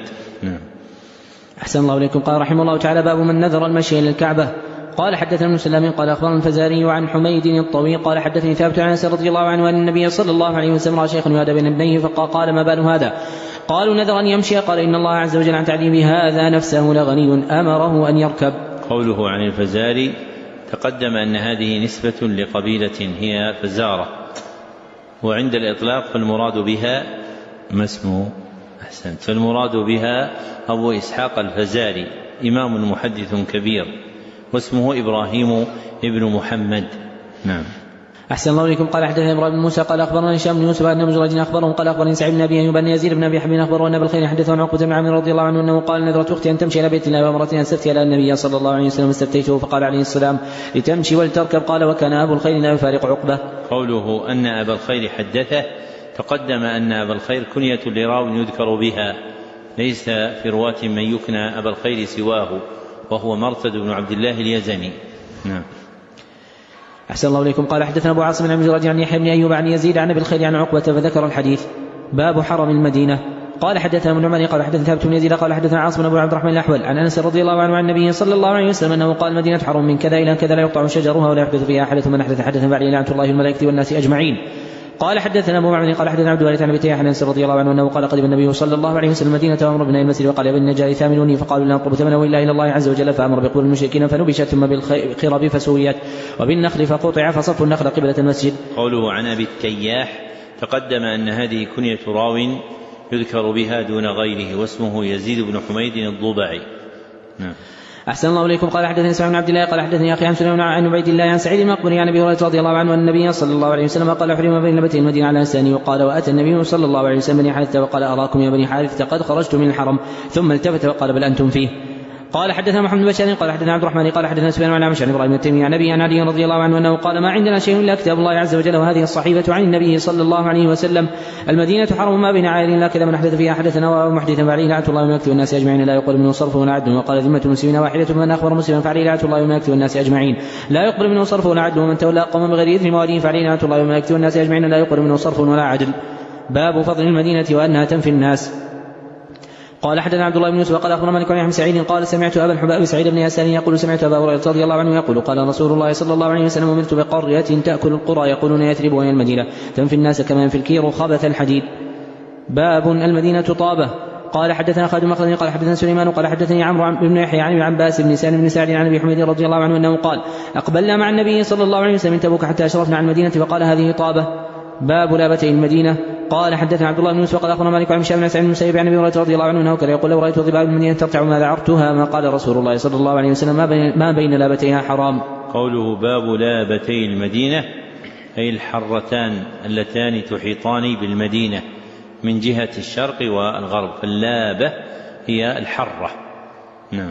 أحسن الله إليكم. قال رحمه الله تعالى باب من نذر المشي إلى الكعبة. قال حدثنا ابن سلام قال أخبرنا الفزاري عن حميد الطويل قال حدثني ثابت عن أنس رضي الله عنه أن النبي صلى الله عليه وسلم رأى شيخا يهادى بين ابنيه فقال ما بال هذا؟ قالوا نذر أن يمشي. قال إن الله عز وجل عن تعليم هذا نفسه لغني أمره أن يركب. قوله عن الفزاري تقدم أن هذه نسبة لقبيلة هي فزارة وعند الإطلاق فالمراد بها ما اسمه أحسنت فالمراد بها أبو إسحاق الفزاري إمام محدث كبير واسمه إبراهيم ابن محمد. نعم. أحسن الله إليكم. قال حدثنا إبراهيم بن موسى قال أخبرنا هشام بن يوسف أن مجرد أخبرهم قال أخبرني سعيد بن أبي أيوب أن يزيد بن أبي حبيب أخبره أن أبا الخير حدثه عن عقبة بن عامر رضي الله عنه أنه قال نذرت أختي أن تمشي إلى بيت الله وامرأتي أن استفتي على النبي صلى الله عليه وسلم استفتيته فقال عليه السلام لتمشي ولتركب. قال وكان أبو الخير لا يفارق عقبة. قوله أن أبا الخير حدثه تقدم أن أبا الخير كنية لراو يذكر بها ليس في رواة من يكنى أبا الخير سواه وهو مرثد بن عبد الله اليزني. نعم. أحسن الله إليكم. قال حدثنا أبو عاصم عن مجرد عن يحيى بن أيوب عن يزيد عن أبي الخير عن عقبة فذكر الحديث. باب حرم المدينة. قال حدثنا ابن عمر قال حدثنا ثابت بن يزيد قال حدثنا عاصم بن أبو عبد الرحمن الأحول عن أنس رضي الله عنه عن النبي صلى الله عليه وسلم أنه قال المدينة حرم من كذا إلى كذا لا يقطع شجرها ولا يحدث فيها حدث من أحدث حدثا بعد لعنة الله الملائكة والناس أجمعين. قال حدثنا ابو معمر قال حدثنا عبد الوارث عن ابي تياح عن انس رضي الله عنه انه قال قدم النبي صلى الله عليه وسلم المدينه وامر بنا المسجد وقال يا بني النجار ثامنوني فقالوا لا نطلب ثمنا الا الى الله عز وجل فامر بقبول المشركين فنبشت ثم بالخرب فسويت وبالنخل فقطع فصف النخل قبله المسجد. قوله عن ابي التياح تقدم ان هذه كنيه راو يذكر بها دون غيره واسمه يزيد بن حميد الضبعي. نعم. أحسن الله إليكم. قال حدثني سعيد بن عبد الله قال حدثني أخي عن سليمان عن عبيد الله عن سعيد المقبري عن أبي هريرة رضي الله عنه أن النبي صلى الله عليه وسلم قال حرم بين بيت المدينة على لسانه وقال وأتى النبي صلى الله عليه وسلم بني حارثة وقال أراكم يا بني حارثة قد خرجت من الحرم ثم التفت وقال بل أنتم فيه. قال حدثنا محمد بن بشار قال حدثنا عبد الرحمن قال حدثنا سفيان عن عمش عن ابراهيم التيمي عن ابي عن علي رضي الله عنه انه قال ما عندنا شيء الا كتاب الله عز وجل وهذه الصحيفه عن النبي صلى الله عليه وسلم المدينه حرم ما بين عائل لا كذا من احدث فيها حدثنا ومحدثا فعليه لعنه الله وملائكته والناس اجمعين لا يقبل منه صرف ولا عدل. وقال ذمه المسلمين واحده من اخبر مسلما فعليه لعنه الله وملائكته والناس اجمعين لا يقبل منه صرف ولا عدل. ومن تولى قوما بغير اثم مواليه فعليه لعنه الله وملائكته والناس اجمعين لا يقبل منه صرف ولا عدل. باب فضل المدينه وانها تنفي الناس. قال حدثنا عبد الله بن يوسف قال اخبرنا مالك عن سعيد قال سمعت ابا الحباب سعيد بن يسار يقول سمعت ابا هريره رضي الله عنه يقول قال رسول الله صلى الله عليه وسلم امرت بقريه تاكل القرى يقولون يثرب وهي المدينه تنفي الناس كما ينفي الكير خبث الحديد. باب المدينه طابه. قال حدثنا خالد بن مخلد قال حدثنا سليمان قال حدثني عمرو بن يحيى عن عباس بن سالم بن سعد عن ابي حميد رضي الله عنه انه قال اقبلنا مع النبي صلى الله عليه وسلم من تبوك حتى اشرفنا عن المدينه فقال هذه طابه. باب لابتي المدينه. قال حدثنا عبد الله بن يوسف قال أخبرنا مالك عن هشام بن سعيد بن المسيب عن أبي هريرة رضي الله عنه أنه كان يقول لو رأيت ظباء بالمدينة ترتع ما ذعرتها ما قال رسول الله صلى الله عليه وسلم ما بين, ما بين لابتيها حرام. قوله باب لابتي المدينة أي الحرتان اللتان تحيطان بالمدينة من جهة الشرق والغرب، فاللابة هي الحرة. نعم.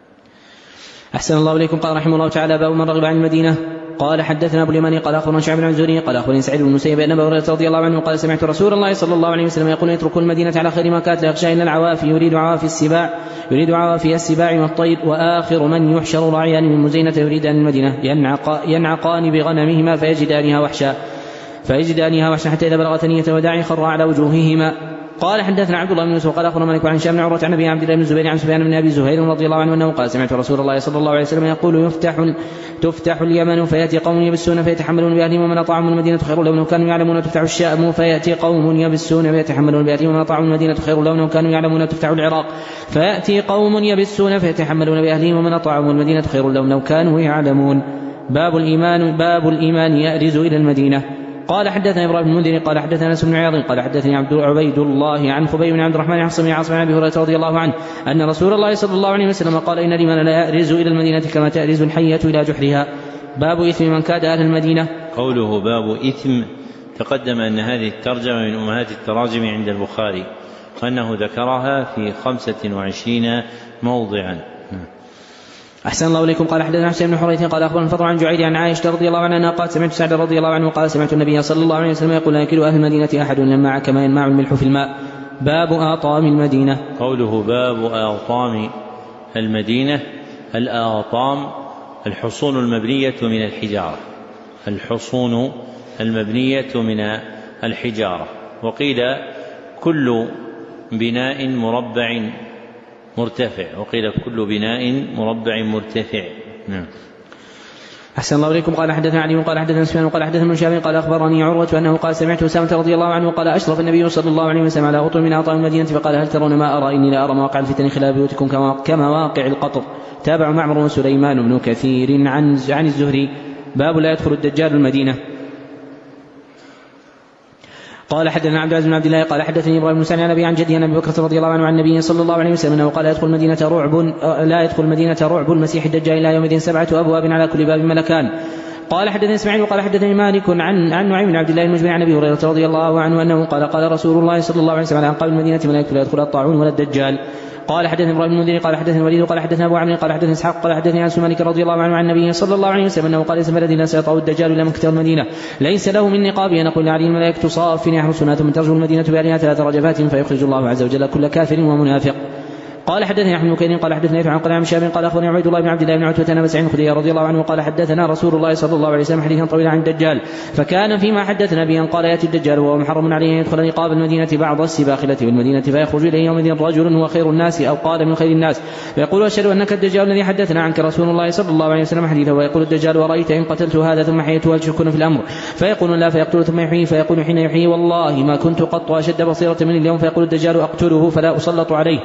أحسن الله إليكم. قال رحمه الله تعالى باب من رغب عن المدينة. قال حدثنا أبو اليماني قال أخبرنا شعيب بن زهري قال أخبرني سعيد بن المسيب أن أبا هريرة رضي الله عنه قال سمعت رسول الله صلى الله عليه وسلم يقول اتركوا المدينة على خير ما كانت لا يخشى إلا العوافي يريد عوافي السباع يريد عوافي السباع والطير وآخر من يحشر راعيان من مزينة يريد أن المدينة ينعق ينعقان بغنمهما فيجدانها وحشا فيجدانها وحشا حتى إذا بلغ ثنية الوداع خر على وجوههما. قال حدثنا عبد الله بن يوسف قال أخبرنا مالك عن هشام بن عروة عن أبي عبد الله بن الزبير عن سفيان بن أبي زهير رضي الله عنه أنه قال سمعت رسول الله صلى الله عليه وسلم يقول يفتح تفتح اليمن فيأتي قوم يبسون فيتحملون بأهلهم ومن أطاعهم المدينة خير لهم لو كانوا يعلمون تفتح الشام فيأتي قوم يبسون فيتحملون بأهلهم ومن أطاعهم المدينة خير لهم لو كانوا يعلمون تفتح العراق فيأتي قوم يبسون فيتحملون بأهلهم ومن أطاعهم المدينة خير لهم لو كانوا يعلمون. باب الإيمان باب الإيمان يأرز إلى المدينة. قال حدثنا إبراهيم بن المنذر قال حدثنا أنس بن عياض قال حدثني عبد عبيد الله عن خبيب بن عبد الرحمن عن عاصم عن أبي هريرة رضي الله عنه أن رسول الله صلى الله عليه وسلم قال إن الإيمان لا يأرز إلى المدينة كما تأرز الحية إلى جحرها. باب إثم من كاد أهل المدينة. قوله باب إثم تقدم أن هذه الترجمة من أمهات التراجم عند البخاري وأنه ذكرها في خمسة وعشرين موضعا. أحسن الله إليكم. قال حدثنا حسين بن حريث قال أخبرنا الفضل عن جعيد عن عائشة رضي الله عنها قال سمعت سعد رضي الله عنه قال سمعت النبي صلى الله عليه وسلم يقول لا يأكل أهل المدينة أحد لما كما ينمع الملح في الماء. باب آطام المدينة. قوله باب آطام المدينة الآطام الحصون المبنية من الحجارة الحصون المبنية من الحجارة وقيل كل بناء مربع مرتفع وقيل كل بناء مربع مرتفع. نعم. أحسن الله إليكم. قال حدثنا علي قال حدثنا سفيان وقال حدثنا ابن شهاب قال أخبرني عروة أنه قال سمعت أسامة رضي الله عنه قال أشرف النبي صلى الله عليه وسلم على أطر من أطار المدينة فقال هل ترون ما أرى إني لا أرى مواقع الفتن خلال بيوتكم كمواقع القطر. تابع معمر وسليمان بن كثير عن عن الزهري. باب لا يدخل الدجال المدينة. قال حدثنا عبد العزيز بن عبد الله قال حدثني ابراهيم بن سعد عن ابي عن جدي عن ابي بكر رضي الله عنه عن النبي صلى الله عليه وسلم انه قال يدخل المدينه رعب لا يدخل المدينه رعب المسيح الدجال الى يومئذ سبعه ابواب على كل باب ملكان. قال حدثني اسماعيل وقال حدثني مالك عن عن نعيم بن عبد الله المجبري عن ابي هريره رضي الله عنه انه قال قال رسول الله صلى الله عليه وسلم على انقاض المدينه ملائكه لا يدخل الطاعون ولا الدجال. قال حدثني ابراهيم بن المنذر قال حدثني الوليد قال حدثنا ابو عمرو قال حدثني اسحاق قال حدثني عن مالك رضي الله عنه عن النبي صلى الله عليه وسلم انه قال ليس بلد لا سيطأ الدجال الا مكة المدينه ليس له من نقاب ينقل عليه الملائكه صاف يحرسونها ثم ترجو المدينه بأهلها ثلاث رجفات فيخرج الله عز وجل كل كافر ومنافق. قال حدثني احمد بن كثير قال حدثني عن قال عن شاب قال اخبرني عبيد الله بن عبد الله بن عتبة بن سعيد الخدري رضي الله عنه قال حدثنا رسول الله صلى الله عليه وسلم حديثا طويلا عن الدجال فكان فيما حدثنا به ان قال ياتي الدجال وهو محرم عليه ان يدخل نقاب المدينه بعض السباخله بالمدينه فيخرج اليه يومئذ رجل هو خير الناس او قال من خير الناس فيقول اشهد انك الدجال الذي حدثنا عنك رسول الله صلى الله عليه وسلم حديثا ويقول الدجال ورايت ان قتلت هذا ثم حييته هل تشكون في الامر فيقول لا فيقتل ثم يحيي فيقول حين يحيي والله ما كنت قط اشد بصيره من اليوم فيقول الدجال اقتله فلا اسلط عليه.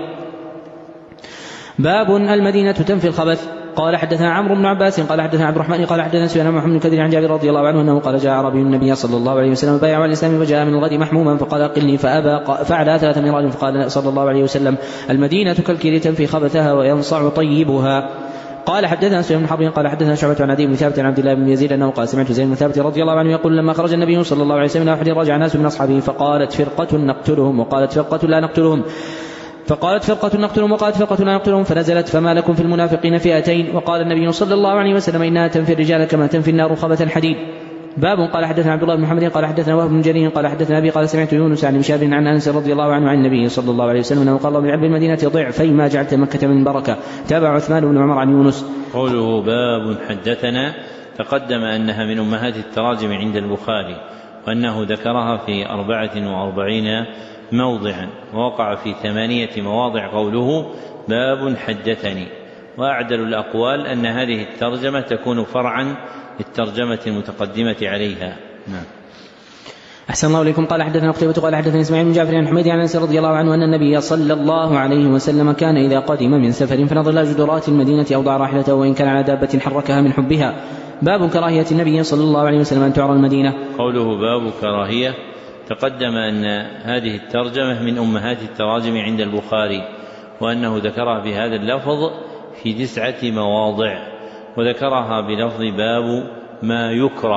باب المدينة تنفي الخبث. قال حدثنا عمرو بن عباس قال حدثنا عبد الرحمن قال حدثنا سفيان بن محمد بن كثير عن جابر رضي الله عنه انه قال جاء عربي النبي صلى الله عليه وسلم بايع على الاسلام فجاء من الغد محموما فقال اقلني فابى فعل ثلاث مرات فقال صلى الله عليه وسلم المدينة كالكير تنفي خبثها وينصع طيبها. قال حدثنا سفيان بن حرب قال حدثنا شعبة عن عدي بن ثابت عن عبد الله بن يزيد انه قال سمعت زيد بن ثابت رضي الله عنه يقول لما خرج النبي صلى الله عليه وسلم الى احد رجع ناس من اصحابه فقالت فرقة نقتلهم وقالت فرقة لا نقتلهم فقالت فرقة نقتلهم وقالت فرقة لا نقتلهم فنزلت فما لكم في المنافقين فئتين وقال النبي صلى الله عليه وسلم إنها تنفي الرجال كما تنفي النار خبث الحديد. باب قال حدثنا عبد الله بن محمد قال حدثنا وهب بن جرير قال حدثنا أبي قال سمعت يونس عن شاب عن أنس رضي الله عنه عن النبي صلى الله عليه وسلم أنه قال بالعلم المدينة ضعفي ما جعلت مكة من بركة. تابع عثمان بن عمر عن يونس. قوله باب حدثنا تقدم أنها من أمهات التراجم عند البخاري وأنه ذكرها في أربعة وأربعين موضعا ووقع في ثمانية مواضع قوله باب حدثني. وأعدل الأقوال أن هذه الترجمة تكون فرعا للترجمة المتقدمة عليها. نعم. أحسن الله إليكم. قال حدثنا قتيبة قال حدثنا إسماعيل بن جعفر عن حميد عن أنس رضي الله عنه أن النبي صلى الله عليه وسلم كان إذا قدم من سفر فنظر إلى جدرات المدينة أوضع راحلته وإن كان على دابة حركها من حبها. باب كراهية النبي صلى الله عليه وسلم أن تعرى المدينة. قوله باب كراهية تقدم أن هذه الترجمة من أمهات التراجم عند البخاري، وأنه ذكرها بهذا اللفظ في تسعة مواضع، وذكرها بلفظ باب ما يكره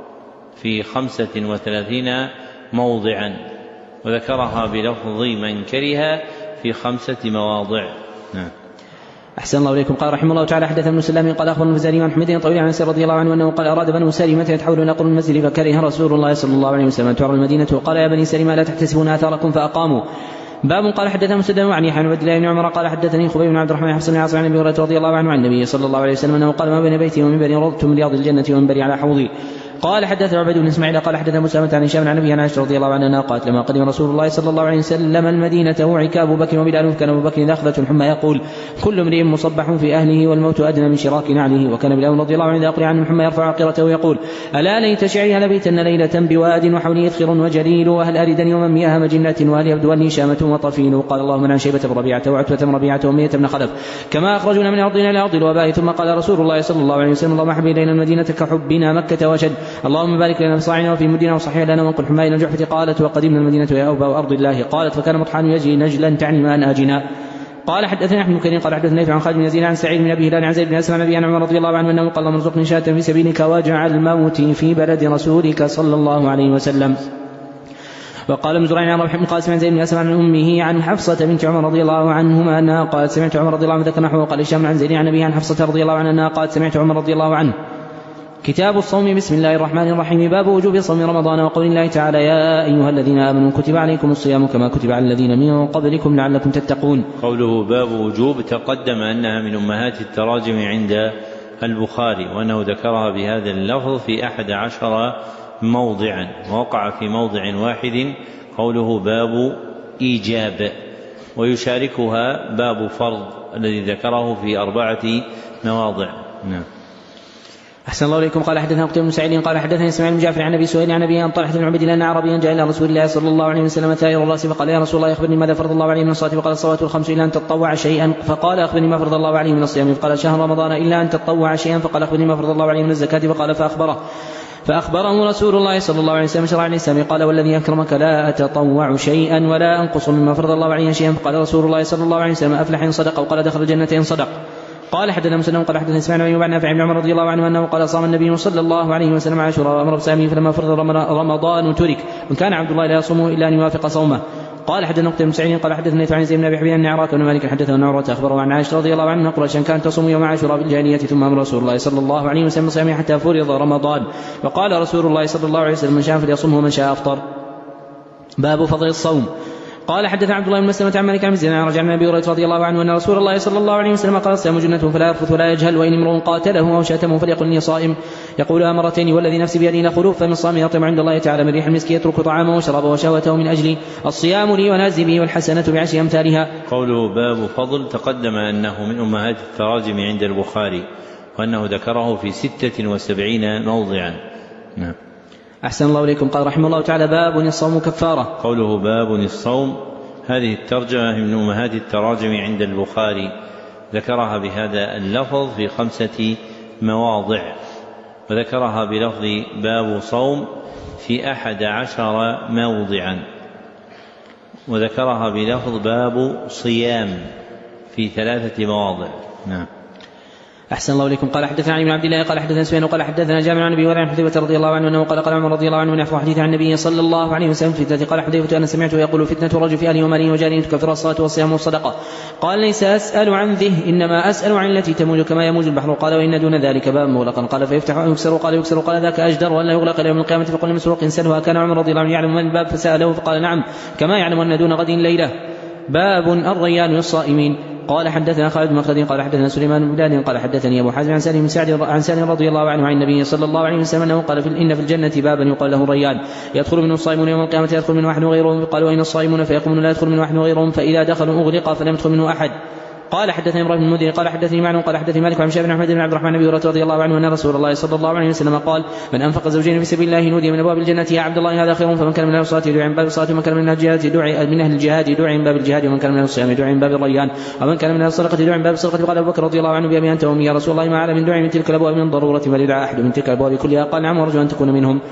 في خمسة وثلاثين موضعا، وذكرها بلفظ من كره في خمسة مواضع. نعم. أحسن الله إليكم. قال رحمه الله تعالى حدث ابن سلام قال أخبرنا الفزاري عن حميد طويل عن أنس رضي الله عنه أنه قال أراد بنو سلمة يتحولون إلى قرب المسجد فكره رسول الله صلى الله عليه وسلم تعر المدينة وقال يا بني سلمة لا تحتسبون آثاركم فأقاموا. باب قال حدثنا مسدد وعني عن عبد الله بن عمر قال حدثني خبيب بن عبد الرحمن حفص بن عاصم عن ابي هريره رضي الله عنه عن النبي صلى الله عليه وسلم انه قال ما بين بيتي ومنبري روضة من رياض الجنة ومنبري على حوضي. قال حدثنا عبيد بن اسماعيل قال حدثنا مسامة عن هشام عن ابي عن عائشة رضي الله عنها قالت لما قدم رسول الله صلى الله عليه وسلم المدينة وعك ابو بكر وبلال كان ابو بكر نخلة حمى يقول كل امرئ مصبح في اهله والموت ادنى من شراك نعله، وكان بلال رضي الله عنه اذا اقرع عنه حمى يرفع عقيرته ويقول الا ليت شعري لبيتن ليلة بواد وحولي اذخر وجليل وهل اردني ومن مياه مجنة وهل يبدوني شامة وطفيل. قال اللهم عن شيبة بن ربيعة وعتبة بن ربيعة وأمية بن خلف كما اخرجنا من ارضنا الى ارض الوباء. ثم قال رسول الله صلى الله عليه وسلم اللهم حبب الينا المدينة كحبنا مكة وشد، اللهم بارك لنا في صاعنا وفي مدنا وصحيح لنا وانقل حمى الى الجحفة. قالت وقدمنا المدينة يا أوباء أرض الله. قالت فكان مطحن يجري نجلا تعني ماء آجنا. قال حدثنا احمد بن كريم قال حدثنا عن خالد بن يزيد عن سعيد بن ابي هلال عن زيد بن اسلم عن ابي عمر رضي الله عنه انه قال اللهم ارزقني شاة في سبيلك واجعل الموت في بلد رسولك صلى الله عليه وسلم. وقال ابن زريع عن ربيعة بن قاسم عن زيد بن اسلم عن امه عن حفصة بنت عمر رضي الله عنهما انها قالت سمعت عمر رضي الله عنه ذكر نحوه. وقال هشام عن زيد عن ابيه عن حفصة رضي الله عنها انها قالت سمعت عمر رضي الله عنه. كتاب الصوم. بسم الله الرحمن الرحيم. باب وجوب صوم رمضان وقول الله تعالى يا أيها الذين آمنوا كتب عليكم الصيام كما كتب على الذين من قبلكم لعلكم تتقون. قوله باب وجوب تقدم أنها من أمهات التراجم عند البخاري، وأنه ذكرها بهذا اللفظ في أحد عشر موضعا، ووقع في موضع واحد قوله باب إيجاب، ويشاركها باب فرض الذي ذكره في أربعة مواضع. نعم. أحسن الله إليكم. قال حدثنا قتيبة بن سعيد قال حدثني اسماعيل بن جعفر عن أبي سهيل عن أبي عن طلحة بن عبيد الله أن أعرابيا جاء إلى رسول الله صلى الله عليه وسلم ثائر الرأس فقال يا رسول الله أخبرني ماذا فرض الله عليه من الصلاة؟ فقال الصلوات الخمس إلا أن تطوع شيئا. فقال أخبرني ما فرض الله عليه من الصيام. فقال شهر رمضان إلا أن تطوع شيئا. فقال أخبرني ما فرض الله عليه من الزكاة. فقال فأخبره فأخبره رسول الله صلى الله عليه وسلم شرع الإسلام. قال والذي أكرمك لا أتطوع شيئا ولا أنقص مما فرض الله عليه شيئا. فقال رسول الله صلى الله عليه وسلم أفلح إن صدق، وقال دخل الجنة إن صدق. قال حدثنا مسلم قال حدثنا اسماعيل بن عن نافع بن عمر رضي الله عنه انه قال صام النبي صلى الله عليه وسلم عاشوراء وامر بصيامه فلما فرض رمضان ترك، وكان عبد الله لا يصومه الا ان يوافق صومه. قال حدثنا قتيبة بن سعيد قال حدثنا عن زيد بن ابي حبيب ان عراك بن مالك حدثنا عروة اخبره عن عائشة رضي الله عنها قريشا كانت تصوم يوم عاشوراء في الجاهلية ثم امر رسول الله صلى الله عليه وسلم بصيامه حتى فرض رمضان، وقال رسول الله صلى الله عليه وسلم من شاء فليصومه ومن شاء افطر. باب فضل الصوم. قال حدثنا عبد الله بن مسلمة عن مالك عن زيد عن رجع عن ابي هريرة رضي الله عنه ان رسول الله صلى الله عليه وسلم قال الصيام جنة فلا يرفث ولا يجهل، وان امرؤ قاتله او شتمه فليقل اني صائم. يقول مرتين والذي نفسي بيده لخلوف فمن الصائم يطعم عند الله تعالى من ريح المسك يترك طعامه وشرابه وشهوته من اجلي. الصيام لي ونازي به والحسنة بعشر امثالها. قوله باب فضل تقدم انه من امهات التراجم عند البخاري، وانه ذكره في ستة وسبعين موضعا. نعم. أحسن الله إليكم. قال رحمه الله تعالى باب الصوم كفارة. قوله باب الصوم هذه الترجمة من أمهات التراجم عند البخاري، ذكرها بهذا اللفظ في خمسة مواضع، وذكرها بلفظ باب صوم في أحد عشر موضعا، وذكرها بلفظ باب صيام في ثلاثة مواضع. نعم. أحسن الله إليكم. قال حدثنا علي بن عبد الله قال حدثنا سفيان قال حدثنا جابر عن أبي هريرة عن حذيفة رضي الله عنه أنه قال قال عمر رضي الله عنه نحو حديث عن النبي صلى الله عليه وسلم فتنة. قال حذيفة أنا سمعته يقول فتنة الرجل في أهله وماله وجاره تكفر الصلاة والصيام والصدقة. قال ليس أسأل عن ذه إنما أسأل عن التي تموج كما يموج البحر. قال وإن دون ذلك باب مغلقا. قال فيفتح أو يكسر. قال يكسر. قال ذاك أجدر ولا يغلق يوم القيامة. فقل مسروق سألها كان عمر رضي الله عنه يعلم من الباب فسأله فقال نعم كما يعلم أن دون غد ليلة. باب الريان للصائمين. قال حدثنا خالد بن مخلد قال حدثنا سليمان بن بلال قال حدثني ابو حازم عن سالم بن سعد عن سالم رضي الله عنه عن النبي صلى الله عليه وسلم انه قال في ان في الجنه بابا يقال له ريان يدخل منه الصائمون يوم القيامه يدخل منه احد غيرهم. قال واين الصائمون فيقومون لا يدخل منه احد غيرهم فاذا دخلوا اغلق فلم يدخل منه احد. قال حدثني ابراهيم بن المنذر قال حدثني معن قال حدثني مالك عن شاب بن احمد بن عبد الرحمن بن هريرة رضي الله عنه ان رسول الله صلى الله عليه وسلم قال من انفق زوجين في سبيل الله نودي من ابواب الجنه يا عبد الله هذا خير. فمن كان من اهل الصلاه يدعي من باب الصلاه ومن كان من اهل الجهاد يدعي من اهل الجهاد يدعي من باب الجهاد ومن كان من اهل الصيام يدعي من باب الريان ومن كان من اهل الصدقه يدعي من باب الصدقه. قال ابو بكر رضي الله عنه بأبي انت وامي يا رسول الله ما على من دعي من تلك الابواب من ضروره بل يدعى احد من تلك الابواب كلها. قال نعم وارجو ان تكون منهم.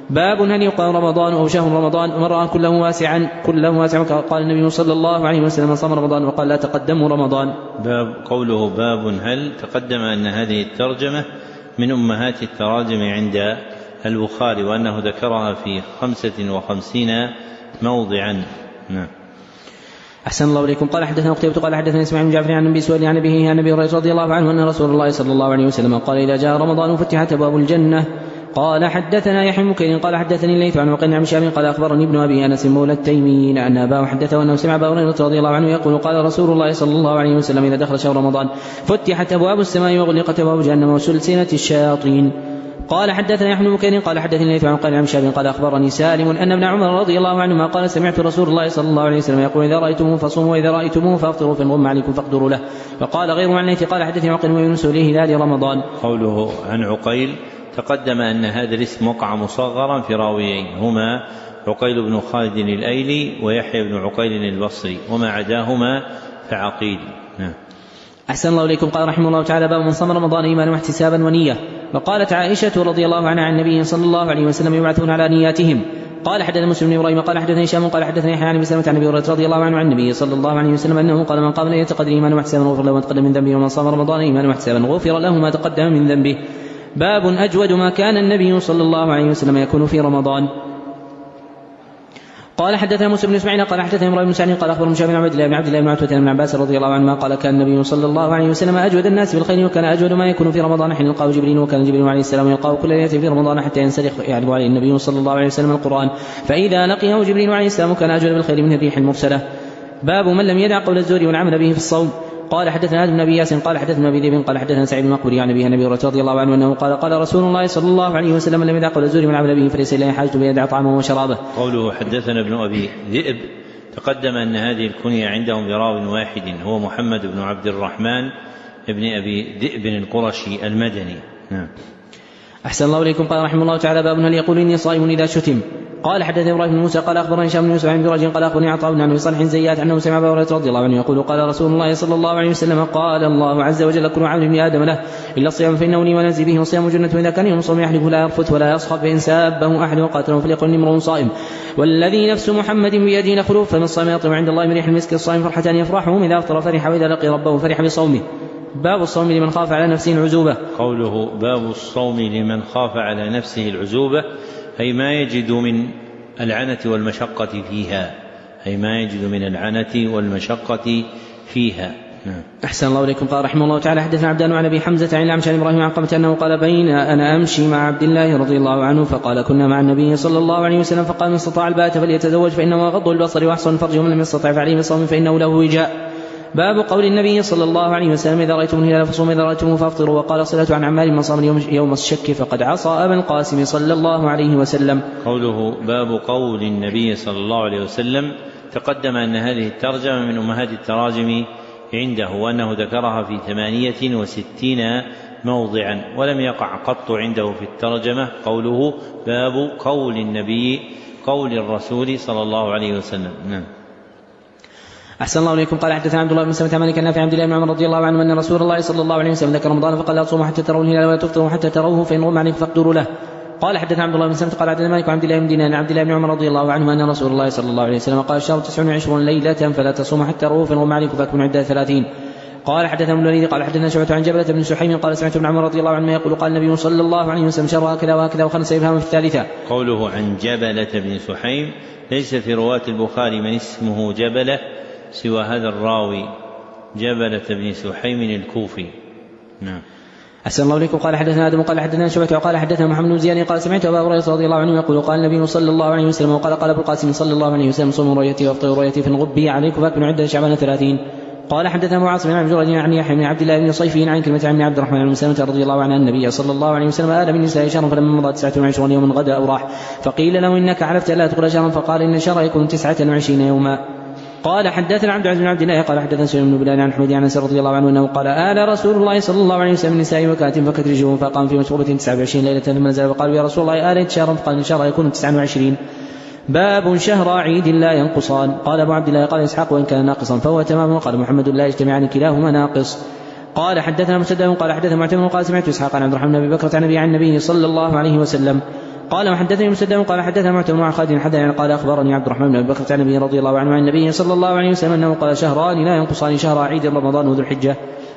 باب هل يقام رمضان أو شهر رمضان ومرأة كله واسعا كله واسعا قال النبي صلى الله عليه وسلم من صام رمضان وقال لا تقدموا رمضان. باب قوله باب هل تقدم أن هذه الترجمة من أمهات التراجم عند البخاري وأنه ذكرها في خمسة وخمسين موضعا. نعم. أحسن الله إليكم. قال حدثنا قتيبة قال حدثنا إسماعيل بن جعفر عن أبي سؤال عن أبيه عن أبي هريرة رضي الله عنه أن رسول الله صلى الله عليه وسلم قال إذا جاء رمضان فتحت أبواب الجنة. قال حدثنا يحيى بن بكير قال حدثني الليث عن وقيل عن شهاب قال أخبرني ابن أبي أنس مولى التيميين أن أباه حدثه أنه سمع أبا هريرة رضي الله عنه يقول قال رسول الله صلى الله عليه وسلم إذا دخل شهر رمضان فتحت أبواب السماء وغلقت أبواب جهنم وسلسلة الشياطين. قال حدثنا يحيى بن بكير قال حدثني الليث عن وقيل عن شهاب قال أخبرني سالم أن ابن عمر رضي الله عنهما قال سمعت رسول الله صلى الله عليه وسلم يقول إذا رأيتموه فصوموا وإذا رأيتموه فأفطروا فإن غم عليكم فاقدروا له. وقال غير عن الليث قال حدثني عقيل ويونس لهلال رمضان. قوله عن عقيل تقدم أن هذا الاسم وقع مصغرا في راويين هما عقيل بن خالد الأيلي ويحيى بن عقيل البصري وما عداهما فعقيل. نعم. أحسن الله إليكم. قال رحمه الله تعالى باب من صام رمضان إيمانا واحتسابا ونية. وقالت عائشة رضي الله عنها عن النبي صلى الله عليه وسلم يبعثون على نياتهم. قال حدثنا مسلم بن إبراهيم قال حدثني هشام قال حدثني يحيى عن أبي سلمة عن أبي هريرة رضي الله عنه عن النبي صلى الله عليه وسلم أنه قال من قام ليلة القدر إيمانا واحتسابا غفر له ما تقدم من ذنبه ومن صام رمضان إيمانا واحتسابا غفر له ما تقدم من ذنبه. باب أجود ما كان النبي صلى الله عليه وسلم يكون في رمضان. قال حدثنا موسى بن اسماعيل قال حدثنا ابراهيم بن سعد قال اخبرنا هشام بن عبد الله بن عبد الله بن عتبة بن عباس رضي الله عنهما قال كان النبي صلى الله عليه وسلم اجود الناس بالخير وكان اجود ما يكون في رمضان حين يلقاه جبريل وكان جبريل عليه السلام يلقاه كل ليله في رمضان حتى ينسلخ يعرض عليه النبي صلى الله عليه وسلم القران فاذا لقيه جبريل عليه السلام كان اجود بالخير من الريح المرسله. باب من لم يدع قول الزور والعمل به في الصوم. قال حدثنا آدم بن أبي ياسين قال حدثنا أبي ذئب قال حدثنا سعيد المقبري عن أبي هريرة رضي الله عنه أنه قال قال رسول الله صلى الله عليه وسلم لم يدع قول الزور والعمل به فليس إلا حاجة بيدع طعامه وشرابه. قوله حدثنا ابن أبي ذئب تقدم أن هذه الكنية عندهم براو واحد هو محمد بن عبد الرحمن ابن أبي ذئب القرشي المدني. نعم. أحسن الله إليكم. قال رحمه الله تعالى باب هل يقول إني صائم إذا شتم. قال حدثني ابراهيم بن موسى قال اخبرني هشام بن يوسف عن برج قال اخبرني عطاء بن ابي صالح زيات انه سمع ابا هريره رضي الله عنه يقول قال رسول الله صلى الله عليه وسلم قال الله عز وجل كل عمل ابن ادم له الا الصيام فانه لي ونزي به وصيام جنه واذا كان يوم صوم يحلف لا يرفث ولا يصخب فان سابه احد وقاتله فليقل اني امرؤ صائم والذي نفس محمد بيده لخلوف فمن صام يطعم عند الله من ريح المسك الصائم فرحتان يفرحهم اذا افطر فرح واذا لقي ربه فرح بصومه. باب الصوم لمن خاف على نفسه العزوبه. قوله باب الصوم لمن خاف على نفسه العزوبه أي ما يجد من العنة والمشقة فيها أي ما يجد من العنة والمشقة فيها. نعم. أحسن الله إليكم. قال رحمه الله تعالى حدثنا عبدان عن أبي حمزة عن الأعمش عن إبراهيم عن قمة أنه قال بين أنا أمشي مع عبد الله رضي الله عنه فقال كنا مع النبي صلى الله عليه وسلم فقال من استطاع الباءة فليتزوج فإنه غض البصر وأحسن الفرج ومن لم يستطع فعليه بالصوم فإنه له وجاء. باب قول النبي صلى الله عليه وسلم إذا رأيتم الهلال فصوموا إذا رأيتموه فافطروا. وقال صلة عن عمار من صام يوم الشك فقد عصى أبا القاسم صلى الله عليه وسلم. قوله باب قول النبي صلى الله عليه وسلم تقدم أن هذه الترجمة من أمهات التراجم عنده وأنه ذكرها في ثمانية وستين موضعا ولم يقع قط عنده في الترجمة قوله باب قول النبي قول الرسول صلى الله عليه وسلم. نعم. أحسن الله إليكم. قال حدثنا عبد الله بن سلمة مالك النافع عن عبد الله بن عمر رضي الله عنه أن رسول الله صلى الله عليه وسلم ذكر رمضان فقال لا تصوموا حتى تروا الهلال ولا تفطروا حتى تروه فإن غم عليكم فاقدروا له. قال حدثنا عبد الله بن سلمة قال حدثنا مالك عن عبد الله بن دينار عن عبد الله بن عمر رضي الله عنه أن رسول الله صلى الله عليه وسلم قال الشهر تسع وعشرون ليلة فلا تصوموا حتى تروه فإن غم عليكم فاكملوا عدة ثلاثين. قال حدثنا ابن الوليد قال حدثنا شعبة عن جبلة بن سحيم قال سمعت ابن عمر رضي الله عنه يقول قال النبي صلى الله عليه وسلم شر هكذا وهكذا وخمس إبهام في الثالثة. قوله عن جبلة بن سحيم ليس في رواة البخاري من اسمه جبلة سوى هذا الراوي جبلة بن سحيم الكوفي. نعم. أحسن الله إليكم. قال حدثنا آدم قال حدثنا شعبة وقال حدثنا محمد بن زياد قال سمعت أبا هريرة رضي الله عنه يقول قال النبي صلى الله عليه وسلم وقال قال أبو القاسم صلى الله عليه وسلم صوموا رؤيتي وافطروا رؤيتي في الغبي عليكم فاكملوا عدة شعبان ثلاثين. قال حدثنا أبو عاصم عن جريج عن يحيى بن عبد الله بن صيفي عن كلمة عن عبد الرحمن بن سلمة رضي الله عنه النبي صلى الله عليه وسلم آل من نساء شهرا فلما مضى تسعة وعشرون يوما غدا أو راح فقيل له إنك حلفت لا تقول شهرا فقال إن الشهر يكون تسعة وعشرين يوما. قال حدثنا عبد العزيز بن عبد الله قال حدثنا سليم بن بلال عن حميد عن انس رضي الله عنه انه قال آل رسول الله صلى الله عليه وسلم النساء وكات فكترجوهم فقام في مسورة تسعة وعشرين ليلة ثم نزل وقالوا يا رسول الله آليت شهرا فقال إن شهر يكون تسعة وعشرين. باب شهر عيد لا ينقصان. قال أبو عبد الله قال إسحاق وإن كان ناقصا فهو تمام وقال محمد لا يجتمعان كلاهما ناقص. قال حدثنا مسدد قال حدثنا معتمر قال سمعت إسحاق عن عبد الرحمن بن أبي بكر عن النبي عن النبي صلى الله عليه وسلم قال وحدثني مسدد قال حدثنا معتمر عن خالد حدثنا قال أخبرني عبد الرحمن بن أبي بكر عن النبي رضي الله عنه عن النبي صلى الله عليه وسلم أنه قال شهران لا ينقصان شهر عيد رمضان وذو الحجة.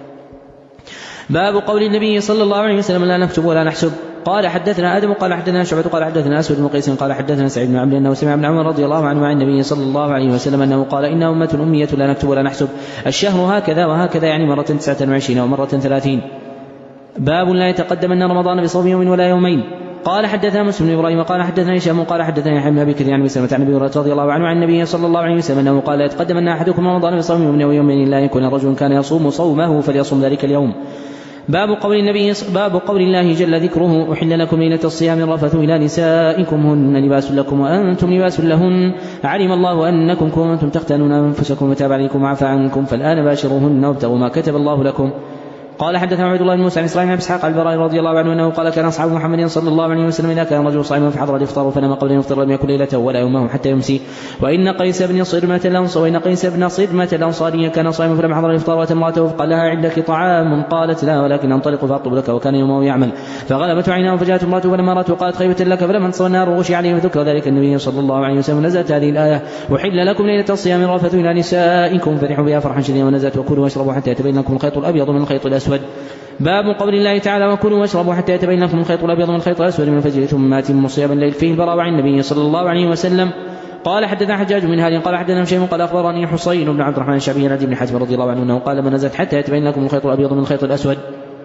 باب قول النبي صلى الله عليه وسلم لا نكتب ولا نحسب. قال حدثنا آدم قال حدثنا شعبة قال حدثنا أسود بن قيس قال حدثنا سعيد بن عمرو أنه سمع ابن عمر رضي الله عنه عن النبي صلى الله عليه وسلم أنه قال إن أمة أمية لا نكتب ولا نحسب الشهر هكذا وهكذا يعني مرة تسعة وعشرين ومرة ثلاثين. باب لا يتقدمن رمضان بصوم يوم ولا يومين. قال حدثنا مسلم بن إبراهيم قال حدثنا هشام قال حدثنا يحيى بن أبي كثير عن أبي سلمة عن أبي هريرة رضي الله عنه عن النبي صلى الله عليه وسلم أنه قال لا يتقدمن أحدكم رمضان بصوم يوم أو يومين إلا أن يكون رجل كان يصوم صومه فليصوم ذلك اليوم. باب قول النبي باب قول الله جل ذكره أحل لكم ليلة الصيام الرفث إلى نسائكم هن لباس لكم وأنتم لباس لهن علم الله أنكم كنتم تختانون أنفسكم فتاب عليكم وعفى عنكم فالآن باشروهن وابتغوا ما كتب الله لكم. قال حدثنا عبد الله بن موسى عن اسرائيل بن اسحاق البراء رضي الله عنه انه قال كان اصحاب محمد صلى الله عليه وسلم اذا كان رجل صائما فحضر الافطار فنام قبل ان يفطر لم يكن ليلته ولا يومه حتى يمسي. وان قيس بن صرمة الانصاري وان قيس بن صرمة الانصاري كان صائما فلم حضر الافطار وتمراته فقال لها عندك طعام قالت لا ولكن انطلق فاطلب لك وكان يومه يعمل فغلبت عيناه فجاءت امراته فلما راته قالت خيبة لك فلما انتصر النار وغشي عليه فذكر ذلك النبي صلى الله عليه وسلم نزلت هذه الايه وحل لكم ليلة الصيام الرفث الى نسائكم فرحوا بها فرحا شديدا ونزلت وكلوا واشربوا حتى يتبين لكم الخيط الابيض من الخيط الاسود. باب قول الله تعالى وكلوا واشربوا حتى يتبين لكم الخيط الابيض من الخيط الاسود من الفجر ثم اتموا صيام الليل فيه البراء عن النبي صلى الله عليه وسلم. قال حدثنا حجاج من هذه قال حدثنا شيء قال اخبرني حسين بن عبد الرحمن الشعبي عن ابن حزم رضي الله عنه انه قال من نزلت حتى يتبين لكم الخيط الابيض من الخيط الاسود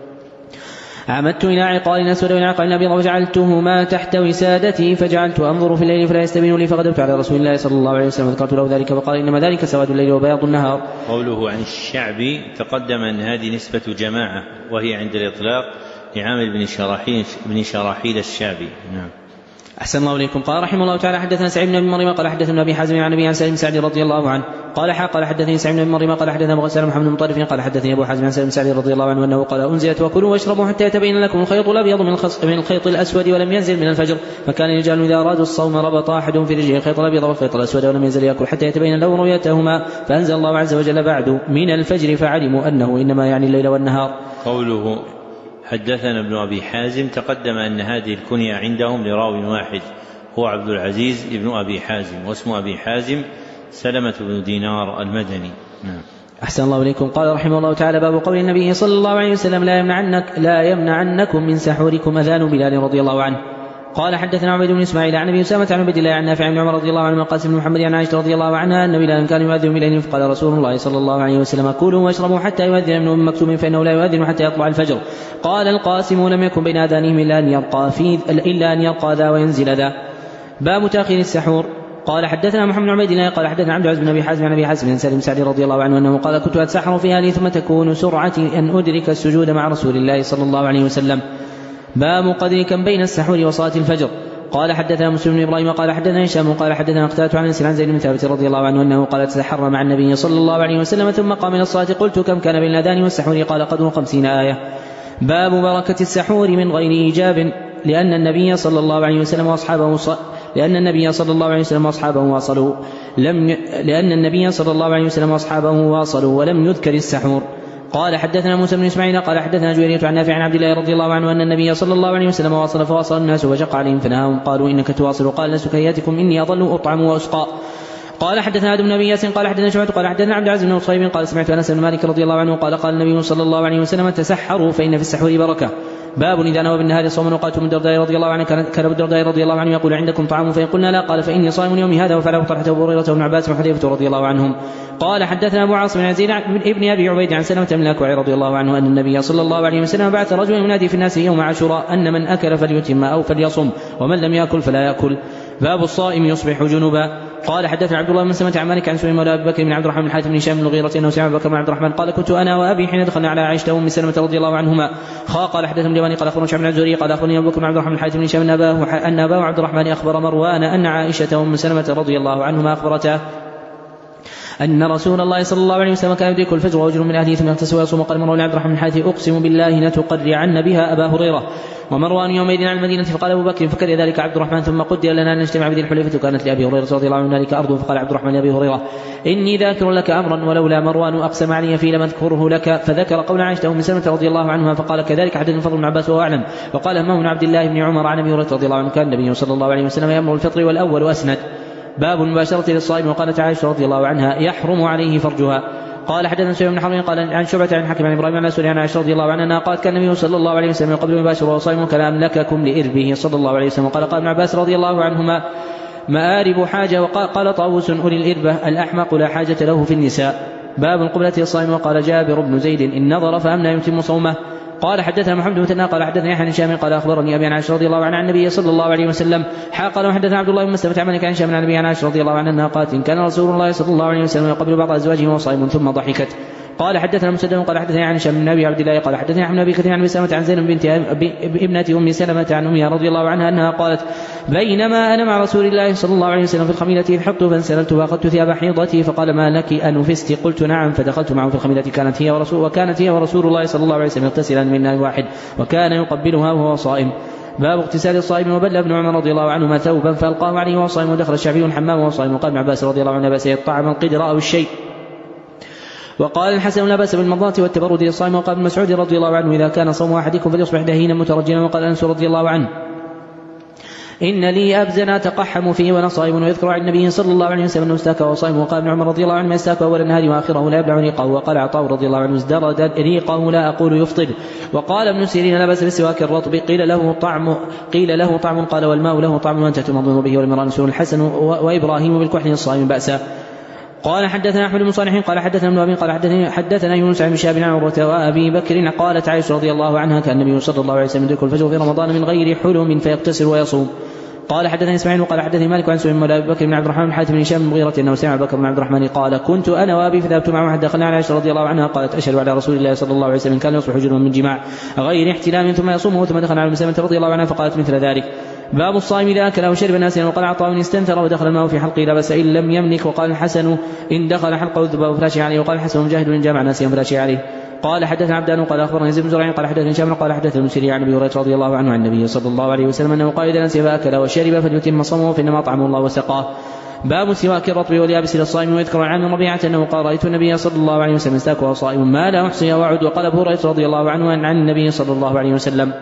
عمدت إلى عقال أسود وإلى عقال أبيض وجعلتهما تحت وسادتي فجعلت أنظر في الليل فلا يستبين لي فغدبت على رسول الله صلى الله عليه وسلم وذكرت له ذلك فقال إنما ذلك سواد الليل وبياض النهار. قوله عن الشعبي تقدم أن هذه نسبة جماعة وهي عند الإطلاق لعامر بن شراحيل بن شراحيل الشعبي. نعم. أحسن الله إليكم. قال رحمه الله تعالى حدثنا سعيد بن أبي مريم قال حدثنا أبي حازم عن أبي عن سالم سعد رضي الله عنه قال حق قال حدثني سعيد بن أبي مريم قال حدثنا أبو غسان محمد بن مطرف قال حدثني أبو حازم عن سالم سعد رضي الله عنه أنه قال أنزلت وكلوا واشربوا حتى يتبين لكم الخيط الأبيض من الخيط الأسود ولم ينزل من الفجر فكان الرجال إذا أرادوا الصوم ربط أحدهم في رجله الخيط الأبيض والخيط الأسود ولم ينزل يأكل حتى يتبين له رؤيتهما فأنزل الله عز وجل بعد من الفجر فعلموا أنه إنما يعني الليل والنهار. قوله حدثنا ابن أبي حازم تقدم أن هذه الكنية عندهم لراو واحد هو عبد العزيز ابن أبي حازم واسم أبي حازم سلمة بن دينار المدني. نعم. أحسن الله إليكم. قال رحمه الله تعالى باب قول النبي صلى الله عليه وسلم لا يمنعنك لا يمنعنكم من سحوركم أذان بلال رضي الله عنه. قال حدثنا عبيد بن إسماعيل عن أبي أسامة عن عبد الله عن نافع عن عمر رضي الله عنه من قاسم بن محمد عن عائشة رضي الله عنها أن بلالا كان يؤذن بليل فقال رسول الله صلى الله عليه وسلم كلوا واشربوا حتى يؤذن ابن أم مكتوم فإنه لا يؤذن حتى يطلع الفجر. قال القاسم لم يكن بين آذانهم إلا أن يبقى في إلا أن يبقى ذا وينزل ذا. باب تأخير السحور. قال حدثنا محمد بن عبيد الله قال حدثنا عبد العزيز بن أبي حازم عن أبي حازم بن سالم سعد رضي الله عنه أنه قال كنت أتسحر في أهلي ثم تكون سرعتي أن أدرك السجود مع رسول الله صلى الله عليه وسلم. باب قدر كم بين السحور وصلاة الفجر. قال حدثنا مسلم بن إبراهيم قال حدثنا هشام قال حدثنا قتادة عن أنس عن زيد بن ثابت رضي الله عنه أنه قال تسحر مع النبي صلى الله عليه وسلم ثم قام إلى الصلاة قلت كم كان بين الأذان والسحور قال قدر خمسين آية. باب بركة السحور من غير إيجاب لأن النبي صلى الله عليه وسلم وأصحابه ص... لأن النبي صلى الله عليه وسلم وأصحابه واصلوا لم ي... لأن النبي صلى الله عليه وسلم وأصحابه واصلوا ولم يذكر السحور. قال حدثنا موسى بن إسماعيل قال حدثنا جويرية عن نافع عن عبد الله رضي الله عنه أن النبي صلى الله عليه وسلم واصل فواصل الناس وشق عليهم فنهاهم قالوا إنك تواصل قال لست كهياتكم إني أظل أطعم وأسقى. قال حدثنا آدم بن أبي ياسين قال حدثنا شعبة قال حدثنا عبد العزيز بن صهيب قال سمعت أنس بن مالك رضي الله عنه قال قال النبي صلى الله عليه وسلم تسحروا فإن في السحور بركة. باب إذا نوى بالنهار صوما وقالت من الدرداء رضي الله عنه كان ابو الدرداء رضي الله عنه يقول عندكم طعام فإن قلنا لا قال فإني صائم يومي هذا وفعله طلحة وأبو هريرة وابن عباس وحذيفة رضي الله عنهم. قال حدثنا أبو عاصم بن يزيد ابن أبي عبيد عن سلمة بن الأكوع رضي الله عنه أن النبي صلى الله عليه وسلم بعث رجلا ينادي في الناس يوم عاشوراء أن من أكل فليتم أو فليصم ومن لم يأكل فلا يأكل. باب الصائم يصبح جنبا. قال حدثنا عبد الله بن سلمة عن مالك عن سليمان مولى أبي بكر بن عبد الرحمن بن الحارث بن هشام بن المغيرة أنه سمع أبي بكر بن عبد الرحمن قال كنت أنا وأبي حين دخلنا على عائشة وأم سلمة رضي الله عنهما. قال حدثنا اليماني قال أخبرنا شعبان الزهري قال أخبرني أبو بكر بن عبد الرحمن بن الحارث بن هشام أن أباه عبد الرحمن أخبر مروان أن عائشة وأم سلمة رضي الله عنهما أخبرته أن رسول الله صلى الله عليه وسلم كان يدرك الفجر ورجل من أهله ثم يغتسل ويصوم. قال مروان عبد الرحمن بن الحارث أقسم بالله لتقرعن بها أبا هريرة. ومروان يومئذ على المدينة فقال أبو بكر فكر ذلك عبد الرحمن ثم قدر لنا أن نجتمع بذي الحليفة كانت لأبي هريرة رضي الله عنه ذلك أرض. فقال عبد الرحمن لأبي هريرة إني ذاكر لك أمرا ولولا مروان أقسم علي فيه لم أذكره لك. فذكر قول عائشة أم سلمة رضي الله عنها فقال كذلك حدث الفضل بن عباس وهو أعلم. وقال همام بن عبد الله بن عمر عن أبي هريرة رضي الله عنه كان النبي صلى الله عليه وسلم يأمر الفطر والأول أسند. باب المباشرة للصائم. وقالت عائشة رضي الله عنها يحرم عليه فرجها. قال حدثنا سفيان بن حرب قال عن شعبة عن حكيم عن ابراهيم عن اسود عن عائشة رضي الله عنها قالت كان النبي صلى الله عليه وسلم قبل المباشر وهو صائم كان املككم لإربه صلى الله عليه وسلم. قال قال ابن عباس رضي الله عنهما مآرب حاجة. وقال قال طاووس أولي الإربة الأحمق لا حاجة له في النساء. باب القبلة للصائم. وقال جابر بن زيد إن نظر فأمنى يتم صومه. قال حدثنا محمد بن مثنى قال حدثنا يحيى بن هشام قال اخبرني ابي عن عائشة رضي الله عنها عن النبي صلى الله عليه وسلم قال وحدثنا عبد الله بن مسلمة عن مالك عن هشام عن النبي عن عائشة رضي الله عنها انها قالت إن كان رسول الله صلى الله عليه وسلم يقبل بعض ازواجه وهو صائم ثم ضحكت. قال حدثنا مسدد قال حدثني عن هشام بن ابي عبد الله قال حدثني عن ابي كثير عن سلمة عن زينب بنت ابنة ام سلمة عن امها رضي الله عنها انها قالت بينما انا مع رسول الله صلى الله عليه وسلم في الخميلة اذ حقت فانسللت واخذت ثياب حيضتي فقال ما لك انفست قلت نعم فدخلت معه في الخميلة كانت هي ورسول وكانت هي ورسول الله صلى الله عليه وسلم يغتسلان من إناء واحد وكان يقبلها وهو صائم. باب اغتسال الصائم. وبل ابن عمر رضي الله عنهما ثوبا فالقاه عليه وهو صائم. ودخل الشعبي الحمام وهو صائم. وقال ابن عباس رضي الله عنه بأس يطعم القدر او الشيء. وقال الحسن لا بأس بالمضاة والتبرد للصائم. وقال ابن مسعود رضي الله عنه إذا كان صوم أحدكم فليصبح دهينا مترجلا. وقال أنس رضي الله عنه إن لي أبزنا تقحم فيه وأنا صائم. ويذكر عن النبي صلى الله عليه وسلم أنه استاك وهو صائم. وقال ابن عمر رضي الله عنه ما استاك أول النهار وآخره لا يبلع ريقه. وقال عطاء رضي الله عنه ازدرد ريقه لا أقول يفطر. وقال ابن سيرين لا بأس بالسواك الرطب قيل له طعم قيل له طعم قال والماء له طعم وأنت تمضمض به. والمران سور الحسن وإبراهيم بالكحل الصائم بأسا. قال حدثنا أحمد بن صالح قال حدثنا ابن أبي قال حدثنا حدثنا يونس عن شهاب عن عروة وأبي بكر قالت عائشة رضي الله عنها كان النبي صلى الله عليه وسلم يدرك الفجر في رمضان من غير حلم فيغتسل ويصوم. قال حدثني اسماعيل وقال حدثني مالك عن سليمان مولى ابي بكر بن عبد الرحمن بن حاتم بن هشام بن مغيرة انه سمع ابي بكر بن عبد الرحمن قال كنت انا وابي فذهبت معه حتى دخلنا على عائشة رضي الله عنها قالت اشهد على رسول الله صلى الله عليه وسلم كان يصبح جنبا من جماع غير احتلام ثم يصومه. ثم دخل على ام سلمة رضي الله عنها فقالت مثل ذلك. باب الصائم اذا اكل او شرب ناسيا. وقال عطاء استنثر ودخل الماء في حلقه لا باس ان لم يملك. وقال الحسن ان دخل حلقه الذباب فلاشي عليه. وقال الحسن مجاهد ان جامع ناسيا فلاشي عليه. قال حدثنا عبدان قال اخبرنا يزيد بن زرع قال حدثنا هشام قال حدثنا المسيري عن ابي هريره رضي الله عنه عن النبي صلى الله عليه وسلم انه قال اذا نسي فاكل وشرب فليتم صومه فانما اطعمه الله وسقاه. باب سواك الرطب واليابس للصائم. ويذكر عن ربيعة انه قال رايت النبي صلى الله عليه وسلم استاك وهو صائم ما لا احصي واعد. وقال ابو هريره رضي الله عنه عن النبي صلى الله عليه وسلم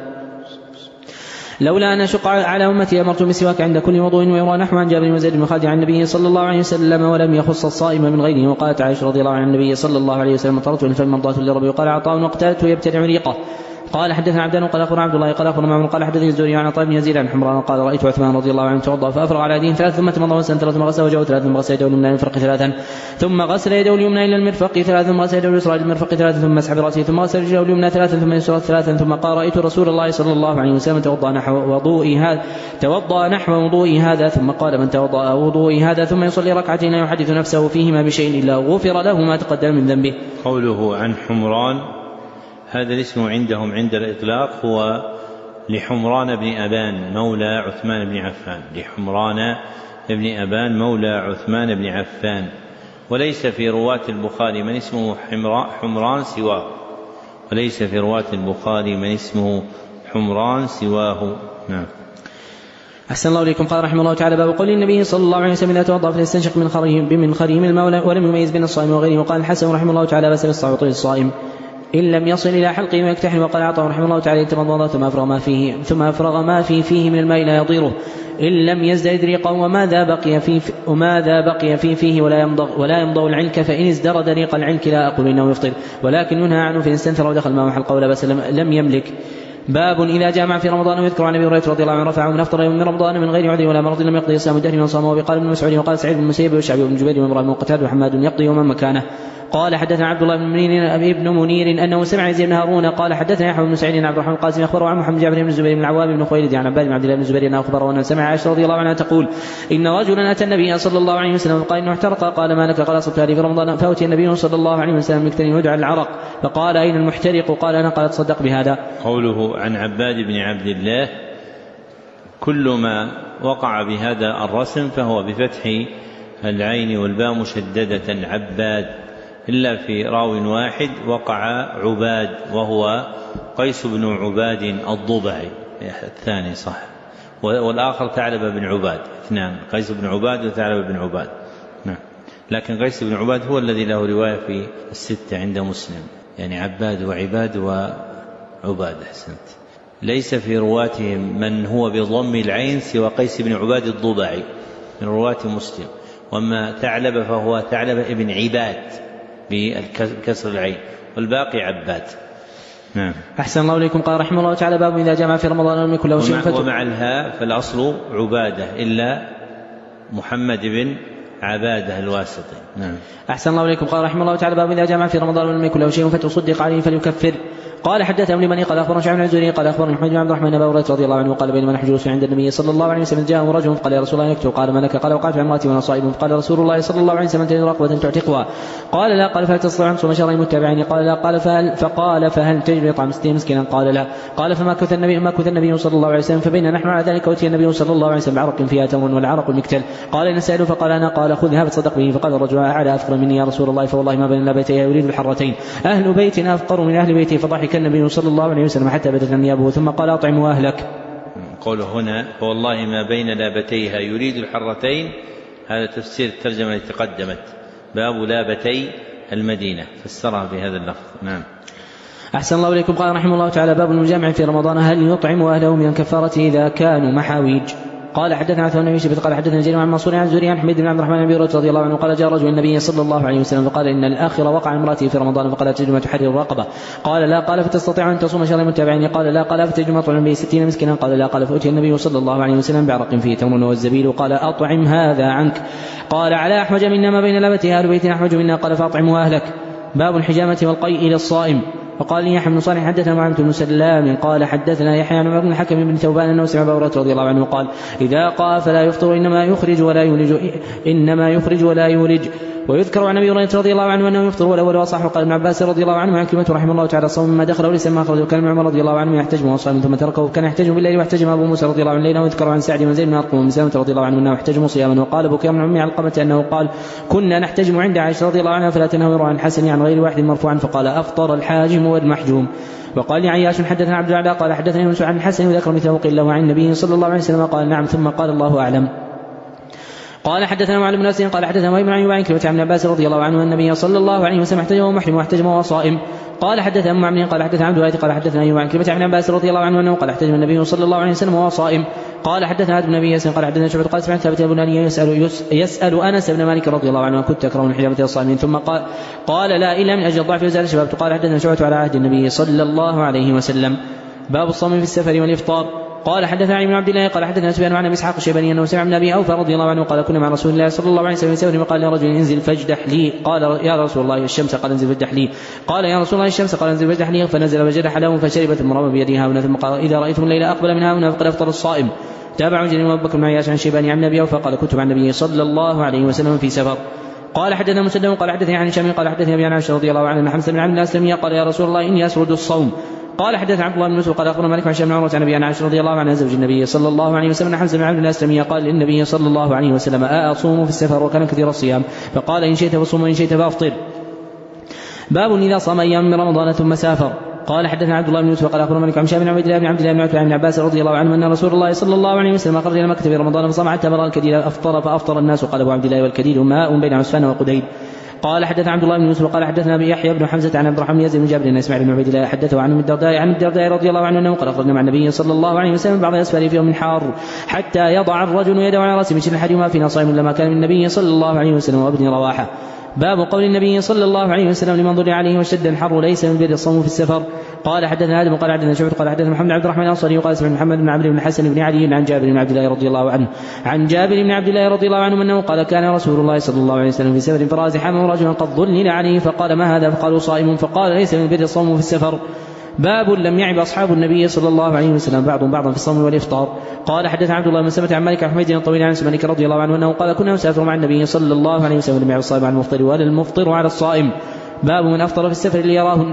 لولا أن أشق على أمتي أمرت بالسواك عند كل وضوء. ويروى نحو عن جابر وزيد بن خالد عن النبي صلى الله عليه وسلم ولم يخص الصائم من غيره. وقالت عائشة رضي الله عنها عن النبي صلى الله عليه وسلم طرت الفم مرضاة لربي. وقال عطاء وقتلت يبتلع ريقه. قال حدثنا عبدان قال اخبرنا عبد الله قال اخبرنا معمر قال حدثني الزهري عن عطاء بن يزيد عن حمران قال رايت عثمان رضي الله عنه توضا فافرغ على يديه ثلاث ثم تمضى وسن ثم غسل وجهه ثلاث ثم غسل يده اليمنى الى المرفق ثلاثا ثم غسل يده اليمنى الى المرفق ثلاثا ثم غسل يده اليسرى الى المرفق ثلاثا ثم مسح براسه ثم غسل رجله اليمنى ثلاثا ثم اليسرى ثلاثا ثم قال رايت رسول الله صلى الله عليه وسلم توضا نحو وضوئي هذا توضا نحو وضوئي هذا ثم قال من توضا وضوئي هذا ثم يصلي ركعتين لا يحدث نفسه فيهما بشيء الا غفر له ما تقدم من ذنبه. قوله عن حمران هذا الاسم عندهم عند الإطلاق هو لحمران بن أبان مولى عثمان بن عفان لحمران بن أبان مولى عثمان بن عفان. وليس في رواة البخاري من اسمه حمران سواه وليس في رواة البخاري من اسمه حمران سواه. نعم. أحسن الله إليكم. قال رحمه الله تعالى باب قول النبي صلى الله عليه وسلم لا توضأ فليستنشق من خريه بمنخره من المولى ولم يميز بين الصائم وغيره. وقال الحسن رحمه الله تعالى بأس بالصعوط للصائم إن لم يصل إلى حلقه ويكتحل. وقال عطاء رحمه الله تعالى يتمضمض ثم أفرغ ما فيه ثم أفرغ ما في فيه من الماء لا يضيره إن لم يزداد ريقا وماذا بقي في وماذا بقي في فيه ولا يمضغ ولا يمضغ العنك فإن ازدرد ريق العنك لا أقول إنه يفطر ولكن ينهى عنه فإن استنثر ودخل معه حلقه ولا بأس لم يملك. باب إذا جامع في رمضان. ويذكر عن أبي هريرة رضي الله عنه رفعه من أفطر يوم من رمضان من غير عذر ولا مرض لم يقضي صيام الدهر من صامه. وقال ابن مسعود وقال سعيد بن المسيب والشعبي وابن جبير وابراهيم وقتادة وحماد يقضي يوما مكانه. قال حدثنا عبد الله بن منير أبي بن منير أنه سمع يزيد بن هارون قال حدثنا يحيى بن سعيد عبد الرحمن القاسم أخبره عن محمد جابر بن الزبير بن العوام بن خويلد عن عباد بن عبد الله بن الزبير أنه أخبره أنه سمع عائشة رضي الله عنها تقول إن رجلا أتى النبي صلى الله عليه وسلم قال إنه احترق. قال ما لك؟ قال أصبت هذه في رمضان. فأتي النبي صلى الله عليه وسلم مكتني يدعى العرق فقال أين المحترق؟ قال أنا. قال تصدق بهذا. قوله عن عباد بن عبد الله كل ما وقع بهذا الرسم فهو بفتح العين والباء مشددة عباد، إلا في راو واحد وقع عباد وهو قيس بن عباد الضبعي الثاني صح، والآخر ثعلب بن عباد، اثنان قيس بن عباد وثعلب بن عباد. نعم. لكن قيس بن عباد هو الذي له رواية في الستة عند مسلم، يعني عباد وعباد وعباد. أحسنت. ليس في رواتهم من هو بضم العين سوى قيس بن عباد الضبعي من رواة مسلم، وأما ثعلب فهو ثعلب ابن عباد بكسر العين، والباقي عباد. نعم. أحسن الله إليكم. قال رحمه الله تعالى: باب إذا جمع في رمضان لم يكن له شيء فتح. ومع الهاء فالأصل عبادة إلا محمد بن عبادة الواسطي. نعم. أحسن الله إليكم. قال رحمه الله تعالى: باب إذا جمع في رمضان ولم يكن له شيء فتصدق عليه فليكفر. قال حدثنا ابن مني قال اخبرنا شعيب بن الزهري قال اخبرني محمد بن عبد الرحمن بن هريره رضي الله عنه قال: بينما نحن جلوس عند النبي صلى الله عليه وسلم جاءه رجل فقال: يا رسول الله نكتب. قال: ما لك؟ قال: وقعت في امرأتي وانا صائم. فقال رسول الله صلى الله عليه وسلم: تجد رقبة تعتقها؟ قال: لا. قال: فهل تستطيع ان تصوم شهرين متابعين؟ قال: لا. قال: فهل فقال فهل تجد يطعم ستين مسكينا؟ قال: لا. قال: فما كث النبي ما كث النبي صلى الله عليه وسلم فبينا نحن على ذلك أتي النبي صلى الله عليه وسلم بعرق فيها تمر والعرق المكتل. قال: نسأله. فقال: انا. قال: خذها فتصدق به. فقال الرجل: اعلى افقر مني يا رسول الله، فوالله ما بين بيتي يريد الحرتين، اهل بيت افقر من اهل بيتي. فضحك النبي صلى الله عليه وسلم حتى بدت أنيابه ثم قال: أطعموا أهلك. قوله هنا فوالله ما بين لابتيها يريد الحرتين، هذا تفسير الترجمة التي تقدمت، باب لابتي المدينة، فسرها بهذا اللفظ. نعم. أحسن الله إليكم. قال رحمه الله تعالى: باب المجامع في رمضان هل يطعم أهله من الكفارة إذا كانوا محاويج؟ قال حدثنا عثمان بن شبيب قال حدثنا جرير عن منصور عن الزهري عن حميد بن عبد الرحمن بن أبي هريرة رضي الله عنه قال: جاء رجل النبي صلى الله عليه وسلم فقال: إن الآخر وقع امرأته في رمضان فقال: تجد ما تحرر الرقبة؟ قال: لا. قال: فتستطيع أن تصوم شهرين متابعين؟ قال: لا. قال: فتجد ما تطعم به ستين مسكينا؟ قال: لا. قال: فأتي النبي صلى الله عليه وسلم بعرق فيه تمر والزبيب. قال: أطعم هذا عنك. قال: على أحوج منا ما بين لابتها أهل بيت أحوج منا. قال: فأطعموا أهلك. باب الحجامة والقيء للصائم. وقال لي يحيى بن صالح حدثنا معاذ بن سلام قال حدثنا يحيى عن عمر بن الحكم بن ثوبان انه سمع ابا هريره رضي الله عنه قال: اذا قاء فلا يفطر انما يخرج ولا يولج انما يخرج ولا يولج. ويذكر عن ابي هريره رضي الله عنه انه يفطر ولا ولا صح. وقال ابن عباس رضي الله عنه: عكرمة رحمه الله تعالى: صوم ما دخل وليس ما خرج. وكان عمر رضي الله عنه يحتجم وصائم ثم تركه وكان يحتجم بالليل واحتجم ابو موسى رضي الله عنه ليلا. ويذكر عن سعد بن زيد بن ارقم بن سلمة رضي الله عنه انه احتجم صياما. وقال ابو بكر بن عمي علقمة انه قال: كنا نحتجم عند عائشة رضي الله عنها فلا تنهر عن الحسن عن غير واحد مرفوعا. فقال: افطر الحاجم والمحجوم. وقال لي عياش حدثنا عبد الأعلى قال حدثني يونس عن الحسن وذكر مثله قيل له عن النبي صلى الله عليه وسلم قال: نعم. ثم قال: الله أعلم. قال حدثنا معل بن ناس قال حدثنا وابن عن يوعين كلمة عن عباس رضي الله عنه أن النبي صلى الله عليه وسلم احتجم ومحرم واحتجم وصائم. قال حدثنا أم عمرو قال حدثنا عبد الوارث قال حدثنا أيوب عن كلمة عن عباس رضي الله عنه أنه قال احتجم النبي صلى الله عليه وسلم وهو صائم. قال حدثنا عبد النبي ياسين قال حدثنا شعبة قال سمعت ثابت البناني يسأل يسأل أنس بن مالك رضي الله عنه: كنت تكره من حجامة الصائمين؟ ثم قال قال: لا، إلا من أجل الضعف وزاد الشباب. قال حدثنا شعبة على عهد النبي صلى الله عليه وسلم. باب الصوم في السفر والإفطار. قال حدثنا علي بن عبد الله قال حدثنا سفيان عن ابي اسحاق الشيباني انه سمع من ابي اوفى رضي الله عنه قال: كنا مع رسول الله صلى الله عليه وسلم سفر وقال لرجل: انزل فاجدح لي. قال: يا رسول الله الشمس؟ قال: انزل فاجدح لي. قال: يا رسول الله الشمس؟ قال: انزل فاجدح لي. فنزل فجدح له فشرب ثم رمى بيده هنا ثم قال: اذا رايتم الليل اقبل من هنا فقد افطر الصائم. تابع جرير وابو بكر بن عياش عن الشيباني عن ابي اوفى قال: كنت مع النبي صلى الله عليه وسلم في سفر. قال حدثنا مسدد قال حدثني عن هشام قال حدثني ابي عائشة رضي الله عنها ان حمزة بن عبد الله الاسلمي قال: يا رسول الله اني اسرد الصوم. قال حدثنا عبد الله بن مسعود قال اخبرنا مالك عن هشام بن عروة عن ابي عائشة رضي الله عنها زوج النبي صلى الله عليه وسلم حمزة بن عبد الله الاسلمي قال للنبي صلى الله عليه وسلم: اصوم في السفر؟ وكان كثير الصيام. فقال: ان شئت فصوم وان شئت فافطر. باب اذا صام ايام من رمضان ثم سافر. قال حدثنا عبد الله بن يوسف قال اخبرنا مالك عن هشام بن عبد الله بن عبد الله بن عتبة بن عباس رضي الله عنه ان رسول الله صلى الله عليه وسلم خرج الى مكة في رمضان فصام حتى بلغ الكديد افطر فافطر الناس. قال ابو عبد الله: والكديد ماء بين عسفان وقديد. قال حدثنا عبد الله بن يوسف قال حدثنا ابي يحيى بن حمزة عن عبد الرحمن يزيد بن جابر بن اسماعيل بن عبيد الله حدثه عن الدرداء عن الدرداء رضي الله عنه انه قال: خرجنا مع النبي صلى الله عليه وسلم بعض اسفاره في يوم حار حتى يضع الرجل يده على راسه من شر احدهما فينا صائم لما كان من النبي صلى الله عليه وسلم وابن رواحه. باب قول النبي صلى الله عليه وسلم لمن ضر عليه واشتد الحر: ليس من بر الصوم في السفر. قال حدثنا آدم قال حدثنا شعبة قال حدثنا محمد بن عبد الرحمن الأنصاري وقال سمعت محمد بن عمرو بن الحسن بن علي عن جابر بن عبد الله رضي الله عنه عن جابر بن عبد الله رضي الله عنه أنه قال: كان رسول الله صلى الله عليه وسلم في سفر فراز حمه رجلا قد ظلل عليه فقال: ما هذا؟ فقالوا: صائم. فقال: ليس من بر الصوم في السفر. باب لم يعب أصحاب النبي صلى الله عليه وسلم بعضهم بعضا في الصوم والإفطار. قال حدثنا عبد الله بن سلمة عن مالك عن حميد الطويل عن مالك رضي الله عنه أنه قال: كنا نسافر مع النبي صلى الله عليه وسلم لم يعب الصائم على المفطر ولا المفطر على الصائم. باب من أفطر في السفر ليراه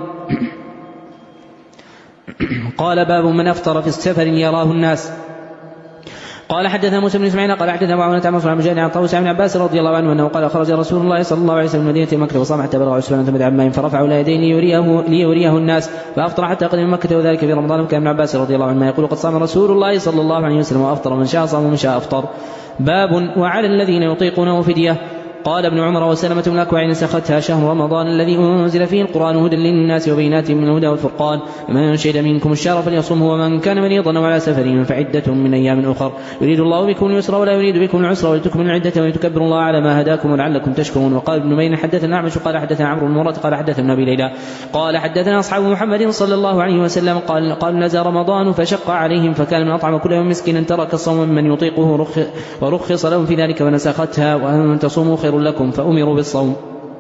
قال: باب من أفطر في السفر يراه الناس. قال حدثنا موسى بن اسماعيل قال حدثنا ابو عوانة عن منصور عن مجاهد عن طاووس بن عباس رضي الله عنه انه قال خرج رسول الله صلى الله عليه وسلم من مدينه مكه وصام حتى بلغ عسفان ثم دعا بماء فرفع الى يديه ليريه, ليريه الناس فافطر حتى قدم مكه وذلك في رمضان. وكان ابن عباس رضي الله عنه يقول قد صام رسول الله صلى الله عليه وسلم وافطر من شاء صام ومن شاء افطر. باب وعلى الذين يطيقونه فديه. قال ابن عمر وسلمة بن الأكوع نسختها شهر رمضان الذي أنزل فيه القرآن هدى للناس وبينات من الهدى والفرقان فمن شهد منكم الشهر فليصمه ومن كان مريضا وعلى سفر فعدة من أيام أخر يريد الله بكم اليسر ولا يريد بكم العسر ولتكملوا العدة ولتكبروا الله على ما هداكم ولعلكم تشكرون. وقال ابن مين حدثنا أعمش قال حدثنا عمرو بن مرة قال حدثنا أبي ليلى قال حدثنا أصحاب محمد صلى الله عليه وسلم قال قال نزل رمضان فشق عليهم فكان من أطعم كل يوم مسكين ترك الصوم من يطيقه ورخص لهم في ذلك ونسختها وأن تصوموا خير لكم فأمروا بالصوم.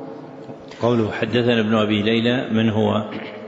قوله حدثنا ابن أبي ليلى من هو؟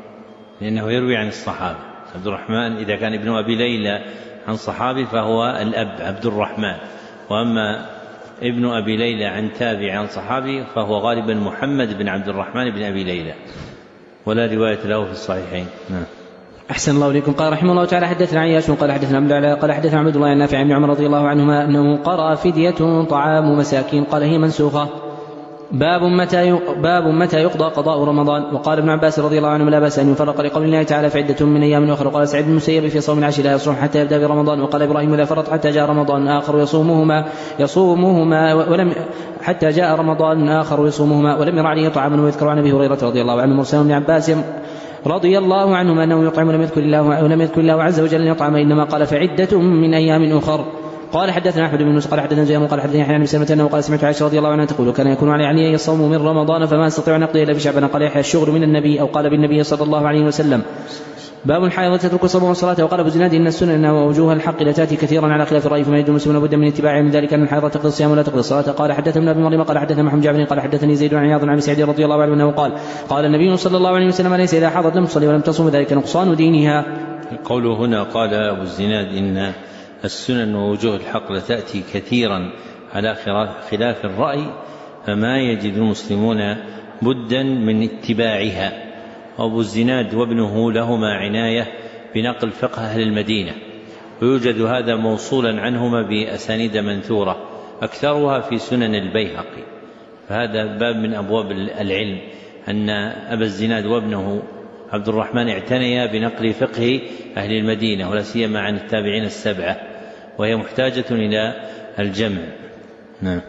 لأنه يروي عن الصحابة. عبد الرحمن إذا كان ابن أبي ليلى عن صحابي فهو الأب عبد الرحمن، وأما ابن أبي ليلى عن تابع عن صحابي فهو غالبا محمد بن عبد الرحمن بن أبي ليلى ولا رواية له في الصحيحين. نعم. أحسن الله إليكم. قال رحمه الله تعالى حدثنا عياش قال حدثنا عبد الله قال حدثنا عبد الله النافع عن عمر رضي الله عنهما أنه قرأ فدية طعام مساكين قال هي منسوخة. باب متى باب متى يقضى قضاء رمضان. وقال ابن عباس رضي الله عنه لا بأس أن يفرق لقول الله تعالى فعدة من أيام أخرى. وقال سعيد بن المسيب في صوم العشر لا يصوم حتى يبدأ برمضان. وقال إبراهيم لا فرط حتى جاء رمضان آخر يصومهما يصومهما ولم حتى جاء رمضان آخر يصومهما ولم ير عليه طعاما. ويذكر عن أبي هريرة رضي الله عنه مرسل ابن عباس رضي الله عنهما أنه يطعم ولم يذكر الله ولم يذكر الله عز وجل أن يطعم إنما قال فعدة من أيام أخر. قال حدثنا أحمد بن يوسف قال حدثنا زياد قال حدثنا يحيى بن سلمة أنه قال سمعت عائشة رضي الله عنها تقول كان يكون علي علي الصوم من رمضان فما استطيع أن أقضي إلا في شعبان. قال يحيى الشغل من النبي أو قال بالنبي صلى الله عليه وسلم. باب الحائض تترك الصوم والصلاة. وقال أبو زناد إن السنن ووجوه الحق لتأتي كثيرا على خلاف الرأي فما يجوز المسلمون بد من اتباعهم من ذلك أن الحائض تقضي الصيام ولا تقضي الصلاة. قال حدثنا ابن مريم قال حدثنا محمد جعفر قال حدثني زيد عن عياض عن سعيد رضي الله عنه أنه قال قال النبي صلى الله عليه وسلم ليس إذا حاضت لم تصلي ولم تصوم ذلك نقصان دينها. قوله هنا قال أبو الزناد إن السنن ووجوه الحق لتأتي كثيرا على خلاف الرأي فما يجد المسلمون بدا من اتباعها. أبو الزناد وابنه لهما عناية بنقل فقه أهل المدينة ويوجد هذا موصولا عنهما بأسانيد منثورة أكثرها في سنن البيهقي. فهذا باب من أبواب العلم أن أبا الزناد وابنه عبد الرحمن اعتنيا بنقل فقه أهل المدينة ولا سيما عن التابعين السبعة وهي محتاجة إلى الجمع. نعم.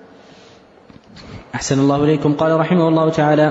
أحسن الله إليكم. قال رحمه الله تعالى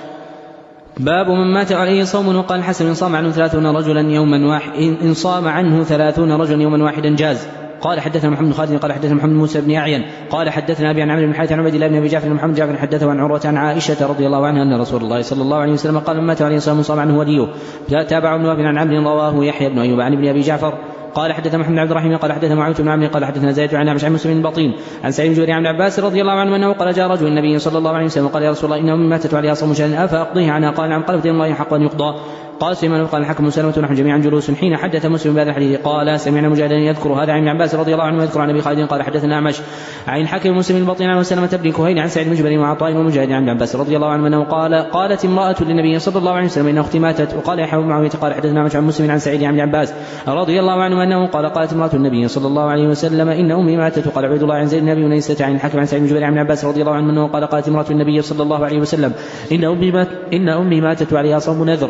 باب من مات عليه صوم. وقال الحسن إن صام عنه ثلاثون رجلا يوما واحد إن صام عنه ثلاثون رجلا يوما واحدا جاز. قال حدثنا محمد خالد قال حدثنا محمد موسى بن أعين قال حدثنا أبي عن عمرو بن الحارث عن عبد الله بن أبي جعفر محمد جعفر حدثه عن عروة عن عائشة رضي الله عنها أن رسول الله صلى الله عليه وسلم قال من مات عليه صوم صام عنه وليه. تابع ابن وهب عن عمرو رواه يحيى بن أيوب عن ابن أبي جعفر قال حدثنا محمد عبد الرحيم قال حدثنا معاوية بن عمرو قال حدثنا زيد عن عن مسلم بن بطين عن سعيد بن جبير عن عباس رضي الله عنه انه قال جاء رجل النبي صلى الله عليه وسلم قال يا رسول الله انه ماتت عليها صوم شهر افاقضيه عنها. قال نعم. قال فدين الله حق ان يقضى. قال سليمان قال الحكم سلمة ونحن جميعا جلوس حين حدث مسلم بهذا الحديث. قال سمعنا مجاهدا يذكر هذا عن عباس رضي الله عنه ويذكر عن ابي خالد قال حدثنا اعمش عن الحكم مسلم بن بطين عن سلمة بن كهيل عن سعيد بن جبير وعطاء ومجاهد عن عباس رضي الله عنه انه قال قالت امرأة للنبي صلى الله عليه وسلم ان اختي ماتت. وقال يحيى بن معاوية قال حدثنا اعمش عن مسلم عن سعيد عن عباس رضي الله عنه انه قال قالت امرأة النبي صلى الله عليه وسلم ان امي ماتت. وقال عبد الله عن زيد بن ابي ونيسة عن الحكم عن سعيد بن جبير عن عباس رضي الله عنه انه قال قالت امرأة النبي صلى الله عليه وسلم ان امي مات ان امي ماتت عليها صوم نذر.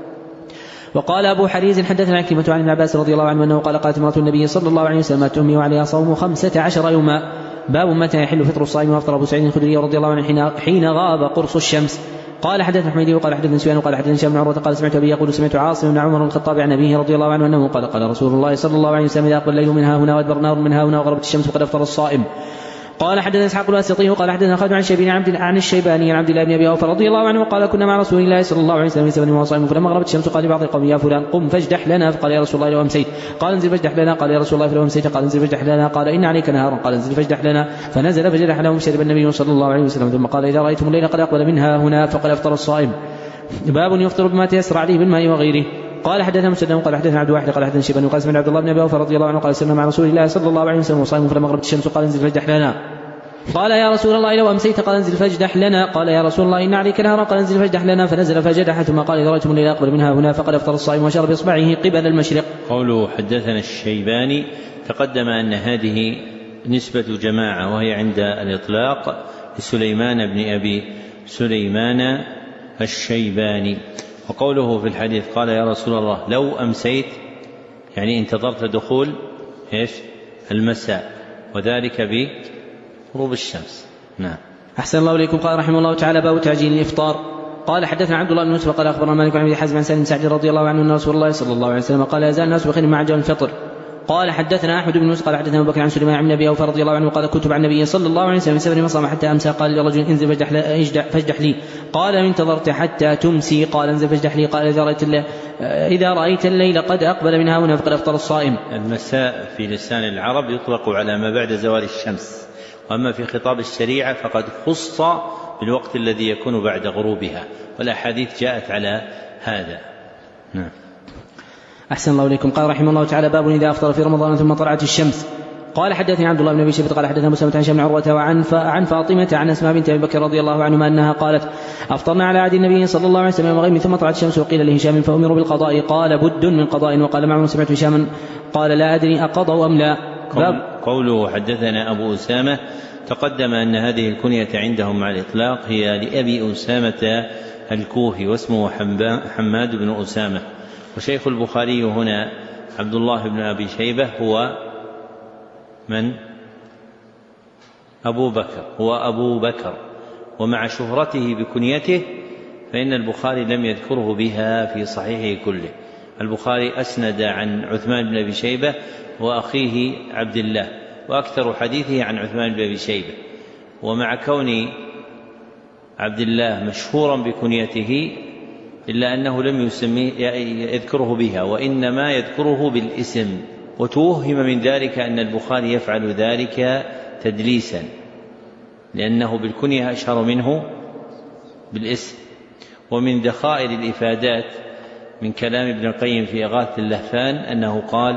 وقال أبو حريز حدثنا عكرمة عن ابن عباس رضي الله عنه أنه قال قالت امرأة النبي صلى الله عليه وسلم أمي وعليها صوم خمسة عشر يوما. باب متى يحل فطر الصائم. وافطر أبو سعيد الخدري رضي الله عنه حين غاب قرص الشمس. قال حدثنا حميدي وقال حدثنا سفيان وقال حدثنا هشام بن عروة قال سمعت أبي يقول سمعت عاصم بن عمر بن الخطاب عن أبيه رضي الله عنه أنه قال قال رسول الله صلى الله عليه وسلم إذا أقبل الليل منها هنا وأدبر النهار منها هنا وغربت الشمس فقد أفطر الصائم. قال حدثنا اسحاق الواسطي وقال حدثنا خالد عن الشيباني عن عن الشيباني عن عبد الله بن ابي اوفى رضي الله عنه وقال كنا مع رسول الله صلى الله عليه وسلم في وهو صائم فلما غربت الشمس قال لبعض القوم يا فلان قم فاجدح لنا. فقال يا رسول الله لو امسيت. قال انزل فاجدح لنا. قال يا رسول الله فلو امسيت. قال انزل فاجدح لنا. قال ان عليك نهارا. قال انزل فاجدح لنا. فنزل فجدح لهم شرب النبي صلى الله عليه وسلم ثم قال اذا رايتم الليل قد اقبل منها هنا فقد افطر الصائم. باب يفطر بما تيسر عليه بالماء وغيره. قال حدثنا مسدد قال حدثنا عبد الواحد قال حدثنا شيبان وقال سمعت عبد الله بن ابي اوفى رضي الله عنه قال سرنا مع رسول الله صلى الله عليه وسلم وصائم فلما غربت الشمس قال انزل فاجدح لنا. قال يا رسول الله لو أمسيت. قال انزل فاجدح لنا. قال يا رسول الله إن عليك نهارا. قال انزل فاجدح لنا. فنزل فجدح ثم قال إذا رأيتم الليل أقبل منها هنا فقد أفطر الصائم وشرب إصبعه قبل المشرق. قوله حدثنا الشيباني تقدم أن هذه نسبة جماعة وهي عند الإطلاق لسليمان بن أبي سليمان الشيباني. وقوله في الحديث قال يا رسول الله لو أمسيت يعني انتظرت دخول إيش المساء وذلك بغروب الشمس. نعم. أحسن الله إليكم. قال رحمه الله تعالى باب تعجيل الإفطار. قال حدثنا عبد الله بن يوسف قال أخبرنا مالك عن أبي حازم عن سالم بن سعد رضي الله عنه أن رسول الله صلى الله عليه وسلم قال يزال الناس بخير مع عجل الفطر. قال حدثنا أحمد بن يوسف قال حدثنا أبو بكر عن سليمان عن أبي أوفى رضي الله عنه قال كنت مع النبي صلى الله عليه وسلم في سفر مصام حتى أمسى قال لرجل انزل فاجدح, فاجدح لي قال انتظرت حتى تمسي قال انزل فاجدح لي قال إذا رأيت, إذا رأيت الليل قد أقبل منها هنا فقد أفطر الصائم. المساء في لسان العرب يطلق على ما بعد زوال الشمس، وأما في خطاب الشريعة فقد خص بالوقت الذي يكون بعد غروبها، والأحاديث جاءت على هذا. نعم. أحسن الله إليكم. قال رحمه الله تعالى باب إذا أفطر في رمضان ثم طلعت الشمس. قال حدثني عبد الله بن أبي شيبة قال حدثنا مسلمة عن هشام بن عروة وعن عن فاطمة عن أسماء بنت أبي بكر رضي الله عنهما أنها قالت أفطرنا على عهد النبي صلى الله عليه وسلم يوم الغيم ثم طلعت الشمس وقيل لهشام فأمروا بالقضاء قال بد من قضاء وقال معه سمعت هشاما قال لا أدري أقضوا أم لا. باب قوله حدثنا أبو أسامة تقدم أن هذه الكنية عندهم مع الإطلاق هي لأبي أسامة الكوفي واسمه حماد بن أسامة. وشيخ البخاري هنا عبد الله بن أبي شيبة هو من؟ أبو بكر، هو أبو بكر، ومع شهرته بكنيته فإن البخاري لم يذكره بها في صحيحه كله. البخاري أسند عن عثمان بن أبي شيبة وأخيه عبد الله، وأكثر حديثه عن عثمان بن أبي شيبة، ومع كون عبد الله مشهورا بكنيته إلا أنه لم يسميه يذكره بها، وإنما يذكره بالاسم، وتوهم من ذلك أن البخاري يفعل ذلك تدليسا لأنه بالكنية أشهر منه بالاسم. ومن ذخائر الإفادات من كلام ابن القيم في إغاثة اللهفان أنه قال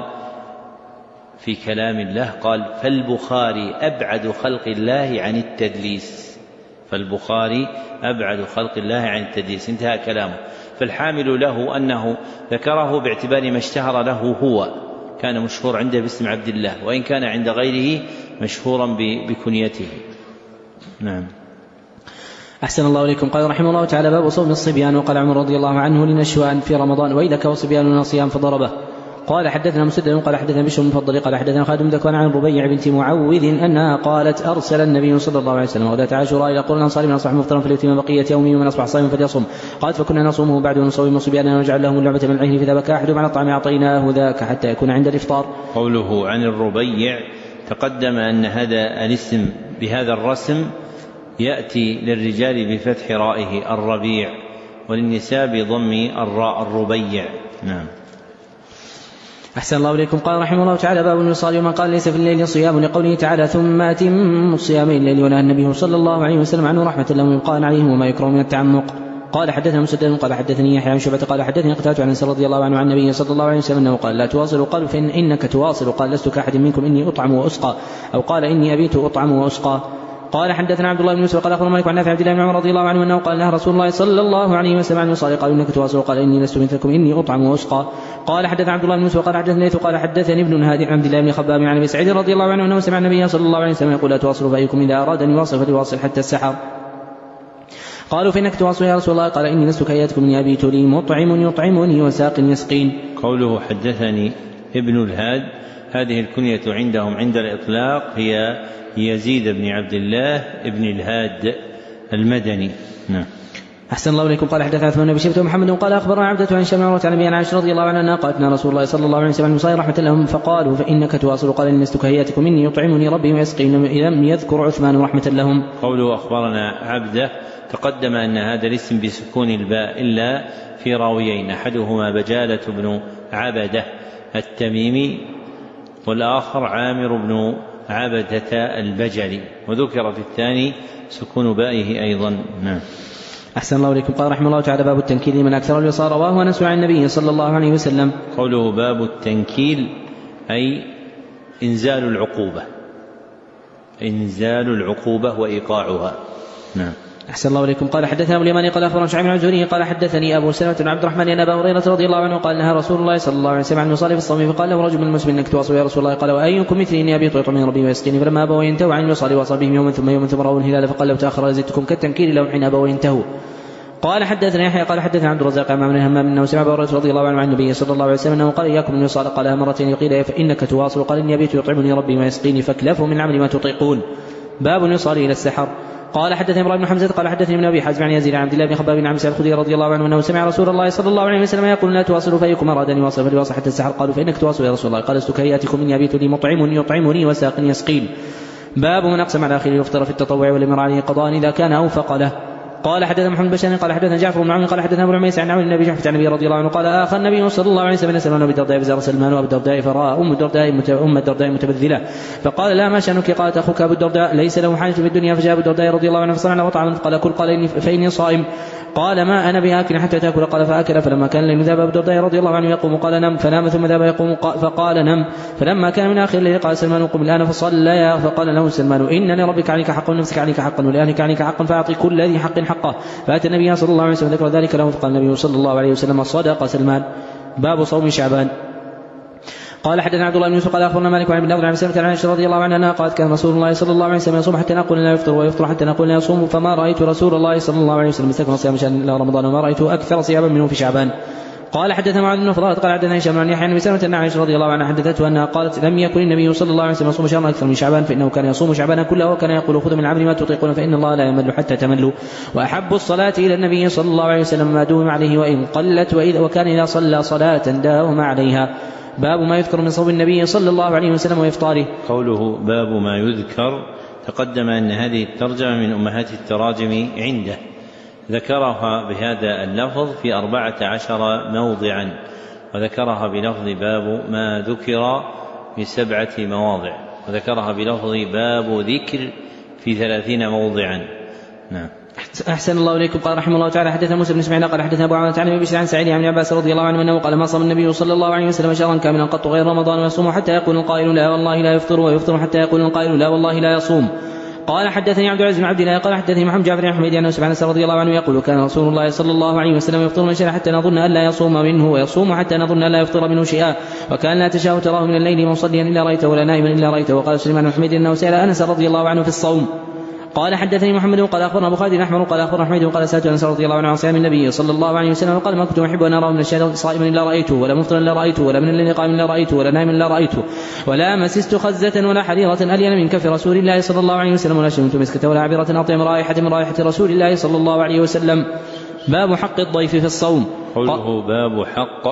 في كلام الله قال فالبخاري أبعد خلق الله عن التدليس، فالبخاري أبعد خلق الله عن التدليس، انتهى كلامه. فالحامل له أنه ذكره باعتبار ما اشتهر له هو، كان مشهور عنده باسم عبد الله، وإن كان عند غيره مشهورا بكنيته. نعم. أحسن الله إليكم. قال رحمه الله تعالى باب صوم الصبيان. وقال عمر رضي الله عنه لنشوان في رمضان وإذا كوى صبيان صيام فضربه. قال حدثنا مسدد قال حدثنا بشر بن المفضل قال حدثنا خالد بن ذكوان عن ربيع بنت معوذ أنها قالت أرسل النبي صلى الله عليه وسلم غداة عاشوراء إلى قرى الأنصار من أصبح مفطرا فليتم بقية يومه ومن أصبح صائما فليصم. قالت فكنا نصومه بعد ونصوم صبياننا ونجعل لهم اللعبة من العين فإذا بكى أحدهم على الطعام أعطيناه ذاك حتى يكون عند الإفطار. قوله عن الربيع تقدم أن هذا الاسم بهذا الرسم يأتي للرجال بفتح رائه الربيع وللنساء بضم الراء الربيع. نعم. أحسن الله إليكم. قال رحمه الله تعالى باب الوصال. ومن قال ليس في الليل صيام لقوله تعالى ثم أتم الصيام الليل ونهى النبي صلى الله عليه وسلم عنه رحمة الله يبقى عليهم وما يكره من التعمق. قال حدثنا مسدد قال حدثني يحيى عن شعبة قال حدثني قتادة عن أنس رضي الله عنه عن النبي صلى الله عليه وسلم أنه قال لا تواصلوا. قالوا فإن إنك تواصل. قال لست كأحد منكم إني أطعم وأسقى، أو قال إني أبيت أطعم وأسقى. قال حدثنا عبد الله بن يوسف قال أخبرنا مالك عن نافع عبد الله بن عمر رضي الله عنه أنه قال نهى رسول الله صلى الله عليه وسلم عن الوصال. قالوا إنك تواصل. قال إني لست مثلكم إني أطعم وأسقى. قال حدثنا عبد الله بن يوسف قال حدثني ليث قال حدثني ابن هادي عن عبد الله بن خباب عن أبي سعيد رضي الله عنه أنه سمع النبي صلى الله عليه وسلم يقول لا تواصلوا فأيكم إذا أراد أن يواصل فليواصل حتى السحر. قالوا فإنك تواصل يا رسول الله. قال إني لست كأياتكم إني أبيت لي مطعم يطعمني وساق يسقين. قوله حدثني ابن الهاد هذه الكنية عندهم عند الإطلاق هي يزيد بن عبد الله ابن الهاد المدني. نعم. أحسن الله إليكم. قال حدثنا عثمان بن شيبة ومحمد قال أخبرنا عبدة عن هشام بن عروة عن أبي عائشة رضي الله عنها قالت لنا رسول الله صلى الله عليه وسلم عن الوصال رحمة لهم فقالوا فإنك تواصل. قال إن لست كهياتكم إني يطعمني ربي ويسقين. لم يذكر عثمان رحمة لهم. قوله أخبرنا عبدة تقدم أن هذا الاسم بسكون الباء إلا في راويين، أحدهما بجالة بن عبدة التميمي والآخر عامر بن عبدة البجلي، وذكر في الثاني سكون بائه أيضا. نعم. أحسن الله إليكم. قال رحمه الله تعالى باب التنكيل من أكثر الوصال. رواه أنس عن النبي صلى الله عليه وسلم. قوله باب التنكيل أي إنزال العقوبة، إنزال العقوبة وإيقاعها. نعم. أحسن الله إليكم. قال حدثنا أبو اليماني قال أخبرنا شعيب بن الزهري قال حدثني أبو سلمة بن عبد الرحمن أن أبا هريرة رضي الله عنه قال نهى رسول الله صلى الله عليه وسلم عن المصلي في الصوم فقال له رجل من المسلمين إنك تواصل يا رسول الله قال وأيكم مثلي إني أبيت ويطعمني ربي ويسقيني فلما أبوا ينتهوا عن المصلي وصل بهم يوما ثم يوما ثم رأوا الهلال فقال لو تأخر لزدتكم كالتنكير لهم حين أبوا ينتهوا. قال حدثنا يحيى قال حدثنا عبد الرزاق عن معمر همام انه سمع ابا هريره رضي الله عنه عن النبي صلى الله عليه وسلم انه قال اياكم من الوصال قالها مرتين قيل فانك تواصل قال اني ابيت يطعمني ربي ويسقيني فاكلفوا من العمل ما تطيقون. باب الوصال الى السحر. قال حدثني ابراهيم بن حمزه قال حدثني ابن ابي حازم عن يزيد عن عبد الله بن خباب بن عبد الخدري رضي الله عنه انه سمع رسول الله صلى الله عليه وسلم يقول لا تواصلوا فايكم اراد ان يواصل فليواصل حتى السحر. قالوا فانك تواصل يا رسول الله قال لست كهيئتكم اني ابيت لي مطعم يطعمني وساق يسقين. باب من اقسم على اخيه يفطر في التطوع ولم عليه قضاء اذا كان اوفق له. قال حدثنا محمد بن بشار قال حدثنا جعفر بن عون قال حدثنا ابو العميس عن عون النبي جحفة عن النبي رضي الله عنه قال اخى النبي صلى الله عليه وسلم سلمان ابي الدرداء فزار سلمان وابو الدرداء فراى ام الدرداء ام الدرداء متبذله فقال لا ما شانك؟ قالت اخوك ابو الدرداء ليس له حاجه في الدنيا. فجاء ابو الدرداء رضي الله عنه فصنع له طعاما قال كل قال فاني صائم. قال ما انا باكل حتى تاكل قال فاكل. فلما كان الليل ذهب ابو الدرداء رضي الله عنه يقوم قال نم فنام ثم ذهب يقوم فقال نم. فلما كان من اخر الليل قال سلمان قم الان فصلى فقال له سلمان ان لربك عليك حقا ونفسك عليك حقا ولاهلك عليك حقا فاعطي كل ذي حق حقه. فاتى النبي صلى الله عليه وسلم ذكر ذلك له فقال النبي صلى الله عليه وسلم صدق سلمان. باب صوم شعبان. قال حدثنا عبد الله بن يوسف قال اخبرنا مالك عن ابن عمرو عن سلمة عن عائشة رضي الله عنها قالت كان رسول الله صلى الله عليه وسلم يصوم حتى نقول لا يفطر ويفطر حتى نقول لا يصوم فما رايت رسول الله صلى الله عليه وسلم استكمل صيام شهر الا رمضان وما رايته اكثر صياما منه في شعبان. قال حدثنا معاذ بن فضالة قال حدثنا هشام عن يحيى بن سلمة عن عائشة رضي الله عنها حدثته انها قالت لم يكن النبي صلى الله عليه وسلم يصوم شهرا اكثر من شعبان فانه كان يصوم شعبان كله وكان يقول خذوا من العمل ما تطيقون فان الله لا يمل حتى تملوا. واحب الصلاة الى النبي صلى الله عليه وسلم ما دوم عليه وان قلت وإذا وكان اذا صلى صلاة داوم عليها. باب ما يذكر من صوم النبي صلى الله عليه وسلم وإفطاره. قوله باب ما يذكر تقدم أن هذه الترجمة من أمهات التراجم عنده ذكرها بهذا اللفظ في أربعة عشر موضعا وذكرها بلفظ باب ما ذكر في سبعة مواضع وذكرها بلفظ باب ذكر في ثلاثين موضعا. نعم. أحسن الله إليكم. قال رحمه الله تعالى حدثنا موسى بن اسماعيل قال حدثنا أبو عوانة عن أبي بشر عن سعيد عن عباس رضي الله عنه أنه قال ما صام النبي صلى الله عليه وسلم شهرا كاملا قط غير رمضان ويصوم حتى يقول القائل لا والله لا يفطر ويفطر حتى يقول القائل لا والله لا يصوم. قال حدثني عبد العزيز بن عبد الله قال حدثني محمد جعفر بن حميد انه سمع انس رضي الله عنه يقول كان رسول الله صلى الله عليه وسلم يفطر من شاء حتى نظن ان لا يصوم منه ويصوم حتى نظن ان لا يفطر منه شيئا وكان لا تشاء تراه من الليل مصليا الا رايته ولا نائما الا رايته. وقال سليمان بن حميد انه سال انس رضي الله عنه في الصوم. قال حدثني محمد قال اخبرنا ابو خالد الاحمر قال اخبرنا حميد قال سالت انس رضي الله عنه عن صيام النبي صلى الله عليه وسلم وقال ما كنت احب ان اراه من الشهر صائما الا رايته ولا مفطرا الا رايته ولا من الليل قائما الا رايته ولا نائما الا رايته ولا مسست خزة ولا حريرة الين من كف رسول الله صلى الله عليه وسلم ولا شممت مسكة ولا عبرة اطيب رائحة من رائحة رسول الله صلى الله عليه وسلم. باب حق الضيف في الصوم. قوله باب حق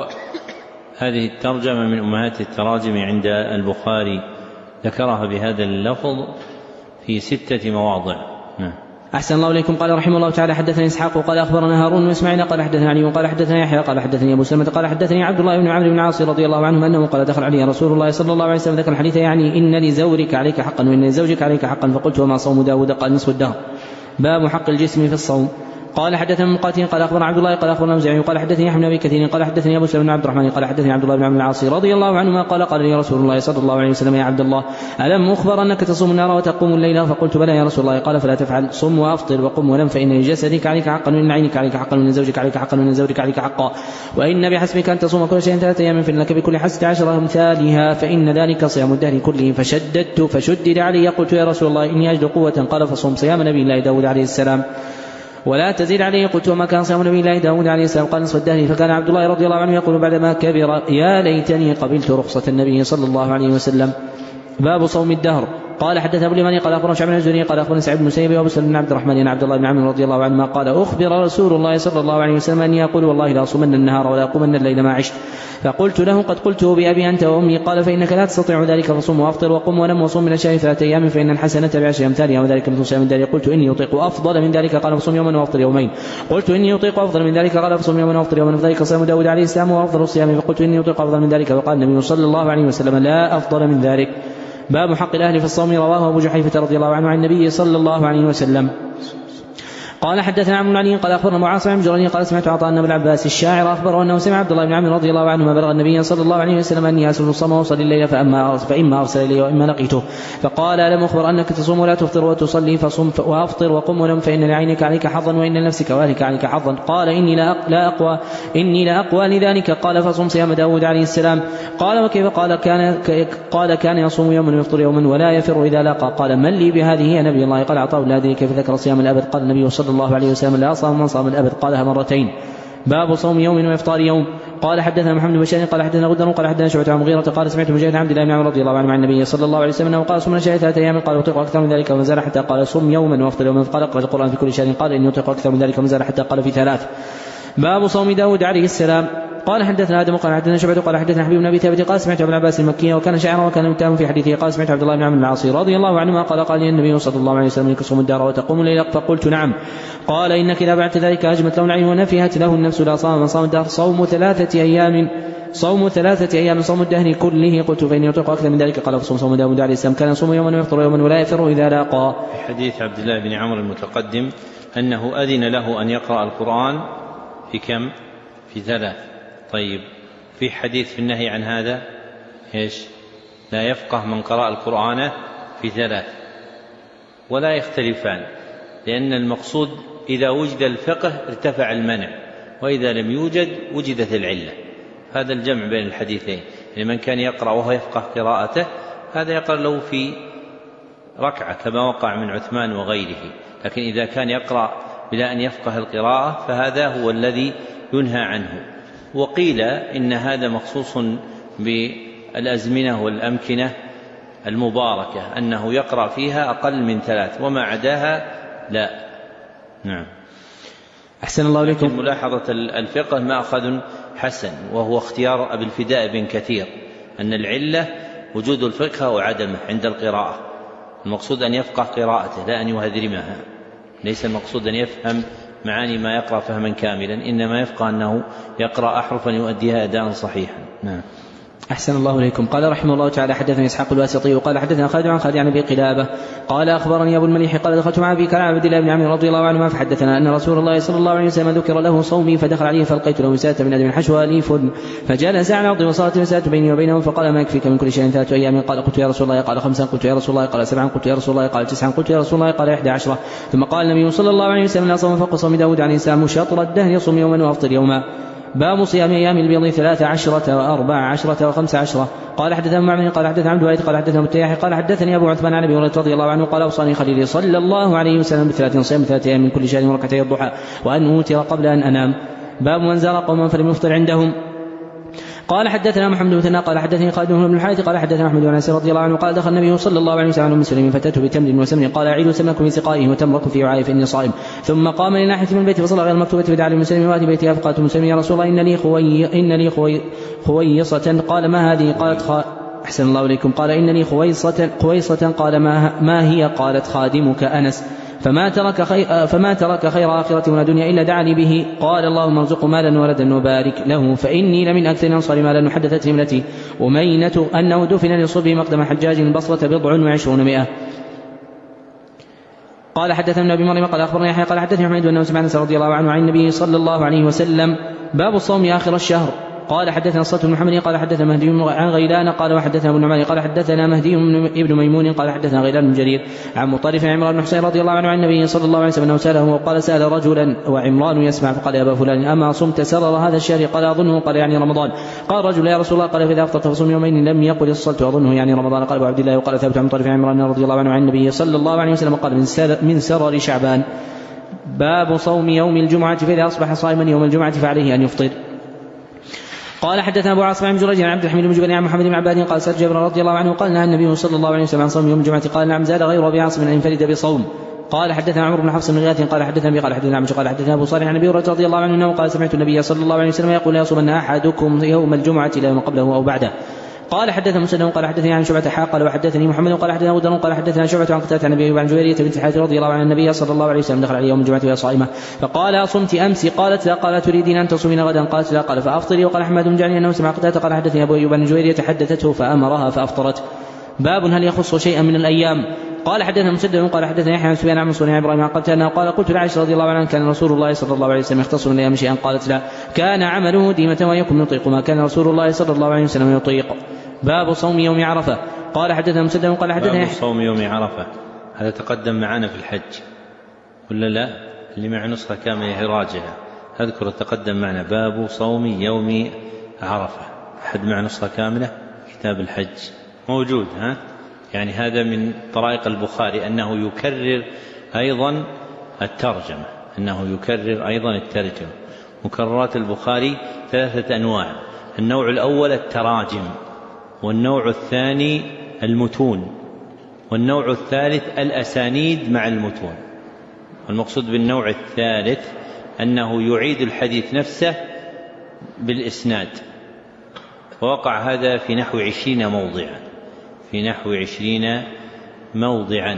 هذه الترجمة من امهات التراجم عند البخاري ذكرها بهذا اللفظ في ستة مواضع. نعم. أحسن الله إليكم. قال رحمه الله تعالى حدثني إسحاق قال أخبرنا هارون وإسماعيل قال حدثنا علي قال حدثنا يحيى قال حدثني أبو سلمة قال حدثني عبد الله بن عمرو بن العاص رضي الله عنه أنه قال دخل علي رسول الله صلى الله عليه وسلم ذكر الحديث يعني إن لزورك عليك حقا وإن لزوجك عليك حقا فقلت وما صوم داود قال نصف الدهر. باب حق الجسم في الصوم. قال حدثنا مقاتل قال اخبرنا عبد الله قال اخبرنا موزعي قال حدثني يحيى بن ابي كثير قال حدثني ابو سلمة بن عبد الرحمن قال حدثني عبد الله بن عمرو العاص رضي الله عنهما قال قال لي رسول الله صلى الله عليه وسلم يا عبد الله الم اخبر انك تصوم النار وتقوم الليل؟ فقلت بلى يا رسول الله. قال فلا تفعل صم وافطر وقم ونم فان لجسدك عليك حقا وان عينك عليك حقا وان زوجك عليك حقا وان زوجك عليك حقا وان بحسبك ان تصوم كل شيء ثلاثة ايام فان لك بكل حسنة عشر امثالها فان ذلك صيام الدهر كله. فشددت فشدد علي قلت يا رسول الله اني اجد قوة. قال فصوم صيام نبي الله داود عليه السلام ولا تزيد عليه. قلت وما كان صيام نبي الله داود عليه السلام؟ قال نصف الدهر. فكان عبد الله رضي الله عنه يقول بعدما كبر يا ليتني قبلت رخصة النبي صلى الله عليه وسلم. باب صوم الدهر. قال حدث ابو اليماني قال اخبرنا شعبان الزهري قال اخبرنا سعيد بن المسيب وابو سلمة بن عبد الرحمن ان عبد الله بن عمرو رضي الله عنهما قال اخبر رسول الله صلى الله عليه وسلم اني يقول والله لا اصومن النهار ولا اقومن الليل ما عشت. فقلت له قد قلته بابي انت وامي. قال فانك لا تستطيع ذلك فصم وافطر وقم ونم وصوم من الشهر ثلاثة ايام فان الحسنة بعشر امثالها وذلك مثل صيام الدهر. قلت اني اطيق افضل من ذلك. قال فصم يوما وافطر يومين. قلت اني اطيق افضل من ذلك. قال فصم يوما وافطر يوما فذلك صيام داود عليه السلام وافضل الصيام. فقلت اني اطيق افضل من ذلك. فقال النبي صلى الله عليه وسلم لا افضل من ذلك. باب حق الأهل في الصوم. رواه أبو جحيفة رضي الله عنه عن النبي صلى الله عليه وسلم قال حدثنا عمرو بن علي قال أخبرنا معاصم بن جرير قال سمعت عطاء بن العباس الشاعر أخبره أنه سمع عبد الله بن عمرو رضي الله عنهما بلغ النبي صلى الله عليه وسلم أني أسلم الصوم وأصلي الليل فأما فإما أرسل إلي وإما لقيته فقال ألم أخبر أنك تصوم ولا تفطر وتصلي فصم وأفطر وقم ولم فإن لعينك عليك حظا وإن لنفسك وأهلك عليك حظا. قال إني لا أقوى إني لا أقوى لذلك. قال فصم صيام داود عليه السلام. قال وكيف؟ قال كان قال كان يصوم يوما ويفطر يوما ولا يفر إذا لاقى. قال من لي بهذه يا نبي الله؟ قال عطاء لا أدري كيف ذكر صيام الأبد. قال النبي صلى الله عليه وسلم لا صام من صام الأبد. قالها مرتين. باب صوم يوم وإفطار يوم. قال حدثنا محمد بن بشار قال حدثنا غدر قال حدثنا شعبة عن مغيرة قال سمعت مجاهد عبد الله بن عمرو رضي الله عنه عن النبي صلى الله عليه وسلم انه قال صم شهر ثلاثة ايام. قال اطيق اكثر من ذلك وما زال حتى قال صم يوما وافطر يوما. قال اقرأ القرآن في كل شهر. قال اني اطيق اكثر من ذلك وما زال حتى قال في ثلاث. باب صوم داود عليه السلام. قال حدثنا آدم قال حدثنا شعبة قال حدثنا حبيب بن أبي ثابت قال سمعت ابن عباس المكي وكان شاعرا وكان متهم في حديثه. قال سمعت عبد الله بن عمرو بن العاص رضي الله عنهما قال قال لي النبي صلى الله عليه وسلم انك تصوم الدار وتقوم الليل. فقلت نعم. قال انك اذا بعد ذلك هجمت له العين ونفهت له النفس لا صام من صام الدار صوم ثلاثة ايام صوم ثلاثة أيام صوم الدهر كله. قلت فإني أطيق أكثر من ذلك. قال فصوم صوم داود عليه السلام كان يصوم يوما ويفطر يوما ولا يفر إذا لاقى. في حديث عبد الله بن عمرو المتقدم أنه أذن له أن يقرأ القرآن في كم؟ في ثلاث. طيب في حديث في النهي عن هذا إيش؟ لا يفقه من قرأ القرآن في ثلاث. ولا يختلفان لأن المقصود إذا وجد الفقه ارتفع المنع وإذا لم يوجد وجدت العلة. هذا الجمع بين الحديثين. لمن كان يقرأ وهو يفقه قراءته هذا يقرأ له في ركعة كما وقع من عثمان وغيره. لكن إذا كان يقرأ بلا أن يفقه القراءة فهذا هو الذي ينهى عنه. وقيل إن هذا مخصوص بالأزمنة والأمكنة المباركة أنه يقرأ فيها أقل من ثلاث وما عداها لا. نعم. أحسن الله إليكم. ملاحظة الفقه مأخذ حسن وهو اختيار أبي الفداء بن كثير أن العلة وجود الفقه وعدمه عند القراءة. المقصود أن يفقه قراءته لا أن يهذرمها. ليس المقصود أن يفهم معاني ما يقرأ فهما كاملا إنما يفقه أنه يقرأ أحرفا يؤديها أداء صحيحا. نعم. أحسن الله إليكم. قال رحمه الله تعالى حدثنا إسحاق الواسطي وقال حدثنا خالد عن خالد عن أبي قلابة قال أخبرني أبو المليح قال دخلت مع أبي كعب عبد الله بن عمرو رضي الله عنهما فحدثنا أن رسول الله صلى الله عليه وسلم ذكر له صومي فدخل عليه فلقيت له وسادة من أدم حشوها أليف فجلس على الأرض وصارت وسادة بيني وبينهم فقال ما يكفيك من كل شيء ثلاثة أيام؟ قال قلت يا رسول الله. قال خمسا. قلت يا رسول الله. قال سبعا. قلت يا رسول الله. قال تسعا. قلت يا رسول الله. قال إحدى عشرة. ثم قال النبي صلى الله عليه وسلم لا صوم فوق صوم داود عليه السلام شطر الدهر يصوم يوما وأفطر يوما. باب صيام أيام البيض ثلاث عشرة وأربع عشرة وخمس عشرة. قال حدثنا معمر قال حدثنا عبد الوارث قال حدثنا متياح قال حدثني أبو عثمان عن أبي هريرة رضي الله عنه قال أوصاني خليلي صلى الله عليه وسلم بثلاث صيام ثلاثة أيام من كل شهر وركعتي الضحى وأن أوتر قبل أن أنام. باب من زار قوما فلم يفطر عندهم. قال حدثنا محمد بن مثنى قال حدثني خالد بن الحارث قال حدثنا احمد بن انس رضي الله عنه قال دخل النبي صلى الله عليه وسلم على مسلم فتاته بتمر وسمن قال اعيدوا سمكم في سقائه وتمركم في وعائه فاني صائم. ثم قام لناحيه من البيت فصلى غير المكتوبه فدعا لمسلم واتي بيتها فقالت مسلم يا رسول الله ان لي خوي ان لي خوي خويصه. قال ما هذه؟ قالت خ... احسن الله اليكم. قال ان لي خويصه خويصه. قال ما, ما هي؟ قالت خادمك انس فما ترك خير فما ترك خير آخرة ولا دنيا إلا دعني به. قال اللهم ارزق مالا ولدا وبارك له فإني لمن أكثر الأنصار مالا. وحدثتني ابنتي أمينة أنه دفن لصبه مقدم حجاج البصرة بضع وعشرون مئة. قال حدثنا ابن مريم قال أخبرني يحيى قال حدثني حميد أنه سمع أنس رضي الله عنه عن النبي صلى الله عليه وسلم. باب الصوم آخر الشهر. قال حدثنا صلت بن محمد قال حدثنا مهدي عن غيلان قال وحدثنا ابن نعمان قال حدثنا مهدي ابن ميمون قال حدثنا غيلان بن جرير عن مطرف عمران بن حسين رضي الله عنه عن النبي صلى الله عليه وسلم انه ساله وقال سال رجلا وعمران يسمع فقال يا ابا فلان اما صمت سرر هذا الشهر؟ قال اظنه. قال يعني رمضان. قال رجل يا رسول الله. قال فاذا افطرت فصوم يومين. لم يقل الصلت اظنه يعني رمضان. قال ابو عبد الله وقال ثابت عن مطرف عمران رضي الله عنه عن النبي صلى الله عليه وسلم قال من سرر شعبان. باب صوم يوم الجمعة فاذا اصبح صائما يوم الجمعة فعليه ان يفطر. قال حدثنا ابو عاصم بن جريج عن عبد الحميد بن جبير عن محمد بن عباد قال سأل جابر رضي الله عنه قال نهى النبي صلى الله عليه وسلم عن صوم يوم الجمعة. قال نعم زاد غير ابي عاصم ان ينفرد بصوم. قال حدثنا عمرو بن حفص بن غياث قال حدثنا ابي قال حدثنا عمش قال حدثنا ابو صالح عن ابي هريره رضي الله عنه انه قال سمعت النبي صلى الله عليه وسلم يقول لا يصومن احدكم يوم الجمعة لا يوم قبله او بعده. قال حدثنا مسلم قال حدثني عن شعبة حا قال وحدثني محمد قال حدثنا ابو ذر قال حدثنا شعبة عن قتادة عن ابي عن جويرية بنت الحارث رضي الله عنها النبي صلى الله عليه وسلم دخل عليه يوم الجمعة وهي صائمة فقال اصمت امس؟ قالت لا. قال تريدين ان تصومين غدا؟ قالت لا. قال فافطري. وقال احمد بن جعفر انه سمع قتادة قال حدثني ابو ايوب عن جويرية حدثته فامرها فافطرت. باب هل يخص شيئا من الايام. قال حدثنا مسدد قال حدثنا يحيى عن سفيان عن منصور عن ابراهيم قال انه قال قلت لعائشة رضي الله عنها كان رسول الله صلى الله عليه وسلم يختص من الايام شيئا؟ قالت لا، كان عمله ديمة ويكن يطيق ما كان رسول الله صلى الله عليه وسلم يطيق. باب صوم يوم عرفة. قال حدثنا مسدد قال حدثنا باب صوم يوم عرفة، هذا تقدم معنا في الحج ولا لا؟ اللي مع نسخة كاملة يراجعها، أذكر تقدم معنا باب صوم يوم عرفة. أحد مع نسخة كاملة كتاب الحج موجود؟ ها؟ يعني هذا من طرائق البخاري أنه يكرر أيضا الترجمة، أنه يكرر أيضا الترجمة. مكررات البخاري ثلاثة أنواع: النوع الأول التراجم، والنوع الثاني المتون، والنوع الثالث الأسانيد مع المتون. والمقصود بالنوع الثالث أنه يعيد الحديث نفسه بالإسناد، ووقع هذا في نحو عشرين موضعا في نحو عشرين موضعا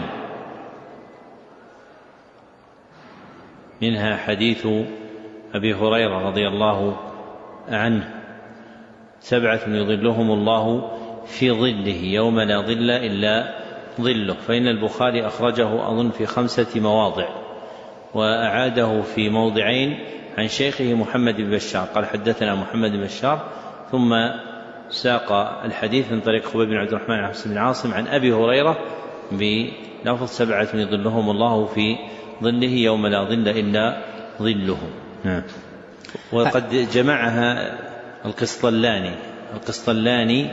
منها حديث أبي هريرة رضي الله عنه: سبعة يظلهم الله في ظله يوم لا ظل إلا ظله. فإن البخاري أخرجه أظن في خمسة مواضع، وأعاده في موضعين عن شيخه محمد بن بشار، قال حدثنا محمد بن بشار، ثم ساق الحديث من طريق خبيب بن عبد الرحمن عن حفص بن عاصم عن أبي هريرة بلفظ: سبعة يظلهم الله في ظله يوم لا ظل إلا ظله. نعم. وقد جمعها القسطلاني القسطلاني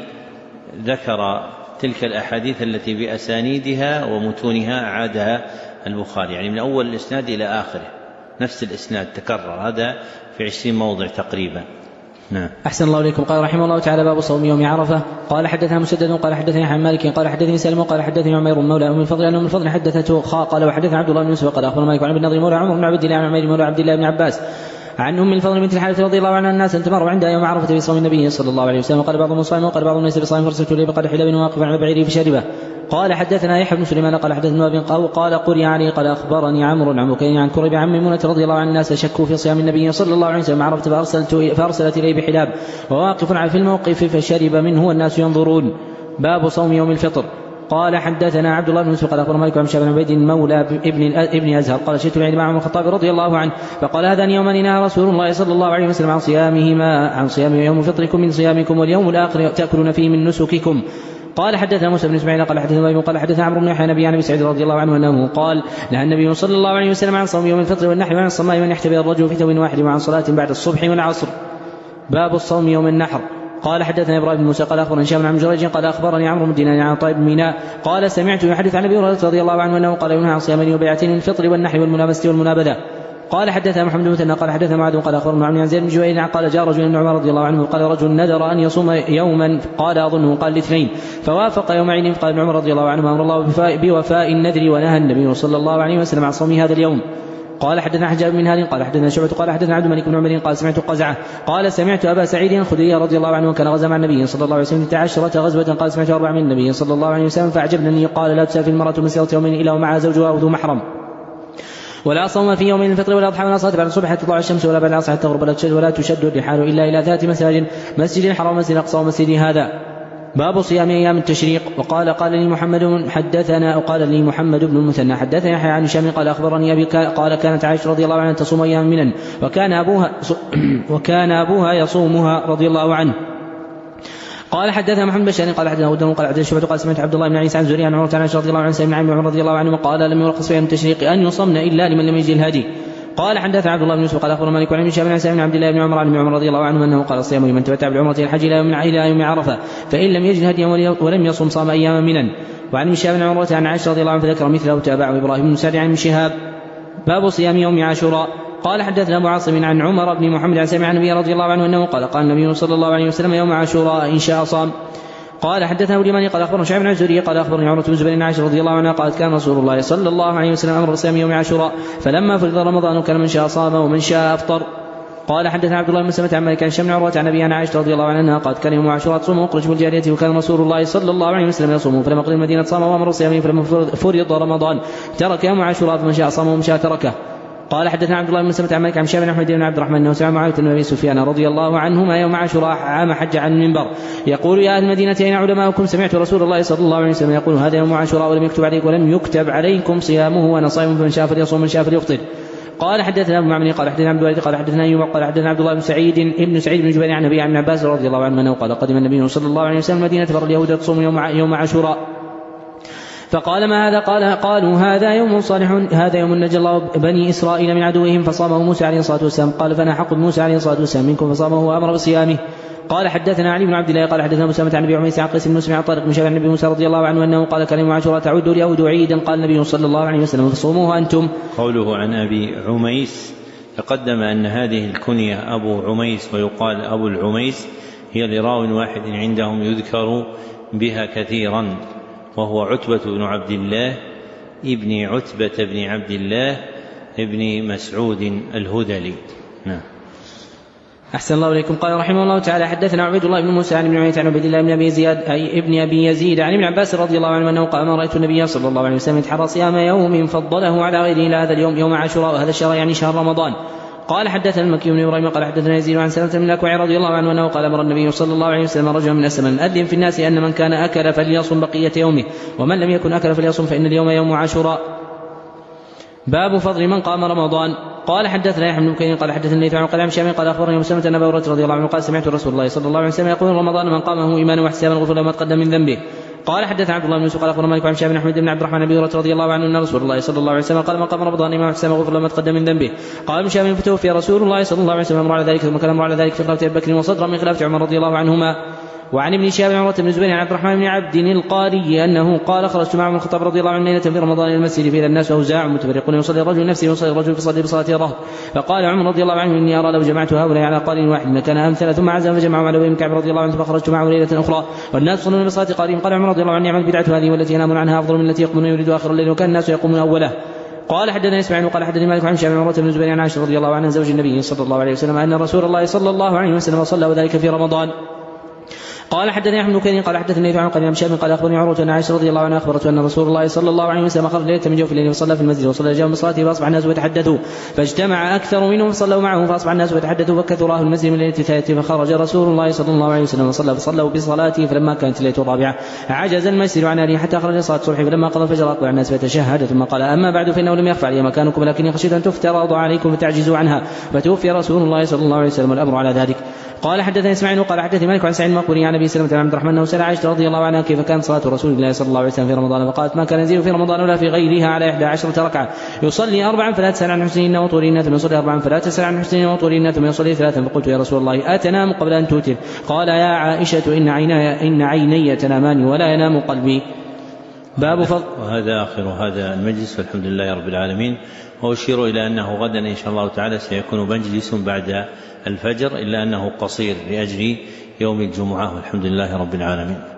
ذكر تلك الأحاديث التي بأسانيدها ومتونها أعادها البخاري، يعني من أول الإسناد إلى آخره نفس الإسناد تكرر، هذا في عشرين موضع تقريبا. نعم. أحسن الله إليكم. قال رحمه الله تعالى: باب صوم يوم عرفة. قال حدثنا مسدد قال حدثني عن مالك قال حدثني سلم قال حدثني عمير مولى أم الفضل أن أم الفضل حدثته خا قال وحدثنا عبد الله بن يوسف قال أخبر مالك عن ابن نضر مولى عمر بن عبد الله عن عمير مولى عبد الله بن عباس عن أم الفضل بنت الحارث رضي الله عنها الناس تمر عندها يوم عرفة بصوم النبي صلى الله عليه وسلم. قال بعضهم صائم وقال بعضهم ليس بصائم، فرسلت إليه بقدح لبن واقفا على بعيره فشربه. قال حدثنا يحيى بن سليمان قال حدثنا ابن قال قال قرئ علي قال أخبرني عمرو عن بكير عن كريب عن ميمونة رضي الله عن الناس شكوا في صيام النبي صلى الله عليه وسلم عرفت فأرسلت فأرسلت إليه بحلاب وواقف على في الموقف فشرب منه والناس ينظرون. باب صوم يوم الفطر. قال حدثنا عبد الله بن يوسف قال أخبر مالك عن شعبان عبيد مولى ابن ابن أزهر قال شئت العيد مع عمر الخطاب رضي الله عنه فقال: هذان يومان نهى رسول الله صلى الله عليه وسلم عن صيامهما عن صيام يوم فطركم من صيامكم واليوم الآخر تأكلون فيه من نسككم. قال حدثنا موسى بن اسماعيل قال حدثنا ابي قال حدثنا عمرو بن يحيى نبي عن ابي سعيد رضي الله عنه انه قال: نهى النبي صلى الله عليه وسلم عن صوم يوم الفطر والنحر وعن الصماء وان يحتبي الرجل في ثوب واحد وعن صلاة بعد الصبح والعصر. باب الصوم يوم النحر. قال حدثنا ابراهيم بن موسى قال اخبرني هشام عن جريج قال اخبرني عمرو بن دينار عن طيب ميناء قال سمعت يحدث عن ابي هريره رضي الله عنه انه قال: ينهى عن صيامين وبيعتين الفطر والنحر والملامسه والمنابذه. قال حدثنا محمد بن مثنى قال حدثنا معاذ قال اخبرنا عن زيد بن جبير قال: جاء رجل من عمر رضي الله عنه قال: رجل ندر ان يصوم يوما قال اظنه قال الاثنين فوافق يوم عيد. قال ابن عمر رضي الله عنه: امر الله بوفاء النذر ونهى النبي صلى الله عليه وسلم عن صوم هذا اليوم. قال حدثنا حجاج بن هاد قال حدثنا شعبة قال حدثنا عبد الملك بن عمر قال سمعت قزعة قال سمعت أبا سعيد الخدري رضي الله عنه وكان غزا مع النبي صلى الله عليه وسلم عشرة غزوة قال سمعت أربع من النبي صلى الله عليه وسلم فأعجبني قال: لا تسافر المرأة مسيرة يومين إلا ومعها زوجها أو ذو محرم، ولا صوم في يوم الفطر ولا أضحى ولا صلاة بعد الصبح حتى تطلع الشمس ولا بعد العصر حتى تغرب ولا تشد الرحال إلا إلى ذات مساجد مسجد الحرام مسجد الأقصى ومسجد هذا. باب صيام أيام التشريق. وقال قال لي محمد حدثنا وقال لي محمد بن المثنى حدثنا يحيى عن هشام قال أخبرني أبي قال: كانت عائشة رضي الله عنها تصوم أيام منن وكان أبوها وكان أبوها يصومها رضي الله عنه. قال حدثنا محمد بن قال حدثنا ودن قال حدثنا شعبة قال سمعت عبد الله بن عيسى عن زهري عن عمرو عن عائشة رضي الله عنها سمع عن عمر رضي الله عنه قال: لم يرخص في أيام التشريق أن يصمن إلا لمن لم يجد الهدي. قال حدثنا عبد الله بن يوسف قال اخبرنا مالك عن هشام بن سعيد بن عبد الله بن عمر عن عمر رضي الله عنه انه قال: الصيام لمن تمتع بالعمرة الحج الى يوم الى يوم عرفه فان لم يجد هديا ولم يصم صام اياما منن. وعن هشام بن عمرة عن عائشة رضي الله عنها فذكر مثله وتابعه ابراهيم بن سعد عن شهاب. باب صيام يوم عاشوراء. قال حدثنا ابو عاصم عن عمر بن محمد عن سمع النبي رضي الله عنه انه قال: قال النبي صلى الله عليه وسلم: يوم عاشوراء ان شاء صام. قال حدثنا ابو اليماني قال اخبرنا شعيب بن الزهري قال اخبرني عمرو بن زبير عن عائشة رضي الله عنها قالت: كان رسول الله صلى الله عليه وسلم امر بصيام يوم عاشوراء فلما فرض رمضان كان من شاء صام ومن شاء افطر. قال حدثنا عبد الله بن مسلمة عن مالك عن هشام بن عروة عن ابي عن عائشة رضي الله عنها قالت: كان يوم عاشوراء تصوم وقرش بالجارية وكان رسول الله صلى الله عليه وسلم يصوم فلما قدم المدينة صام وامر بصيامه فلما فرض رمضان ترك يوم عاشوراء فمن شاء صام ومن شاء تركه. قال حدثنا عبد الله بن مسلمة عن مالك عن شعبة عن حميد بن عبد الرحمن أنه سمع معاوية بن أبي سفيان رضي الله عنهما يوم عاشوراء عام حج عن المنبر يقول يا أهل المدينة أين علماؤكم؟ سمعت رسول الله صلى الله عليه وسلم يقول هذا يوم عاشوراء ولم يكتب عليكم ولم يكتب عليكم صيامه وأنا صائم فمن شاء فليصوم من شاء فليفطر. قال حدثنا ابو معمر قال حدثنا عبد الوارث قال حدثنا ايوب قال حدثنا عبد الله بن سعيد ابن سعيد بن جبير عن ابي عن عباس رضي الله عنه انه قال قدم النبي صلى الله عليه وسلم المدينه فر اليهود تصوم يوم يوم عاشوراء فقال ما هذا؟ قال قالوا هذا يوم صالح هذا يوم نجى الله بني اسرائيل من عدوهم فصامه موسى عليه الصلاه والسلام قال فانا حق موسى عليه الصلاه والسلام منكم فصامه وامر بصيامه. قال حدثنا علي بن عبد الله قال حدثنا مسلمة عن ابي عميس عن قيس بن مسلم عن طارق بن شهاب عن النبي موسى رضي الله عنه انه قال كان يوم عاشوراء تعود اليهود عيدا قال النبي صلى الله عليه وسلم فصوموه انتم. قوله عن ابي عميس تقدم أن هذه الكنية أبو عميس ويقال أبو العميس هي لراو واحد عندهم يذكر بها كثيرا وهو عتبة بن عبد الله ابن عتبة بن عبد الله ابن مسعود الهذلي. نعم. أحسن الله إليكم. قال رحمه الله تعالى حدثنا عبيد الله بن موسى عن ابن عمية عن عبيد الله بن أبي زياد أي ابن أبي يزيد عن ابن عباس رضي الله عنه أنه قال ما رأيت النبي صلى الله عليه وسلم يتحرى صيام يوم فضله على غيره إلى هذا اليوم يوم عاشوراء وهذا الشهر يعني شهر رمضان. قال حدثنا المكي بن إبراهيم قال حدثنا يزيد عن سلمة بن الأكوع رضي الله عنه أنه قال أمر النبي صلى الله عليه وسلم رجلا من أسلم أن أذن في الناس أن من كان أكل فليصم بقية يومه ومن لم يكن أكل فليصم فإن اليوم يوم عاشوراء. باب فضل من قام رمضان. قال حدثنا يحيى بن بكير قال حدثنا الليث عن قال شامي قال اخبرني مسلمة ان ابا هريرة رضي الله عنه قال سمعت رسول الله صلى الله عليه وسلم يقول رمضان من قامه ايمانا واحتسابا غفر له ما تقدم من ذنبه. قال حدثنا عبد الله بن يوسف قال اخبرنا مالك عن شامي بن احمد بن عبد الرحمن ابي هريرة رضي الله عنه ان رسول الله صلى الله عليه وسلم قال من قام رمضان ايمانا واحتسابا غفر له ما تقدم من ذنبه. قال ابن شامي فتوفي رسول الله صلى الله عليه وسلم امر على ذلك ثم كان امر على ذلك في خلافه ابي بكر وصدرا من خلافه عمر رضي الله عنهما. وعن ابن شهاب عمرة بن زبير عن عبد الرحمن بن عبد القاري أنه قال خرجت مع عمر الخطاب رضي الله عنه ليلة في رمضان إلى المسجد فإذا الناس أوزاع متفرقون يصلي الرجل نفسه ويصلي الرجل في صلاة بصلاة الرهط. فقال عمر رضي الله عنه إني أرى لو جمعت هؤلاء على قارئ واحد لكان أمثل ثم عزم فجمعوا على أبي بن كعب رضي الله عنه فخرجت معه ليلة أخرى والناس يصلون بصلاة قارئ. قال عمر رضي الله عنه نعم البدعة هذه والتي ينامون عنها أفضل من التي يقومون يريد آخر الليل وكان الناس يقومون أوله. قال حدثنا اسماعيل وقال حدثني مالك عن شامي عمرة بن زبير عن عائشة رضي الله عنها زوج النبي صلى الله عليه وسلم أن رسول الله صلى الله عليه وسلم صلى وذلك في رمضان. قال حدثني احمد بن كثير قال حدثني عن قال عن شام قال اخبرني عروه ان عائشه رضي الله عنها اخبرته ان رسول الله صلى الله عليه وسلم خرج ليله من جوف الليل وصلى في المسجد وصلى جاء من صلاته فاصبح الناس يتحدثوا فاجتمع اكثر منهم فصلوا معه فاصبح الناس يتحدثوا فكثر اهل المسجد من ليله الثالثه فخرج رسول الله صلى الله عليه وسلم وصلى فصلوا بصلاته فلما كانت الليله الرابعه عجز المسجد عن اهله حتى خرج صلاه الصبح فلما قضى الفجر اقبل الناس فتشهد ثم قال اما بعد فانه لم يخفى علي مكانكم ولكني خشيت ان تفترض عليكم فتعجزوا عنها فتوفي رسول الله صلى الله عليه وسلم والامر على ذلك. قال حدثني اسماعيل وقال حدثني مالك عن سعيد المقبري عن ابي سلمة بن عبد الرحمن انه سال عائشه رضي الله عنها كيف كانت صلاه رسول الله صلى الله عليه وسلم في رمضان فقالت ما كان يزيد في رمضان ولا في غيرها على إحدى عشرة ركعه يصلي اربعا فلا تسال عن حسنهن وطولهن ثم يصلي اربعا فلا تسال عن حسنهن وطولهن ثم يصلي ثلاثا فقلت يا رسول الله اتنام قبل ان توتر؟ قال يا عائشه ان عيني ان عيني تنامان ولا ينام قلبي. باب فضل. وهذا آخر هذا المجلس والحمد لله رب العالمين. وأشير إلى أنه غدا إن شاء الله تعالى سيكون مجلس بعد الفجر إلا أنه قصير لأجل يوم الجمعة والحمد لله رب العالمين.